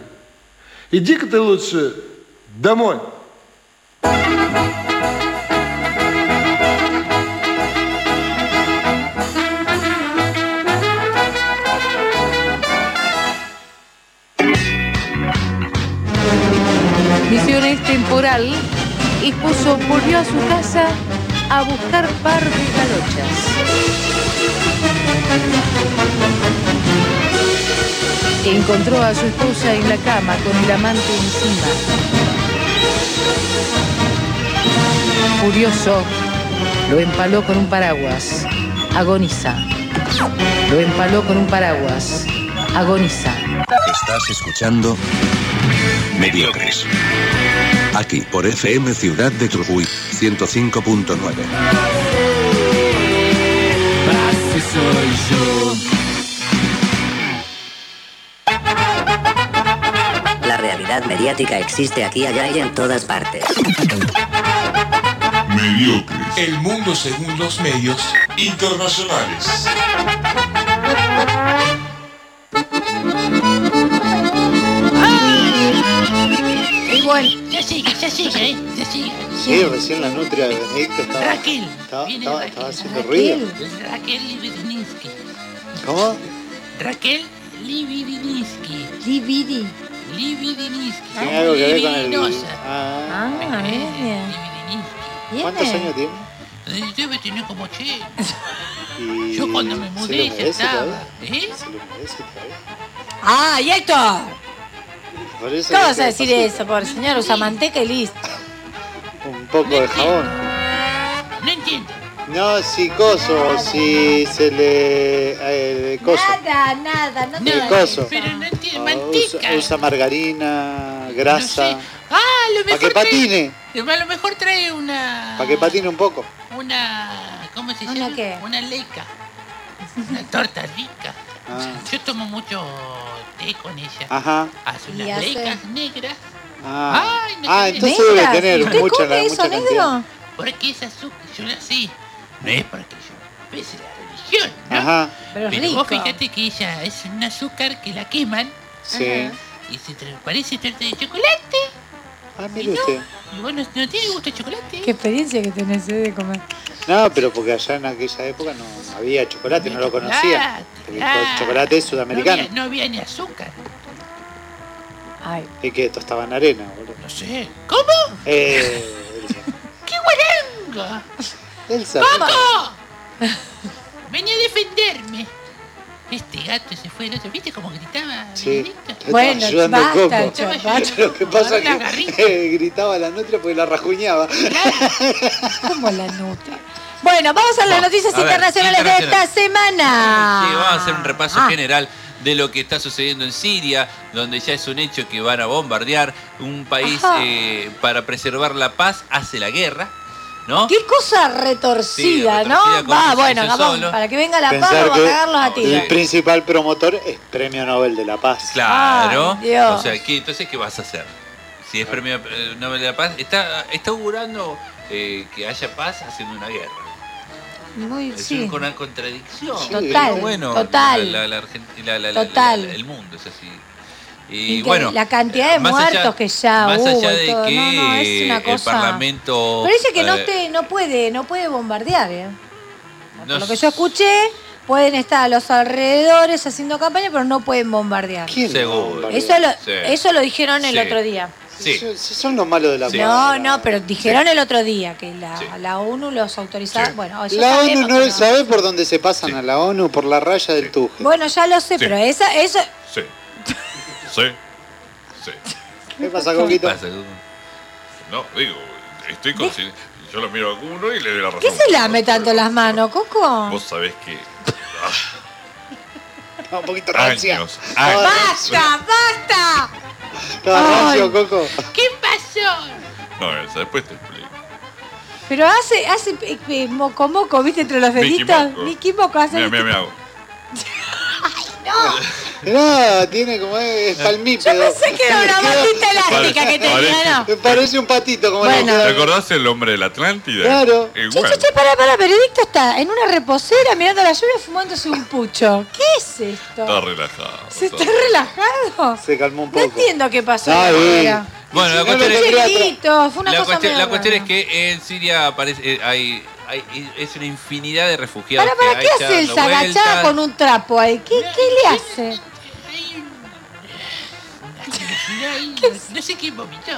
Иди-ка ты лучше домой.
Misiones temporal, esposo volvió a su casa a buscar par de galochas. Encontró a su esposa en la cama con el amante encima. Furioso, lo empaló con un paraguas. Agoniza. Lo empaló con un paraguas. Agoniza.
Estás escuchando Mediocres. Aquí por F M Ciudad de Trujillo, ciento cinco punto nueve.
Así soy yo.
La realidad mediática existe aquí, allá y en todas partes.
Mediocres. El mundo según los medios internacionales.
Igual, ya sigue, ya sigue, ¿eh? Ya sigue.
Sí, recién la nutria de Benedicto estaba,
Raquel.
estaba,
Viene
estaba,
Raquel.
estaba haciendo ruido.
Raquel Libidininsky.
¿Cómo?
Raquel Libidininsky.
Libidi.
Libidininsky.
Tiene algo que ver con el...
Libidinosa.
Ah,
Ah, bien.
¿Cuántos años tiene?
Eh, Debe tener como ochenta.
Y
Yo cuando me
¿se
mudé
lo
ya
merece
estaba.
todavía?
¿Eh?
¿Se lo merece todavía?
¡Ay, Héctor!
Por eso
¿Cómo
es
vas a
que
decir
pasó
eso, pobre señor? Usa manteca y listo.
Un poco de jabón.
No entiendo.
No, si coso, si se le... Eh, coso.
Nada, nada, no te
El coso.
Pero no entiendo.
Ah,
Manteca.
usa, usa margarina, grasa.
No sé. Ah, a lo
Para
mejor
que patine.
trae- a lo mejor trae una...
Para que patine un poco.
Una... ¿Cómo se llama?
¿Una qué?
Una leica. Una torta rica.
Ah.
Yo tomo mucho té con ella.
Ajá.
Hace
Y
unas
hace-
leicas negras.
Ah,
Ay, no
ah
sabía.
entonces debe
¿Negras?
tener
¿Usted
mucha,
come
la,
eso,
mucha
negro?
cantidad.
Porque es azúcar. Yo nací. No es porque yo pese la religión, ¿no?
Ajá.
Pero es
Pero
rico.
vos fíjate que ella es un azúcar que la queman
Sí.
Y se tra- parece torta de chocolate.
Ah, mire usted.
Y bueno, ¿no tiene gusto de chocolate?
Qué experiencia que tenés eh, de comer.
No, pero porque allá en aquella época no había chocolate, no lo conocía. Porque el chocolate es sudamericano.
No había, no había ni azúcar.
Ay.
¿Y qué? Tostaban arena, boludo.
No sé. ¿Cómo?
Eh.
¡Qué guaranga!
Elsa.
¿Cómo? Venía a defenderme. Este gato se fue el otro. ¿Viste cómo gritaba?
Sí.
Bueno,
ayudando a Coco.
basta, cho- basta.
Lo que pasa
La
es
garrita.
que gritaba la nutria porque la rajuñaba.
Como la nutria. Bueno, vamos a las noticias
a ver,
internacionales de esta semana.
Sí, vamos a hacer un repaso
Ah.
general de lo que está sucediendo en Siria, donde ya es un hecho que van a bombardear un país
Ajá.
eh, para preservar la paz, hace la guerra, ¿no?
Qué cosa retorcida,
Sí,
¿no?
retorcida con
Va,
su
bueno,
juicio
vamos,
solo.
para que venga la paz,
Pensar
vamos a
que
cagarlos a tiros.
el principal promotor es Premio Nobel de la Paz.
Claro.
Ay, Dios.
O sea, ¿qué, entonces, ¿qué vas a hacer? Si es premio eh, Nobel de la Paz, está, está augurando eh, que haya paz haciendo una guerra.
Muy,
Es
sí.
una contradicción.
Total,
Pero bueno,
total.
la- la- la Argent- la- la- la-
Total.
la- el mundo es así. Y
Y que
bueno,
la cantidad de
más
muertos
allá-
que ya
más
hubo
allá
y
de
todo.
que
No, no, es una
el
cosa.
Parlamento.
Pero dice que no
eh,
te, no puede, no puede bombardear, ¿eh?
no
Por lo que yo escuché, pueden estar a los alrededores haciendo campaña, pero no pueden bombardear.
¿Quién
Seguro.
Eso lo,
Sí.
eso lo dijeron el
Sí.
otro día.
Sí.
Son- Son los malos de la
Sí.
paz.
No, no, pero dijeron el otro día que la,
Sí.
la ONU los autorizaba.
Sí.
Bueno, eso
La
sabemos
ONU no
que
sabe por dónde se pasan a la ONU, por la raya del tuje.
Bueno, ya lo sé,
Sí.
pero esa, eso.
Sí. Sí. Sí.
¿Qué pasa, Coquito?
¿Qué pasa, Coco?
No, digo, estoy consciente. Yo lo miro a uno y le doy la razón.
¿Qué se lame tanto las manos, Coco?
Vos sabés que
No, un poquito rancia.
años, años.
¡Basta, basta!
Estaba rancio,
Ay.
Coco.
¿Qué pasó?
No, Elsa, después te explico.
Pero hace, hace eh, eh, moco moco, ¿viste? Entre los
Mickey
deditos.
Moco.
Mickey Moco hace.
Mira, mira, mira. hago.
No, tiene como es palmípedo.
Yo pensé que era una batita elástica que tenía, ¿no?
Me parece un patito como
Bueno.
le
¿Te
queda.
acordás el hombre de la Atlántida?
Claro.
Che,
Igual.
che, che, pará, pará, Benedicto está en una reposera mirando la lluvia fumándose un pucho. ¿Qué es esto?
Está relajado.
¿Se está relajado?
Se calmó un
No
poco.
entiendo qué pasó
Ah,
ahora.
Bueno, la
Si no
cuestión
lo
es
tendría
Chiquito, fue una
la
cosa
cuestión,
medio
la cuestión es
rara.
que en Siria aparece, eh, hay, hay- es una infinidad de refugiados.
Pará, pará,
que
¿qué
hay
hace el
dando
agachada
vueltas.
con un trapo ahí? ¿Qué, qué le hace?
Hay un... una curiosidad ahí, no, no sé quién vomitó.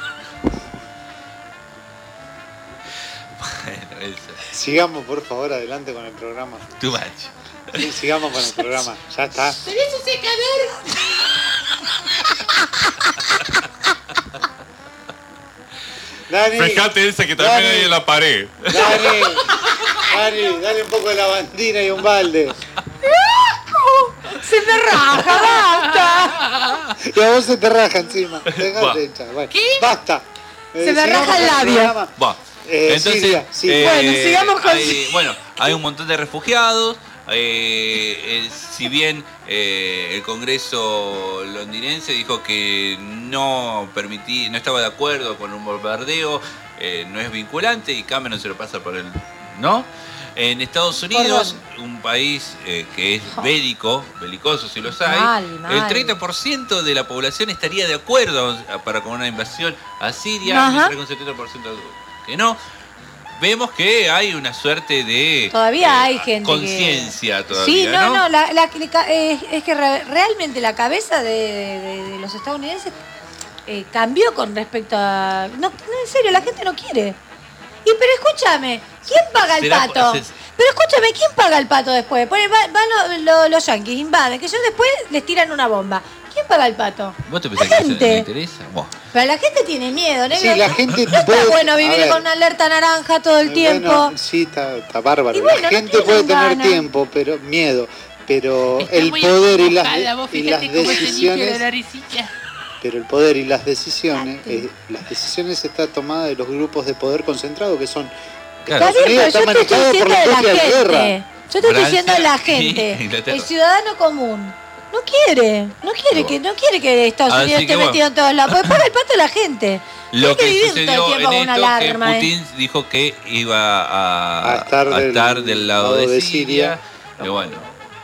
Bueno, Elsa,
Sigamos, por favor, adelante con el programa.
too much.
Sí, sigamos con el programa. Ya está.
¿Tenés un secador?
Dani,
Fíjate, Elsa, que también
Dani.
hay en la pared.
Dani, Dani, dale un poco de lavandina y un balde.
¡Se me raja, basta!
Y a vos se te raja encima.
Va.
Dejate echar. Bueno,
¿Qué?
basta. Eh,
Se me
sigamos
raja el
con
labio.
programa.
Va.
Eh,
Entonces,
Siria, Siria.
eh,
Bueno, sigamos con
hay,
Siria.
bueno, hay un montón de refugiados. eh, eh, si bien eh, el Congreso londinense dijo que no permití, no estaba de acuerdo con un bombardeo, eh, no es vinculante y Cameron se lo pasa por el no. En Estados Unidos, un país eh, que es bélico, belicoso si los hay,
Mal, mal.
el treinta por ciento de la población estaría de acuerdo a- para con una invasión a Siria,
Ajá.
mientras que un setenta por ciento que no. Vemos que hay una suerte de
Todavía
eh,
hay gente que-
conciencia todavía,
Sí, no,
¿no?
no, la, la- la- eh, es que re- realmente la cabeza de, de- de los estadounidenses eh, cambió con respecto a... No, no, en serio, la gente no quiere. Y pero escúchame, ¿quién paga el
¿Será-
pato?
se-
Pero escúchame, ¿quién paga el pato después? Ponen, va- van los, los- los yanquis, invaden, que ellos después les tiran una bomba. ¿Quién paga el pato?
¿Vos te pensás
La
que eso
gente.
no interesa? Buah.
Pero la gente tiene miedo, negro.
Sí, la gente
no está
puede-
bueno
a
vivir
ver.
con una alerta naranja todo el
Eh,
tiempo.
Bueno, sí, está, está bárbaro.
Y bueno,
la
no
gente
tienen
puede tener
ganas.
tiempo, pero miedo. Pero
Está
el
muy
poder y las,
acomodada, vos
y las
fíjate cómo se limpia la
decisiones,
naricilla.
pero el poder y las decisiones, eh, las decisiones están tomadas de los grupos de poder concentrados que son
Claro.
Está bien, pero
Está
yo te estoy
manejado por
diciendo
la
de la
industria de
gente.
guerra.
Yo te estoy
Francia
diciendo de la
y
gente.
Inglaterra.
El ciudadano común. No quiere, no quiere que, no quiere que Estados
Así
Unidos
que
esté
bueno.
metido en todos lados. Porque paga el pato de la gente.
Lo
Hay que
que
vivir todo
sucedió
el tiempo
en
con una
esto que
alarma, ¿eh?
Putin dijo que iba a,
A estar del-
del lado de,
lado de
Siria.
Siria.
Y bueno,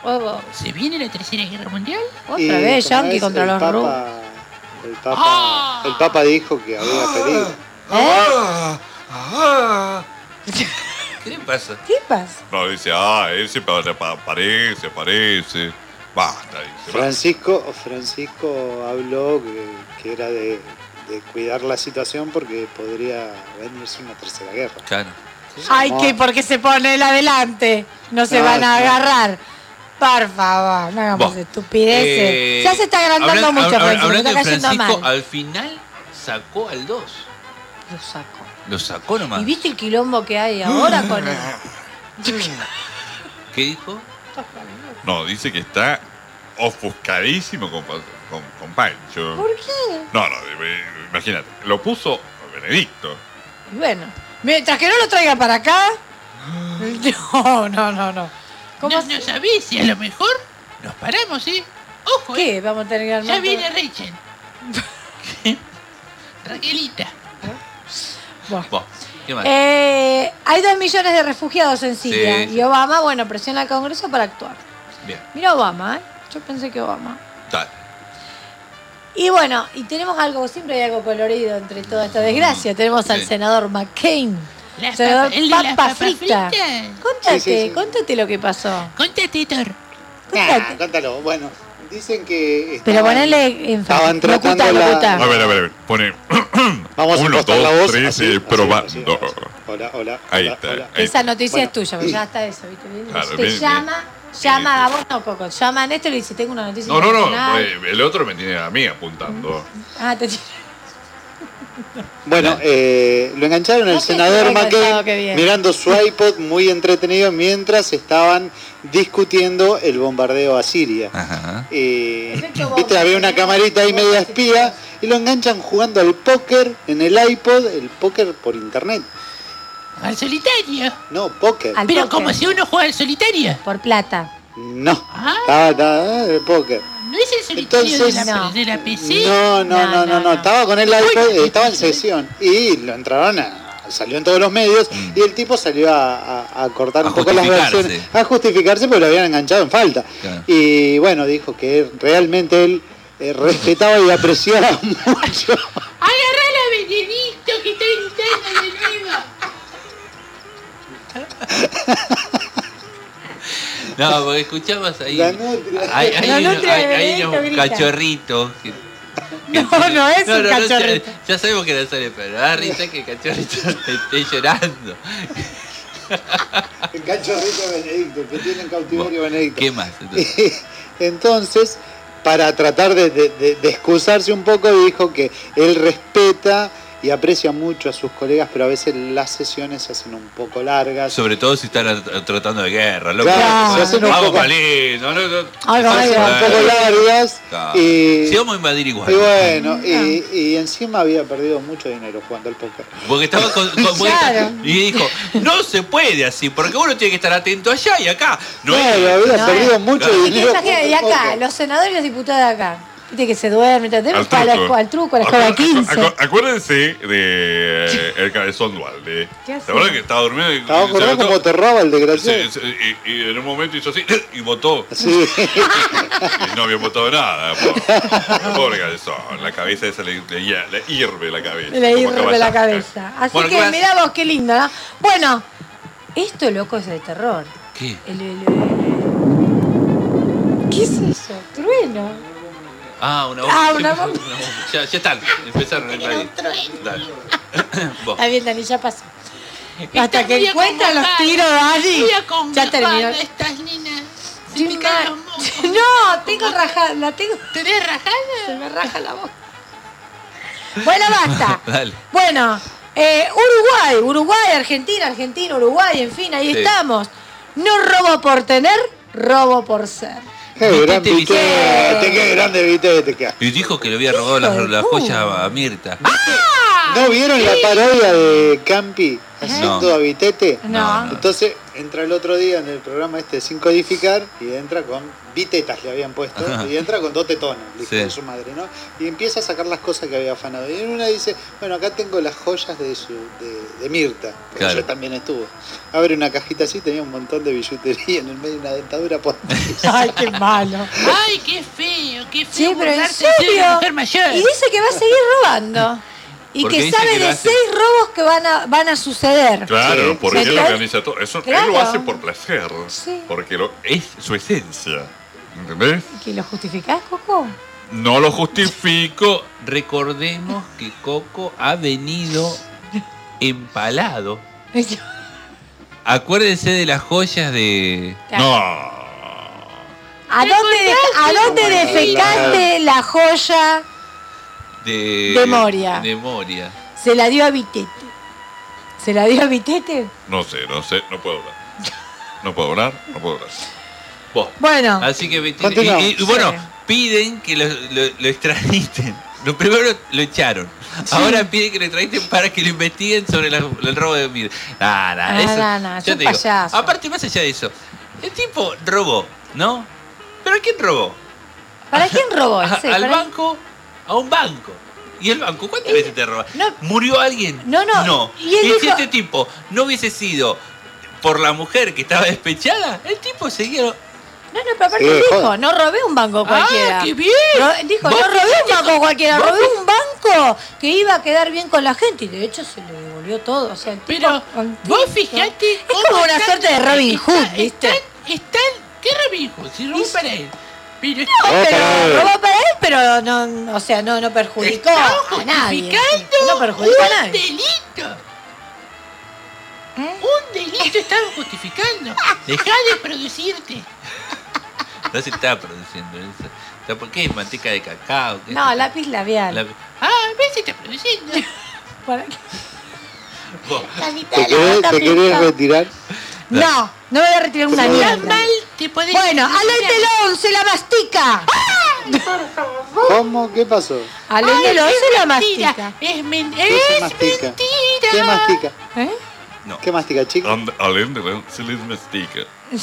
Oh,
¿Se viene la tercera guerra mundial?
Y
Otra vez,
como
Yankee
es,
contra
el
los
Papa-
rusos.
El Papa, el Papa dijo que había peligro.
Ah, ah.
¿Qué le pasa?
¿Qué pasa?
No, dice, ah, él siempre apa- aparece, aparece. Basta, dice.
Francisco, Francisco habló que, que era de, de cuidar la situación porque podría venirse una tercera guerra.
Claro.
Ay, que porque se pone el adelante. No se
No,
van a
no.
agarrar. Por favor, no hagamos
Bueno,
estupideces.
eh,
ya se está agrandando
hablan-
mucho,
hab- hab-
Francisco.
Hablando
Está
de
cayendo
Francisco,
mal.
al final sacó al dos.
Lo saco.
Lo sacó nomás.
¿Y viste el quilombo que hay ahora con él?
¿Qué dijo?
No, dice que está ofuscadísimo con, con, con Pancho.
¿Por qué?
No, no, eh, imagínate. Lo puso Benedicto.
Bueno, mientras que no lo traiga para acá. No, no, no, no. ¿Cómo
No,
se-
no sabés si a lo mejor nos paramos, ¿eh? Ojo,
¿Qué?
¿eh?
Vamos a tener que armar
Ya
todo-
viene Rachel. Raquelita.
Buah.
Bueno, ¿qué más?
Eh, hay dos millones de refugiados en Siria.
Sí.
Y Obama, bueno, presiona al Congreso para actuar.
Bien,
Mira Obama, ¿eh? Yo pensé que Obama.
dale.
Y bueno, y tenemos algo, siempre hay algo colorido entre toda esta desgracia. Tenemos al
Sí.
senador McCain.
Las
Senador
papas- el de las
Papa
papas
Frita.
fritas.
Contate,
Sí, sí, sí.
contate lo que pasó.
Contate, Thor.
Nah, cántalo. Bueno, dicen que.
Pero
estaban-
ponele en
Estaban tratando
locuta,
la-
locuta.
A ver, a ver, a ver. Pone
Vamos a
uno,
impostar la
dos,
voz.
tres,
así,
eh,
así,
probando.
así, así. Hola, hola.
Ahí
hola,
está.
hola.
ahí
Esa
está.
noticia
Bueno,
es tuya, porque ya está eso, ¿viste?
Claro,
Te
bien,
llama, llama a vos, no, Coco. Llama a Néstor y le dice, tengo una noticia
No, no, no.
internacional.
eh, El otro me tiene a mí apuntando.
Ah, te
Bueno, eh, lo engancharon el
No sé
senador
qué pensado, qué
McCain
bien.
mirando su iPod muy entretenido mientras estaban discutiendo el bombardeo a Siria.
Ajá.
Eh,
Efecto bomba.
Viste, había una camarita ahí media espía y lo enganchan jugando al póker en el iPod, el póker por internet.
Al solitario.
No, póker.
Al
Pero
póker.
como si uno juega al solitario.
Por plata.
No,
Ah,
estaba, estaba el póker.
¿no es el solitario
Entonces,
de, la,
no.
de la P C?
No, no,
No,
no, no,
no,
no,
no.
estaba con el iPod, eh, estaba en sesión y lo entraron a, salió en todos los medios y el tipo salió a, a- a cortar
A
un poco las
justificarse.
versiones, a justificarse porque lo habían enganchado en falta.
Claro.
Y bueno, dijo que realmente él eh, respetaba y apreciaba mucho.
Agarrá la Benedicto que está gritando de nuevo.
No, porque escuchamos ahí.
La nutria.
Hay, hay,
La
uno-
nutria
hay-
de
hay
Benedicto
unos
grita.
cachorritos. que-
No, no es un
ya-
cachorrito.
Ya, sabemos que no sale, pero da risa que el cachorrito esté llorando.
El cachorrito Benedicto, que tiene en cautiverio Benedicto.
¿Qué más? Entonces?
Entonces, para tratar de, de- de- de excusarse un poco, dijo que él respeta y aprecia mucho a sus colegas, pero a veces las sesiones se hacen un poco largas.
Sobre todo si están a- tratando de guerra, loco.
Claro, se hacen un
Vamos,
poco-
Valino, no, no.
Algo
Se hacen
medio-
un poco largas.
Claro.
Y,
Si vamos a invadir igual.
y bueno, y, y encima había perdido mucho dinero jugando al póker.
Porque estaba con, con- porque
Claro.
está- y dijo, no se puede así, porque uno tiene que estar atento allá y acá. No
Claro,
es-
había
No,
perdido
eh.
mucho
Claro.
¿Y qué
dinero.
imagina? Y
jugando al
acá,
póker.
los senadores y los diputados de acá. Viste que se duermen, tenemos
Al
para la
truco.
escuela, al truco, a la escuela
Acu- acu-
quince.
acu- Acuérdense de eh, el cabezón Dualde.
¿Qué hace?
¿Te acuerdas que estaba durmiendo y,
Estaba
y se
acordando
levantó?
cómo te roba el desgraciado.
Sí, sí, y, y en un momento hizo así y votó.
Sí.
Y no había votado nada. Pobre, pobre cabezón. La cabeza esa le, le hie- le hierve la cabeza.
Le
como
hierve la
caballo.
cabeza. Así
Bueno, ¿qué
que
más?
mirá vos, qué lindo, ¿no? Bueno, esto loco es de terror.
¿Qué?
El- el- el- ¿Qué es eso? Trueno.
Ah, una
Ah,
bomba.
una bomba.
Una bomba. Ya, ya están, empezaron a invadir. Dale. Vos.
Está bien, Dani, ya pasó.
Está
Hasta que
muy
encuentran los
acongojada,
tiros, Dani.
muy
Ya terminó.
acongojada estas nenas. Se
Sí,
me caen
ma-
los mocos.
No, tengo rajada, la tengo.
¿Tenés
Se
rajada?
me raja la boca. Bueno, basta.
Dale.
Bueno, eh, Uruguay, Uruguay, Argentina, Argentina, Uruguay, en fin, ahí
Sí.
estamos. No robo por tener, robo por ser.
Qué gran
Vitete,
vitete, qué grande vitete que
Y dijo que le había robado las,
Hijo de
las
puta.
joyas a Mirta.
¡Ah!
¿No vieron la parodia de Campi haciendo
No.
a Vitete?
No.
Entonces entra el otro día en el programa este Sin Codificar y entra con Vitetas, le habían puesto,
Ajá.
y entra con dote tono, el hijo
Sí.
de su madre, ¿no? Y empieza a sacar las cosas que había afanado. Y en una dice, bueno, acá tengo las joyas de su de, de Mirta, porque
Claro.
ella también estuvo. Abre una cajita así, tenía un montón de billutería en el medio de una dentadura postiza.
Ay, qué malo.
Ay, qué feo, qué feo.
Sí, pero en
burlarse de
serio.
una mujer mayor.
Y dice que va a seguir robando. Y
Porque
que
dice
sabe
que lo
de
hace-
seis robos que van a, van a suceder.
Claro, porque él
Entonces-
organiza todo. Eso,
Claro.
Él lo hace por placer.
Sí.
Porque lo, es su esencia. ¿Entendés?
¿Que lo justificás, Coco?
No lo justifico.
Recordemos que Coco ha venido empalado. Acuérdense de las joyas de.
No.
¿A dónde, de- ¿a dónde defecaste la joya?
De,
De Moria.
De Moria.
Se la dio a Vitete. ¿Se la dio a Vitete?
No sé, no sé, no puedo hablar. No puedo hablar, no puedo hablar.
Vos.
Bueno.
Así que y,
Continuamos.
y- y bueno,
Sí.
piden que lo, lo, lo extraditen. Lo primero lo echaron. Ahora piden que lo extraditen para que lo investiguen sobre la- el robo de Mir. Nah, nah,
Ah,
eso,
no, no, es
yo
un
te digo.
payaso.
Aparte, más allá de eso, el tipo robó, ¿no? ¿Pero quién robó?
¿Para quién robó?
A-
Sí,
al
para-
banco, a un banco. ¿Y el banco cuántas veces te roba? ¿Murió alguien?
No, no.
No.
Y él
si
dijo-
este tipo no hubiese sido por la mujer que estaba despechada, el tipo seguía.
No, no, pero aparte
Sí,
dijo,
joder.
no robé un banco cualquiera.
¡Ah, qué bien!
Ro- dijo,
¿Vos
no robé un
fijate
banco
con-
cualquiera,
vos
robé
fi-
un banco que iba a quedar bien con la gente. Y de hecho se le devolvió todo. O sea, el tipo
Pero
contento.
vos fijate
Es como una suerte de Robin Hood, ¿viste?
Están, ¿qué Robin Hood? Si robó para él. Pero
No, pero robó para él, pero no, o sea, no, no perjudicó
Estaba
a nadie.
justificando
No perjudicó a
un
nadie.
delito.
¿Eh?
Un delito estaban justificando. Dejá de producirte.
No se está produciendo eso. O sea, ¿por qué es manteca de cacao? ¿Qué
No,
es?
lápiz labial.
La-
Ah, ves, se está produciendo.
¿Para qué?
Vos.
¿Te querés, te querés retirar?
No, no me voy a retirar una
Por favor.
mierda.
Mal te podés.
Bueno, Alain Delon se la mastica.
¿Cómo? ¿Qué pasó?
Alain
Ay,
Delon
es
se la
mentira.
mastica.
Es, men
¿Qué se
es
mastica?
mentira.
¿Qué mastica?
¿Eh?
No.
¿Qué mastica, chico?
And- Alain Delon se les mastica.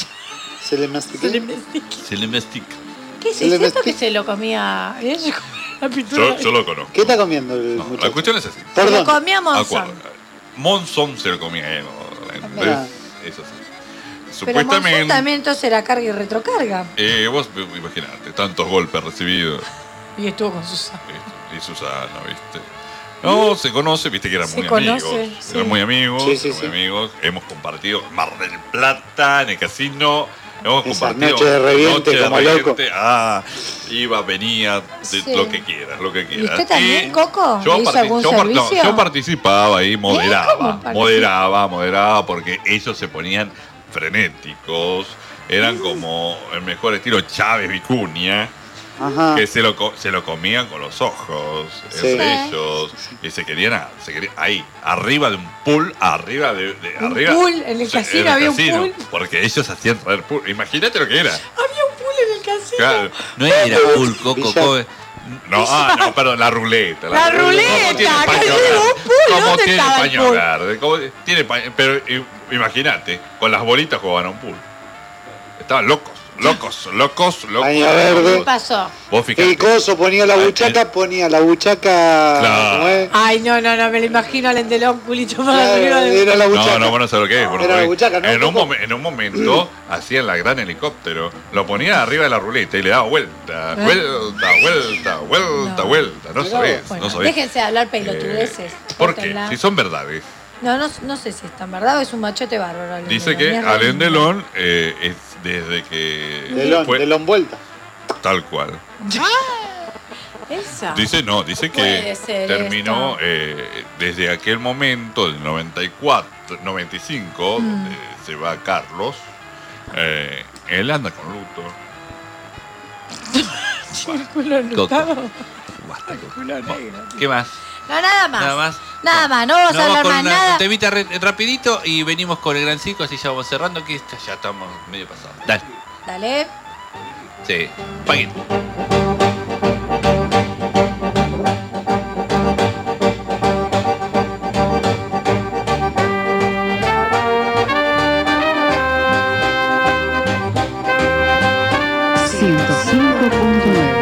¿Se le mastica?
Se le mastica.
Se le mastica.
¿Qué es
Se le
cierto
mastica.
que se lo comía? ¿Eh? La pintura.
Yo, yo lo conozco.
¿Qué está comiendo el
No,
muchacho?
la cuestión es así.
Se lo
Perdón.
comía Monzón.
Acuerdo. Monzón se lo comía él. ¿Entendés?
Mira.
Eso sí.
Pero Monzón
Supuestamente.
también entonces era carga y retrocarga.
Eh, vos imaginate, tantos golpes recibidos.
Y estuvo con Susana.
¿Viste? Y Susana, ¿viste? No, se conoce, viste que eran
Se
muy
conoce,
amigos.
sí.
Eran muy amigos,
Sí, sí,
eran muy
sí.
amigos. Hemos compartido Mar del Plata, en el casino. Hemos
Esas
compartido
noches de reviente
noches de
como
reviente. Ah, iba, venía, de
Sí.
lo que quieras, lo que
¿Y
quieras.
usted también,
Y
Coco?
Yo,
¿Le hizo
parti-
algún
yo par- no,
servicio?
yo participaba ahí,
¿Cómo
moderaba,
participa?
moderaba, moderaba, porque ellos se ponían frenéticos. Eran como el mejor estilo Chávez Vicuña.
Ajá.
Que se lo, co- se lo comían con los ojos,
Sí.
entre ellos, y se querían, a- se querían ahí, arriba de un pool, arriba de, de-
Un
arriba.
pool, en el
Sí,
casino
en el
había un
casino,
pool.
porque ellos hacían traer pool. Imagínate lo que era.
Había un pool en el casino.
Claro.
No era full Coco.
Villar.
Co-
No, ah, no, perdón, la ruleta.
La ruleta,
¿Cómo tiene
que
paño
tiene
verde?
un pool,
¿Cómo
¿dónde
tiene
estaba el
paño
pool?
verde? ¿Cómo tiene paño- pero eh, imagínate, con las bolitas jugaban a un pool. Estaban locos, locos, locos, locos.
Paño verde.
¿Qué pasó?
Vos fijate.
El coso ponía la buchaca, ponía la buchaca.
Claro.
¿cómo es?
Ay, no, no, no, me lo imagino al endelón, culito para
Claro,
arriba de...
era la buchaca.
No, no, bueno, sé lo que es. bueno,
Era la
porque
buchaca, ¿no?
en, un
Coco?
momen- en un momento hacían la gran helicóptero, lo ponía arriba de la ruleta y le daba vuelta,
¿Eh?
vuelta, vuelta, vuelta,
No.
vuelta. No
Pero,
sabés,
bueno,
no sabés.
déjense de hablar pelotudeces.
¿Por qué?
córtenla.
Si son verdades.
No, no, no sé si es tan verdad o es un machote bárbaro. Alain
Dice
Delon,
que
es
Alain
re-
Delon eh, es desde que
Delón,
fue
Delón vuelta.
tal cual.
Esa.
Dice no, dice
Puede
que
ser
terminó
esto.
eh, desde aquel momento, del noventa y cuatro, noventa y cinco,
Mm.
donde se va Carlos. eh, él anda con luto.
El culo enlutado.
Basta,
El culo negro.
¿Qué más?
No, nada más.
Nada más.
Nada más, no vamos
Nos
a hablar
con
más
una-
nada.
un temita re- rapidito y venimos con el gran circo, así ya vamos cerrando, que esto ya estamos medio pasados. Dale.
Dale.
Sí. Paguen.
punto nueve.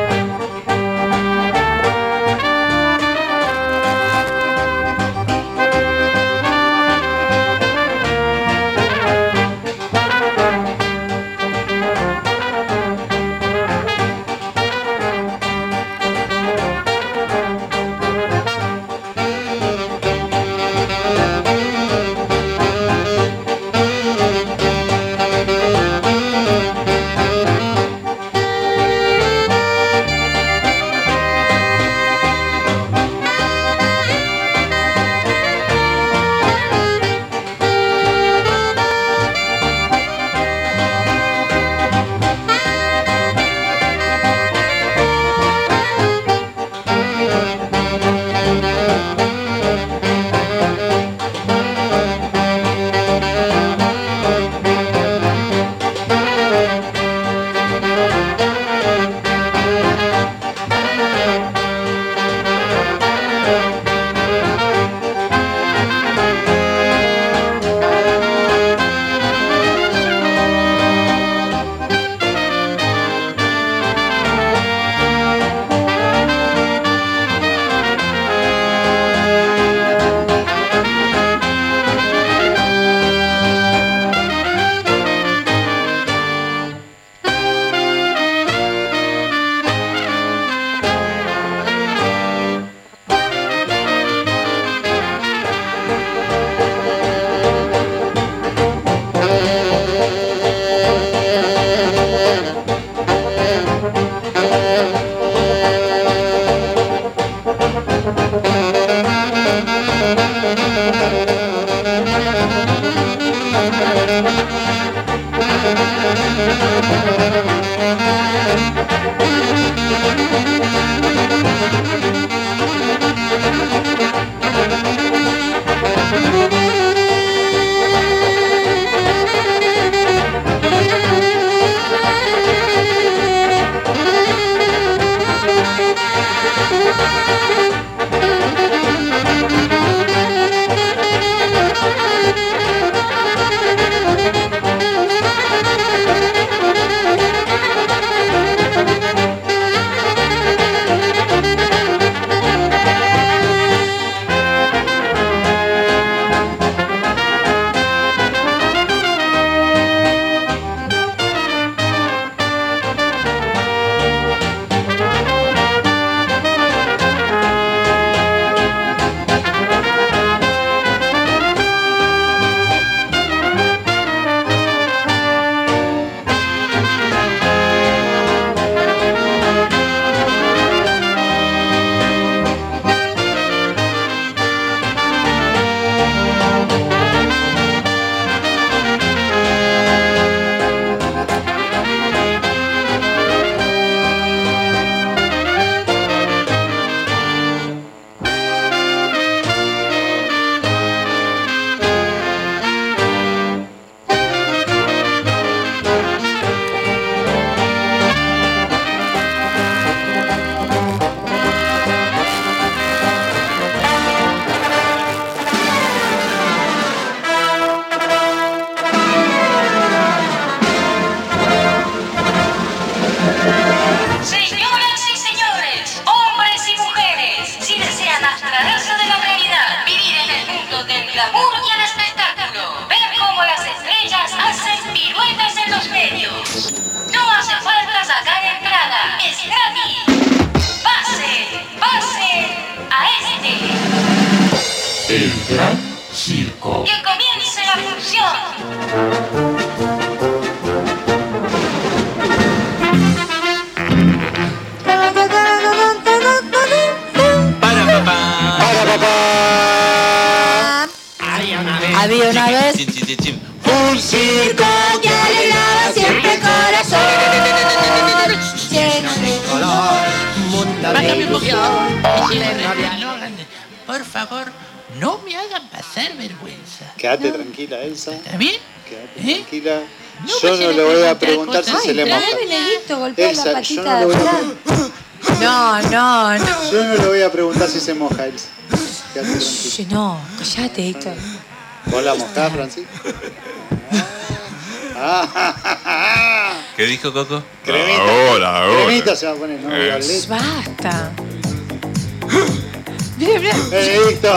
El gran circo.
¡Que comience la función!
Había una vez
un circo que alegraba siempre el corazón, lleno de color, mundo
Bájame un
de
poquito.
ilusión.
Por favor, no me hagan pasar vergüenza.
Quédate tranquila, Elsa.
¿Está bien?
Quédate
¿Eh?
tranquila.
No
Yo
vayan
no
a
le voy a
preguntar
preguntar si
cosas
se le moja.
Trae Benedicto, golpea
Elsa,
la
yo
patita
no
de
le voy a
atrás. No, no, no.
Yo no le voy a preguntar si se moja, Elsa. Quédate tranquila.
Shh, no, callate, Héctor.
¿Vos la mojás, Francisco? Ah,
¿Qué dijo Coco?
Cremita.
Ahora, ahora.
Cremita se va a poner, ¿no?
Eh.
Violeta.
Basta. Mira, mira.
Benedicto.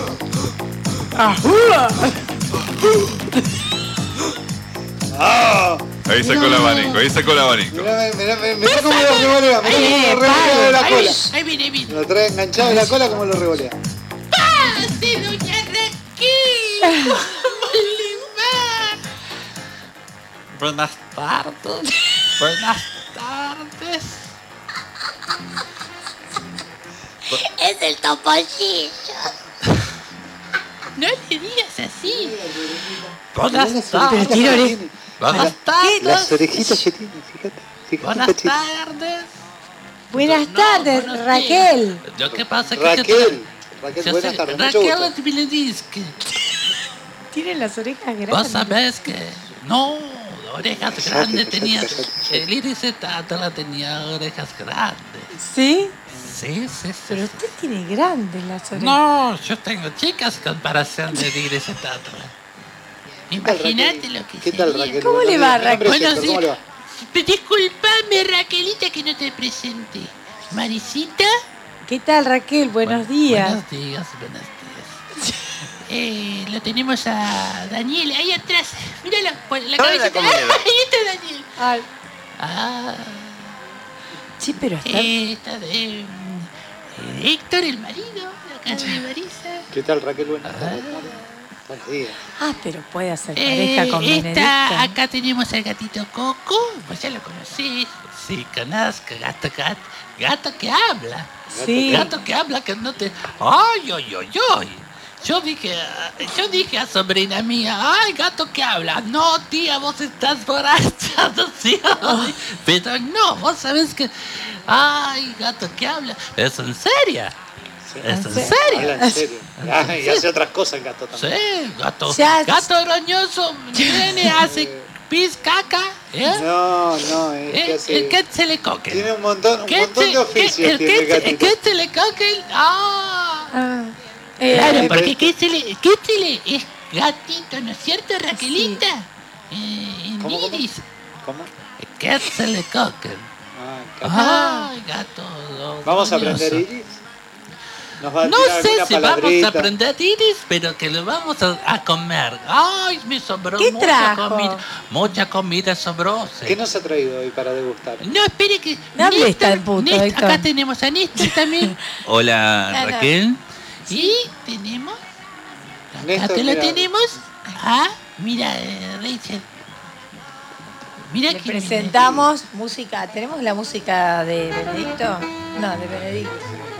Ah.
Ahí sacó el abanico, ahí sacó el abanico.
Mirá, mirá, mirá, mirá cómo lo revolea, mirá cómo lo revolea de la
Ahí
cola.
viene, ahí viene, ahí viene.
Lo trae enganchado de la cola como lo revolea.
¡Pase, doña Raquel! ¿Cómo le va? Buenas tardes. Buenas tardes.
Es el topollillo.
No le digas así.
Buenas
Buenas
tardes.
tardes. Buenas
Las
tardes.
orejitas que tiene, fíjate. Fíjate,
Buenas
cachito.
tardes.
Buenas tardes,
buenos
Raquel.
Lo que pasa es que...
Raquel. Raquel,
Yo
buenas
soy
tardes. Mucho
Raquel
gusto.
Tbiledinsky.
Tiene las orejas
Vos
grandes.
sabés que... No, orejas
Cállate,
grandes
cállate,
tenía...
cállate.
El Iris Tátara tenía orejas grandes.
¿Sí?
Sí, sí, sí.
Pero usted tiene grandes las orejas.
No, yo tengo chicas en comparación de Iris Tátara. Imagínate lo que
¿Qué tal,
sería.
Raquel?
¿Cómo
Buenos
le va,
días. Me
Raquel?
presento,
Buenos
¿cómo le va?
días. Disculpame, Raquelita, que no te presenté. Marisita.
¿Qué tal, Raquel? Buenos días.
Buenos días, buenos días. Eh, lo tenemos a Daniel ahí atrás. Míralo, por la
Hola,
cabecita.
¿cómo le va?
Ahí está Daniel.
Ay,
Ah,
sí, pero está...
eh, está de eh, Héctor, el marido, de acá de Marisa.
¿Qué tal, Raquel? Buenas tardes. ¿Cómo le va? Buenos días.
Ah, pero puede hacer
Eh,
pareja con Benedicto.
está, acá tenemos al gatito Coco, pues ya lo conocés. Sí, conozco, gato, gato, gato que habla.
Sí.
Gato que habla, que no te... ¡Ay, ay, ay, ay! Yo dije, yo dije a sobrina mía, ¡ay, gato que habla! No, tía, vos estás borracha, no sé. Pero no, vos sabés que... ¡Ay, gato que habla! ¿Es en serio? ¿Es en serio?
Habla en serio. Ah, y hace otras cosas el gato también.
Sí, gato.
Ya-
Gato roñoso, viene, hace pis, caca, ¿eh?
No, no, es que
¿Eh?
hace...
¿El qué se le coque?
Tiene un montón, un
¿Qué
montón
se-
de oficios
qué- el
tiene el
qué se-
gatito.
¿Qué se le coque? ¡Ah!
Ah, eh,
Claro,
eh,
porque
pero-
¿qué se le, qué se le es gatito, ¿no es cierto, Raquelita? Eh, en
¿Cómo, cómo?
Iris.
¿Cómo?
¿Qué se le coque?
Ah, gato.
Ay, gato. lo-
¿Vamos a
roñoso.
aprender Iris? ¿Nos va a
No
tirar
sé
alguna
si vamos
palabrita?
a aprender Iris, pero que lo vamos a, a comer. Ay, me sobró
¿Qué
mucha
trajo?
comida. Mucha comida sobró. sí.
¿Qué nos ha traído hoy para degustar?
No, espere que...
No hable
Néstor-
tan puto,
Néstor-
Héctor.
acá tenemos a Néstor también.
Hola,
Claro.
Raquel.
Y tenemos... Acá
Néstor,
te lo
mira.
tenemos. Ah, mira, eh, Rachel. Mira
Le
que
presentamos música. ¿Tenemos la música de Benedicto? No, de Benedicto.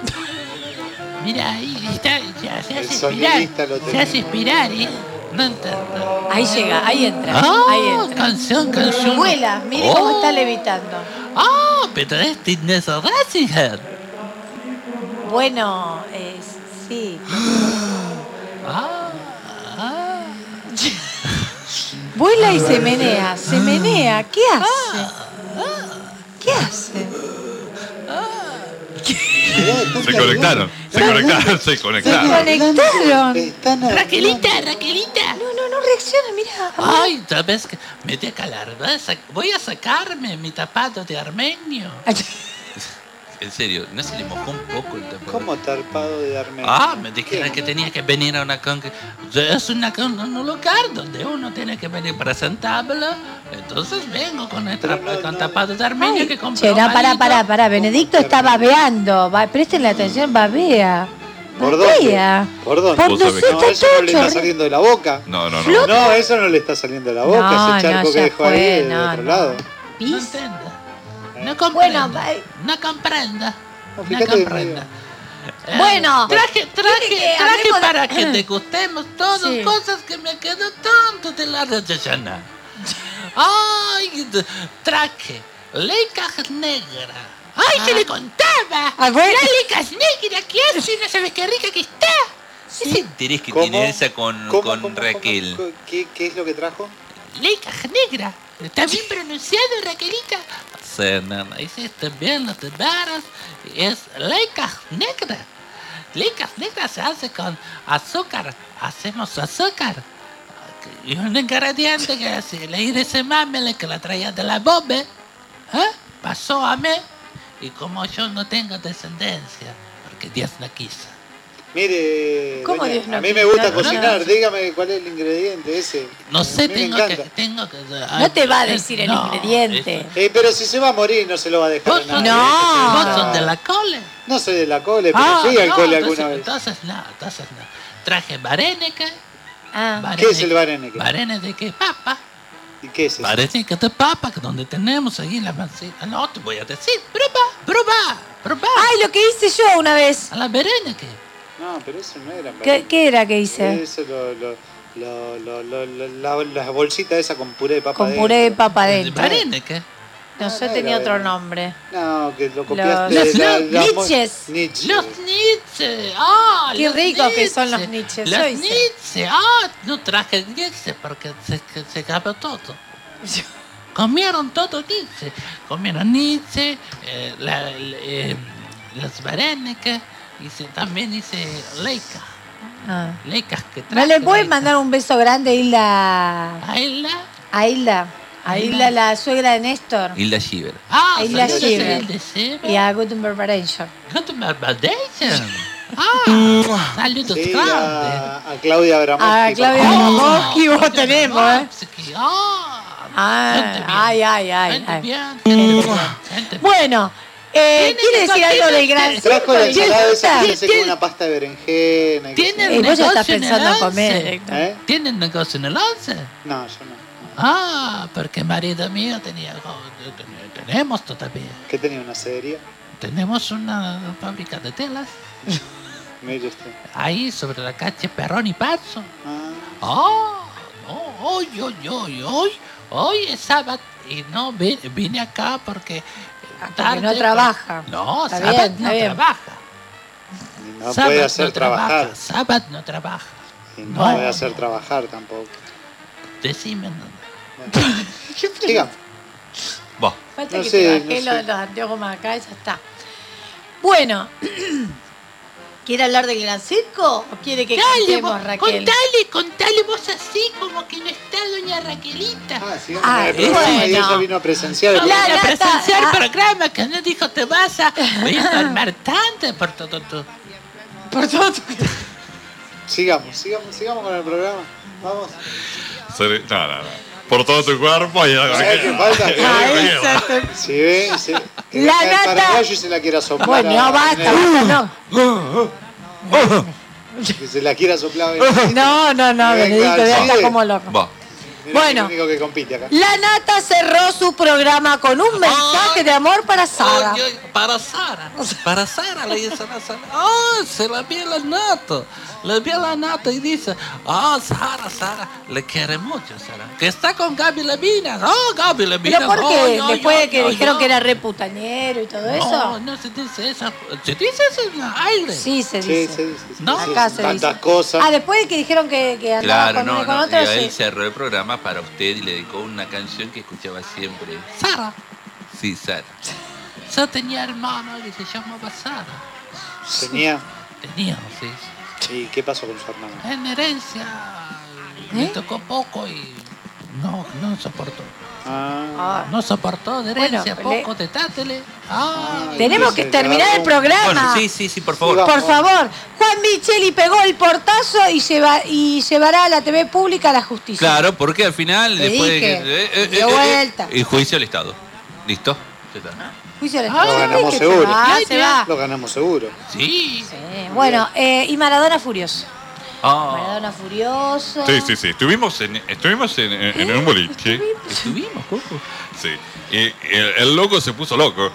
Mira, ahí está, ya se
El
hace
sonidista
espirar.
lo
Se
tenemos.
hace espirar, ¿eh? No entiendo.
Ahí llega, ahí entra.
Ah,
ahí entra.
canción, canción.
Vuela, mire
Oh.
cómo está levitando.
Ah, pero es Inés Ratzinger.
Bueno, eh, sí.
Ah, ah.
Vuela y se menea, se menea. ¿Qué hace? ¿Qué hace?
Se conectaron, se conectaron, se
Se
conectaron.
conectaron.
Están hablando.
Raquelita, Raquelita.
No, no, no reacciona, mira.
Ay, ¿sabes qué? Me voy a calar. Voy a sac- Voy a sacarme mi tapado de armenio.
En serio, ¿no se le mojó un poco el tapado?
¿Cómo tarpado de Armenio?
Ah, me dijeron que tenía que venir a una con... Es una con- un lugar donde uno tiene que venir presentarlo. Entonces vengo con, el
Pero
tra-
no,
con
no.
tapado de armenio que compré.
Che, no, pará, pará, pará. Benedicto está babeando. Va, presten atención, babea.
¿Por
Babea.
dónde? ¿Por dónde?
Por
Vos
dos
sabés que-
No, eso no le está
chorri-
saliendo de la boca.
No, no, no.
No, eso no le está saliendo de la boca,
No,
ese charco
no,
que
ya
dejó
fue,
ahí de
no,
otro
no.
lado.
No
¿Pis?
entiendo. No
Bueno,
comprendo.
va-
No comprenda.
No,
No
fíjate que
comprenda. Eh,
Bueno,
traje, traje,
¿quiere que
traje
hablemos de-
para que degustemos todas
Sí.
cosas que me quedó tanto de la rellena. Ay, de- traje lecas negra. Ay, se le contaba.
Ah, bueno.
La lecas negra, ¿qué hace? No sabes qué rica que está.
Ese interés que
¿Cómo?
tiene Elsa con,
¿Cómo,
con
cómo,
Raquel.
cómo? ¿Qué, ¿Qué es lo que trajo?
Lecas negra. ¿Está bien pronunciado, Raquelita? Sí, nena, hiciste bien los deberes. Es lecas negra. Lecas negras se hace con azúcar. Hacemos azúcar. y un ingrediente que así, le dice mami que la traía de la bomba, ¿eh? Pasó a mí, y como yo no tengo descendencia, porque Dios no quiso.
Mire,
¿Cómo
doña,
Dios no
a mí me
quiso?
gusta
No,
cocinar,
no.
dígame cuál es el ingrediente ese.
No
A
sé,
mí me
tengo que,
encanta.
tengo que...
No te va a decir el
No,
ingrediente.
Eh, pero si se va a morir no se lo va a dejar a nadie.
no.
¿Vos sos de la cole?
No soy de la cole, pero
Ah,
fui al
no,
cole
entonces,
alguna vez.
Entonces no, entonces no. Traje varenica.
Ah.
¿Qué es el varenica?
Varenica de qué? Papa.
¿Y qué es eso?
Varenica de papa, que donde tenemos ahí la manzana. No, te voy a decir. Probá, probá, probá.
Ay, lo que hice yo una vez.
A la varenica.
No, pero eso no era.
¿Qué, qué era que hice?
Eso lo, lo, lo, lo, lo, lo- la, la bolsita esa con puré de papa
Con
dentro.
puré de papa adentro.
Varenica.
No, yo
no
tenía
era
otro
varenica.
nombre.
No, que lo
Los,
copiaste
los
de la, la-
niches.
Nietzsche.
Los Nietzsche. Ah,
Qué
los
ricos que son los
Nietzsche.
niches.
Los
Yo hice.
Nietzsche. Ah, no traje Nietzsche porque se, que se acabó todo. Comieron todo Nietzsche. Comieron Nietzsche, eh, la, la- eh, las varenicas, hice, también hice Leica.
Ah.
Leicas que
¿No
traje.
le puedes mandar un beso grande a Hilda?
¿A Hilda?
A Hilda. A Hilda, la suegra de Néstor.
Hilda Schieber.
Ah,
A Hilda
¿sabes
Schieber.
el de Schieber?
Y a Gutenberg Preparation.
Gutenberg Foundation. Ah, saludos
Sí,
grandes.
a, a Claudia Abramovsky.
A Claudia
por favor.
Abramovsky vos tenemos, ¿eh?
Ah,
Ah, ay, ay, ay.
gente
ay.
bien, gente bien, gente bien.
Bueno, eh, ¿quiere decir algo del gran
Trajo la
circo?
ensalada esa que
¿Tiene-
se hace con una pasta de berenjena. y qué sé
¿Tienen
Eh, vos ya estás
negocio en el
pensando en comer,
once?
Héctor.
¿Eh?
¿Tienen negocio en el once?
No, yo no.
Ah, porque marido mío tenía, ten- tenemos todavía,
¿Qué tenía una serie?
tenemos una fábrica de telas
Mire usted.
ahí sobre la calle Perrón y Paso.
Ah,
Ah, no, hoy, hoy, hoy, hoy, hoy es sábado y no vi- vine acá porque
Porque no trabaja.
No,
Está
sábado
bien, está
no
bien.
trabaja.
no
Sábado
puede hacer
no
trabajar.
trabaja, sábado no trabaja.
Y no,
No.
puede hacer trabajar tampoco.
Decime dónde.
Diga.
Vos.
Falta
No
que
sé,
te
no
bajé
sé.
los, los anteojos más acá y ya está. Bueno, ¿quiere hablar del gran circo o quiere que
Dale,
cantemos,
vos,
Raquel?
contale, contale vos así como que no está doña Raquelita.
Ah, sí,
Ah,
el programa y
bueno.
ella vino a presenciar. el
Vamos
La
a
programa.
nata,
presenciar
ah.
programa que no dijo te vas a voy a enfermar tanto por todo tu.
Por todo tu...
Sigamos, sigamos, sigamos con el programa. Vamos.
Se- No, no, no. Por todo tu cuerpo y
¿Sabes qué falta? Que
Ah,
venga.
esa te-
Si ve, si, que
La
venga el
nata.
paraguayo y se la quiera soplar.
Bueno,
a-
no, basta, basta, no.
Que se la quiera soplar.
No, no, no,
Venga,
Benedicto, ya está
sigue.
como loco.
Vos.
Mira,
Bueno.
es el único que compite acá.
La Nata cerró su programa con un mensaje de amor para Sara.
Ay, ay, para Sara, para Sara le dice a Sara, oh, se la vi la nata, le vi la nata y dice, oh, Sara, Sara, le quiere mucho, Sara, que está con Gaby Levinas, oh, Gaby Levinas.
¿Pero por
oh,
qué?
yo,
Después
yo,
de que
yo,
dijeron
yo.
que era re putañero y todo
No,
eso.
no se dice eso, se dice eso en el aire.
Sí, se
Sí,
dice.
sí, sí, sí.
No.
Acá se
Tantas
dice.
cosas.
Ah, después de que dijeron que, que andaba
Claro,
con uno
no,
y con
no.
otro,
Y a él
sí.
cerró el programa para usted y le dedicó una canción que escuchaba siempre.
Sara,
Sí, Sara.
yo tenía hermano que se llamaba Sara.
Tenía.
Tenía, sí.
¿Y qué pasó con su hermano?
En herencia me tocó poco y no, no soportó.
Ah,
No soportó de herencia,
Bueno, le-
poco de tátele. Ah,
Tenemos que terminar el programa.
Bueno, sí, sí, sí, por favor.
Sí,
Por favor, Juan Micheli pegó el portazo y, lleva, y llevará a la T V pública a la justicia.
Claro, porque al final,
Te
después
dije,
de que.
dio vuelta.
el juicio al Estado. ¿Listo? Ya está.
Juicio al
Ah,
Estado.
lo ganamos
¿Qué
seguro.
se va? Se va.
Lo ganamos seguro.
sí.
Sí, bueno, eh, y Maradona furioso.
Ah,
Maradona furioso.
Sí, sí, sí. Estuvimos en, estuvimos en, en- en un boliche.
Estuvimos, Coco.
Sí. Y el, el loco se puso loco.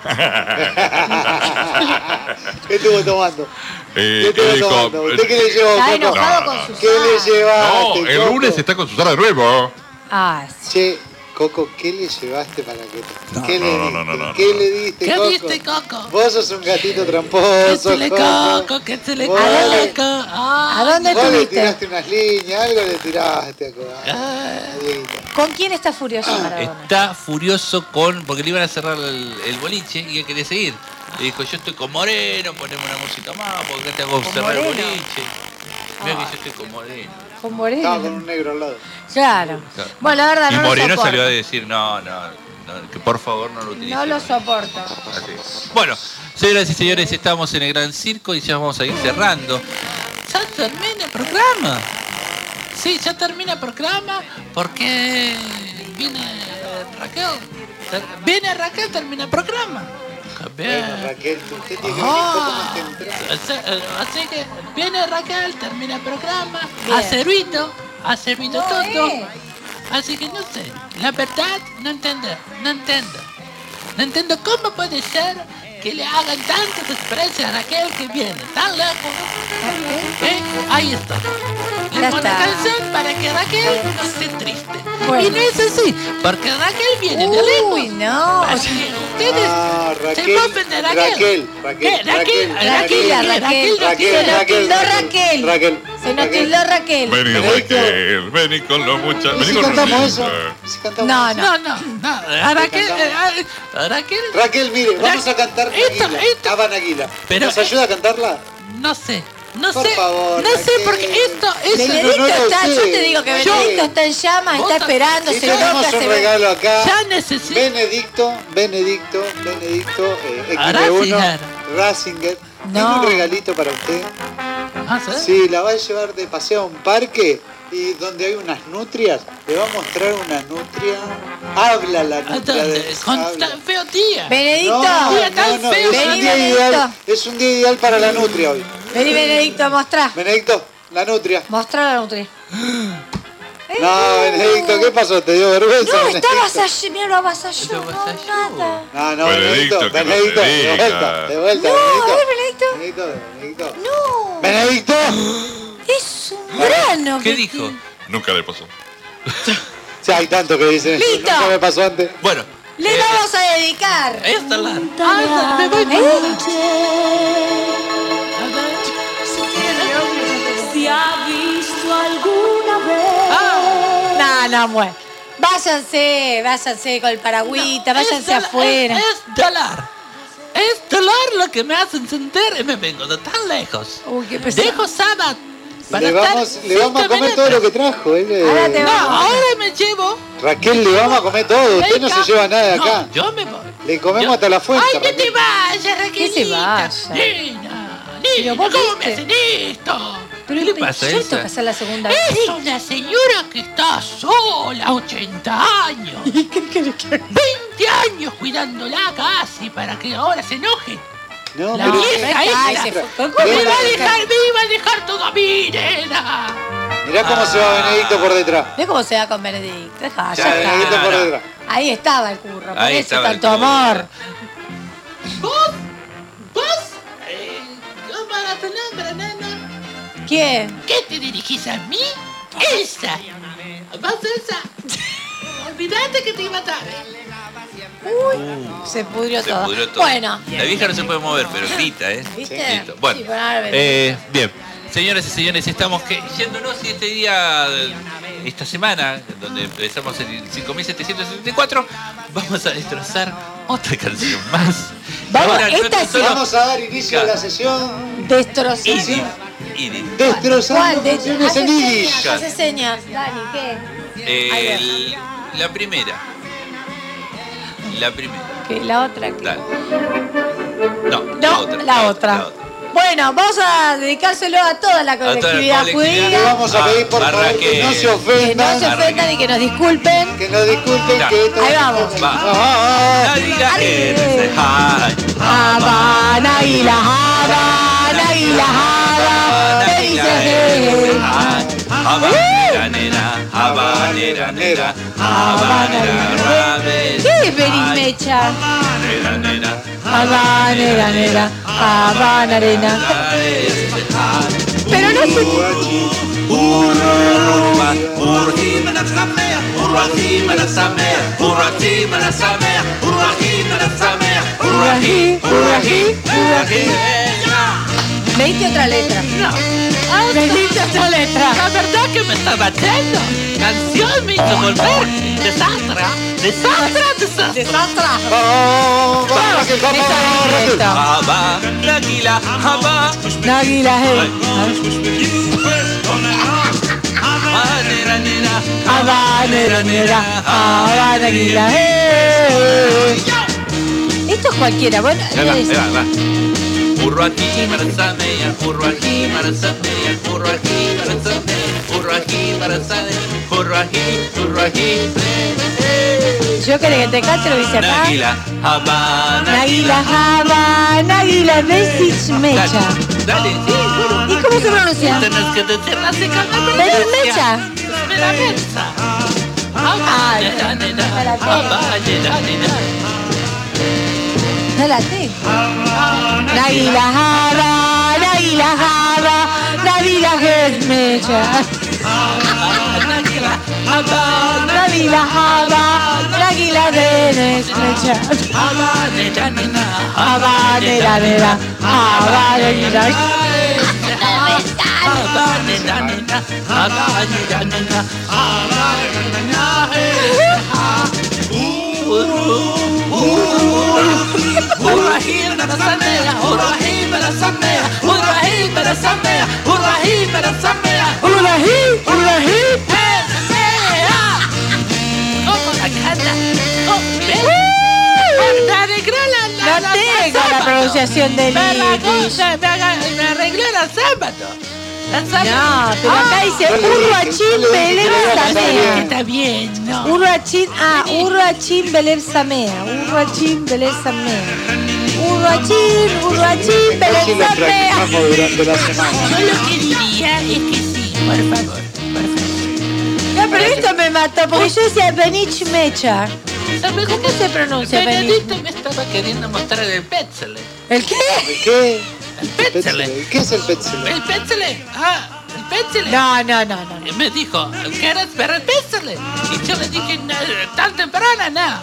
¿Qué estuvo tomando?
Eh,
¿Qué estuvo
él dijo,
tomando? ¿Usted qué le llevó,
Está
Coco?
enojado
No,
con
no,
su
¿Qué le llevaste,
No, el
Coco?
lunes está con Susana de nuevo.
Ah, sí.
Che, Coco, ¿qué le llevaste para que
No,
¿Qué le
no,
diste?
no, no, no,
¿Qué
no.
le diste,
¿Qué
Coco?
viste, Coco?
Vos sos un gatito
¿Qué
tramposo,
se le
Coco.
Coco? ¿Qué se le
Vos
Coco?
le-
Ah,
¿A dónde
Vos le
estuviste?
tiraste unas líneas, algo le tiraste a Coco.
Ah.
Dieguito.
¿Con quién está furioso Maradona?
está furioso con. Porque le iban a cerrar el, el boliche y él quería seguir. Le dijo: yo estoy con Moreno, poneme una música más, porque te hago
¿Con
cerrar el
Moreno?
boliche. Mira
Ah.
que yo estoy con Moreno.
Con Moreno.
Estaba con un negro al lado.
Claro.
Claro.
Bueno, la verdad,
Y
no lo
Moreno
soporto.
salió a decir, no, no, no, que por favor no lo utilicen.
No lo soporto.
Así. Bueno, señoras y señores, estamos en el Gran Circo y ya vamos a ir cerrando. Ya termina el programa. Sí, ya termina el programa porque viene Raquel. Ter- Viene Raquel, termina el programa. Bien.
Bueno, Raquel, usted tiene que venir
Ah.
un poco más temprano.
Así, eh, así que viene Raquel, termina el programa,
Bien.
ha servido, ha servido
No,
todo.
eh.
Así que no sé, la verdad no entiendo, no entiendo. No entiendo cómo puede ser que le hagan tanto desprecio a Raquel que viene tan lejos. ¿Eh? Ahí está. Le
Ya
pone
está.
canción para que Raquel no esté triste.
Bueno.
Y no es así, porque Raquel viene de lejos.
Uy, no.
Así que ustedes
Ah,
se
Raquel,
mofen de Raquel.
Raquel, Raquel,
¿Qué? Raquel,
Raquel,
Raquel,
Raquel,
Raquel,
Raquel,
no
Raquel,
tiene-
Se nos
Raquel,
tildó
Raquel,
Raquel.
Raquel,
Se nos
Raquel.
tildó Raquel.
Vení,
Benedicto.
Raquel, vení con los muchachos.
¿Y
Vení
si
con
cantamos
los
eso? ¿Y si cantamos
No,
eso?
no.
No, no, no. A Raquel, eh, a- a Raquel,
Raquel, mire, vamos a cantar
Esto,
Naguila.
esto.
Ava Naguila.
Pero-
¿Nos ayuda a cantarla?
no sé, no
Por
sé,
favor,
no sé
Raquel.
porque esto, esto
Benedicto
no lo
está,
sé.
yo te digo que
Yo-
Benedicto está en llamas,
Vos
está esperando,
Y
se
tenemos
nota,
un
se ve.
regalo acá.
ya necesito.
Benedicto, Benedicto, Benedicto, eh, X uno,
Ratzinger.
Ratzinger. Tiene
No.
un regalito para usted.
Ah, ¿sí?
Sí, la va a llevar de paseo a un parque y donde hay unas nutrias, le va a mostrar una nutria. Habla la
¿A
nutria
dónde?
de
Con
habla.
tan feo día.
Benedicto,
No,
Día tan
no, no,
feo.
es un
Vení,
día
Benedicto.
ideal, es un día ideal para la nutria hoy.
vení Benedicto, mostrá.
Benedicto, la nutria.
Mostrá la nutria.
No, Benedicto, ¿qué pasó? ¿Te dio vergüenza?
No,
Benedicto?
estabas allí, mira, lo avasalló,
Lo
no,
avasalló.
nada.
No, no,
Benedicto,
Benedicto,
que no
Benedicto,
se
de
diga.
vuelta, de vuelta,
No, a ver,
Benedicto.
Benedicto.
Benedicto, Benedicto.
No,
Benedicto.
es un grano.
¿Qué
que
dijo?
tiene.
Nunca le pasó.
Sí, hay tanto que dicen eso.
Listo.
Nunca me pasó antes.
Bueno,
Le
eh,
vamos a dedicar.
Esta la. Ah, esta, me voy
¿Eh?
Si ha visto alguna vez
No, no, bueno. Váyanse, váyanse con el paragüita, váyanse
Es dólar,
afuera.
Es, es dólar. Es dólar lo que me hacen sentir y me vengo de tan lejos.
Uy, qué pesado.
Dejo sábado. para
Le
estar
vamos, le vamos a
cinco
comer todo
minutos.
lo que trajo. eh, le-
Ahora te
No,
vamos.
ahora me llevo.
Raquel, le vamos a comer todo. Usted no se lleva nada de acá.
No, yo me voy.
Le comemos
Yo-
hasta la fuente.
¡Ay, que te
Raquel.
vayas, Raquelita!
Que se vaya.
Nena,
Pero
nena,
vos
¿cómo me
viste.
hacen esto?
Pero
¿Qué le pasa,
yo
Elsa?
tengo que hacer la segunda vez.
Es una señora que está sola, ochenta años. veinte años cuidándola casi para que ahora se enoje.
No,
La
pero
vieja
Ay,
esa.
se fue.
Me
¿Cómo
iba,
va
a
a
dejar, me iba a dejar todo a mí, nena.
mirá cómo se va Benedicto por detrás.
¿Ves cómo se va con Benedicto? Deja, ya
Ya,
está.
Benedicto por
no.
detrás.
Ahí estaba el curro, por
Ahí
eso
estaba el
tanto
curro.
amor.
¿Vos? ¿Vos? Eh, ¿Cómo era tu nombre, nena?
¿Quién?
¿Qué te dirigís a mí? ¡Elsa! ¿Vos, Elsa? Olvídate que te iba a matar.
Uy, se pudrió
se
todo.
pudrió todo.
Bueno,
La vieja no se puede mover, pero grita, ¿eh?
¿viste?
Listo. Bueno,
Sí, pero ahora veremos.
eh, bien. Señoras y señores, estamos que, yéndonos y este día, esta semana, donde empezamos el cinco mil setecientos setenta y cuatro, vamos a destrozar otra canción más.
Vamos,
Ahora,
esta
no
es-
solo-
Vamos a dar inicio a la sesión.
Destrozar.
Idit, Idit.
Destrozando
¿Cuál? De-
canciones
Hace
en
señas,
Yiddish.
hace señas. Dani, ¿qué?
El- la primera. La primera.
¿Qué? La otra. ¿qué?
Dale. No,
No, la otra. Bueno, vamos a dedicárselo a toda la
toda la
colectividad
colectividad.
Le
judía.
vamos a pedir por
Ah,
favor que
Raquel.
no se
Que no
ofendan.
se ofendan y que nos disculpen.
Que nos disculpen
Ya.
que esto
Ahí vamos.
Va.
Ah,
Navidad
Ale.
es high.
Habana y la Habana y la Habana. ¿Qué dices?
Habanera, nena, habanera, nena, habanera, rabes.
¿Qué es Berimecha?
Habanera, nena,
Habana, nena, Habana, arena. Pero no sé.
urra, urrahim nasamea, urrahim nasamea, urrahim nasamea, urrahim nasamea, urrahim, urrahim, urrahim.
Me diste otra letra.
No.
Me diste otra letra.
La verdad que me está batiendo. Canción me hizo volver. Desastre. Desastre, desastre.
Desastre.
Oh, vamos, Raquel, vamos, vamos, Raquel.
Haba, Nagila, haba.
Náguila, eh. Habana, nera, Habana, Águila. Eh. Esto es cualquiera, bueno.
Ahí va, ahí
es-
va, ahí va. Burro aquí, marazame, el burro aquí, marazame, el burro aquí, marazame, burro aquí, marazame, burro aquí, burro aquí.
Yo quería que te cante, lo dice acá.
Águila, Habana.
Águila, Habana, Águila, Besich, Mecha.
Dale, sí, bueno.
¿Y cómo se pronuncia?
Tenés que decirla así con la
¿Besich,
pronuncia.
Mecha?
Espera, mensa.
Ay,
Habana,
no la tengo.
Habana,
No la tengo. Águila, Habana, Águila, Habana, Águila, Mecha. Águila, Habana, Águila, Mecha. Habanera, nera, Habanera. No tengo la pronunciación del
Me
Yiddish.
arregló- me arregló el sábado.
No, pero acá dice Urruachín Belén Samea.
Está bien, no.
Urruachín, ah, Urruachín Belén Samea. Urruachín Belén Samea. Urruachín, Urruachín
Así
Belén
lo
Samea.
practicamos durante la semana.
Yo lo que diría es que sí, por favor, por favor.
No, pero esto me mató porque yo decía Benich Mecha.
¿Sabe
¿Cómo se pronuncia Benich?
Benedicto me estaba queriendo mostrar el Petzele.
¿El qué?
¿El qué?
El Petzele.
¿Qué es el Petzele?
El Petzele. Ah, el Petzele.
No, no, no, no.
Y me dijo, ¿quieres ver el Petzele? Y yo le dije, "No, tan temprana, no.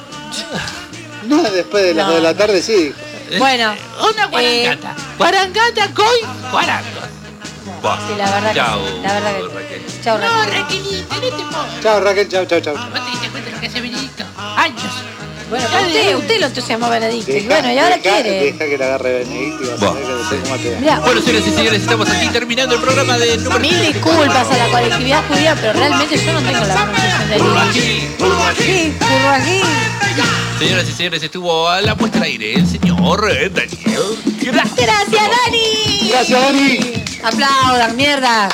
No, después de las
No.
dos de la tarde sí.
Bueno,
Una guarangata. Guarangata con guarangos.
sí, la verdad que
Chao.
sí, la verdad que
Raquel.
sí. Chao,
No,
Raquel.
Raquelita, no te pongas.
Chao, Raquel, chao, chao, chao.
¿Vos te diste cuenta lo que hace Benedicto? Años.
Bueno,
Ya
usted,
dije.
usted lo entusiasmó a Benedicto. Y
Deja-
bueno, y ahora
deja-
quiere.
Deja que le agarre Benedicto y vas a ver que después cómo te da.
Mirá,
Bueno, señoras y señores, estamos aquí terminando el programa de número
mil disculpas a la colectividad judía, pero realmente yo no tengo la pronunciación del Yiddish. Sí, Urruachín.
Señoras y señores, estuvo a la puesta al aire el señor eh, Daniel.
Gracias, Dani.
Gracias, Dani.
Aplaudan, mierda.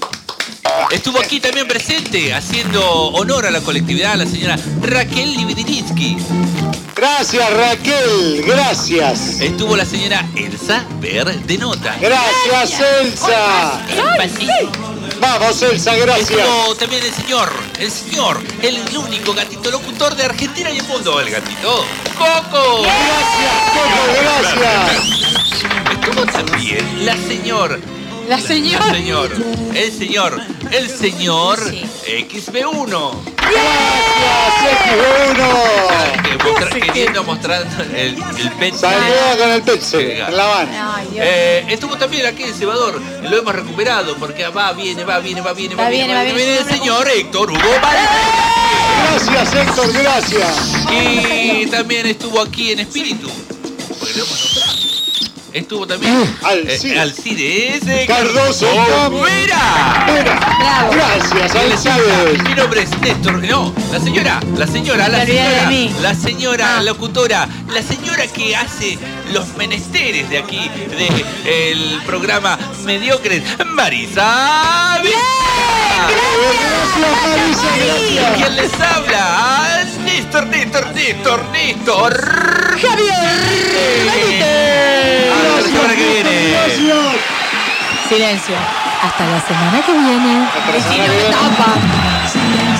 Estuvo aquí también presente, haciendo honor a la colectividad, la señora Raquel Libidinitsky.
Gracias, Raquel. Gracias.
Estuvo la señora Elsa Verdenota.
Gracias, Elsa. Vamos, Elsa, gracias.
Estuvo también el señor, el señor, el único gatito locutor de Argentina y el mundo, el gatito Coco.
Gracias, Coco, gracias.
Estuvo también la señor.
La señora.
La señor, el señor, el señor X B uno.
Gracias, X uno.
Que mostra- queriendo mostrar el, el pet.
Saluda con el Petzele en La Habana.
Ay, Dios.
Eh, estuvo también aquí el cebador, lo hemos recuperado porque va, viene, va, viene, va, viene, va,
Va,
viene,
viene, va, viene.
el señor Héctor Hugo Valdés.
Gracias, Héctor, gracias.
Y también estuvo aquí en espíritu, porque lo hemos nombrado. Estuvo también
Alcides.
eh, Alcides
Cardoso
Vera.
Mira,
Bravo.
gracias,
¿Quién les habla?
Alcides.
Mi nombre es Néstor. No, la señora, la señora, la
Me olvidé de
señora,
mí.
la señora
Ah.
locutora, la señora que hace los menesteres de aquí, de el programa Mediocres, Marisa.
Gracias, Marisa,
¿Y
gracias.
quién les habla? Ah, Néstor, Néstor, Néstor, Néstor.
Javier.
Hasta la semana que viene.
Gracias.
Silencio. Hasta la semana que viene.
Hasta la semana
Vecino
que
de
viene.
tapa.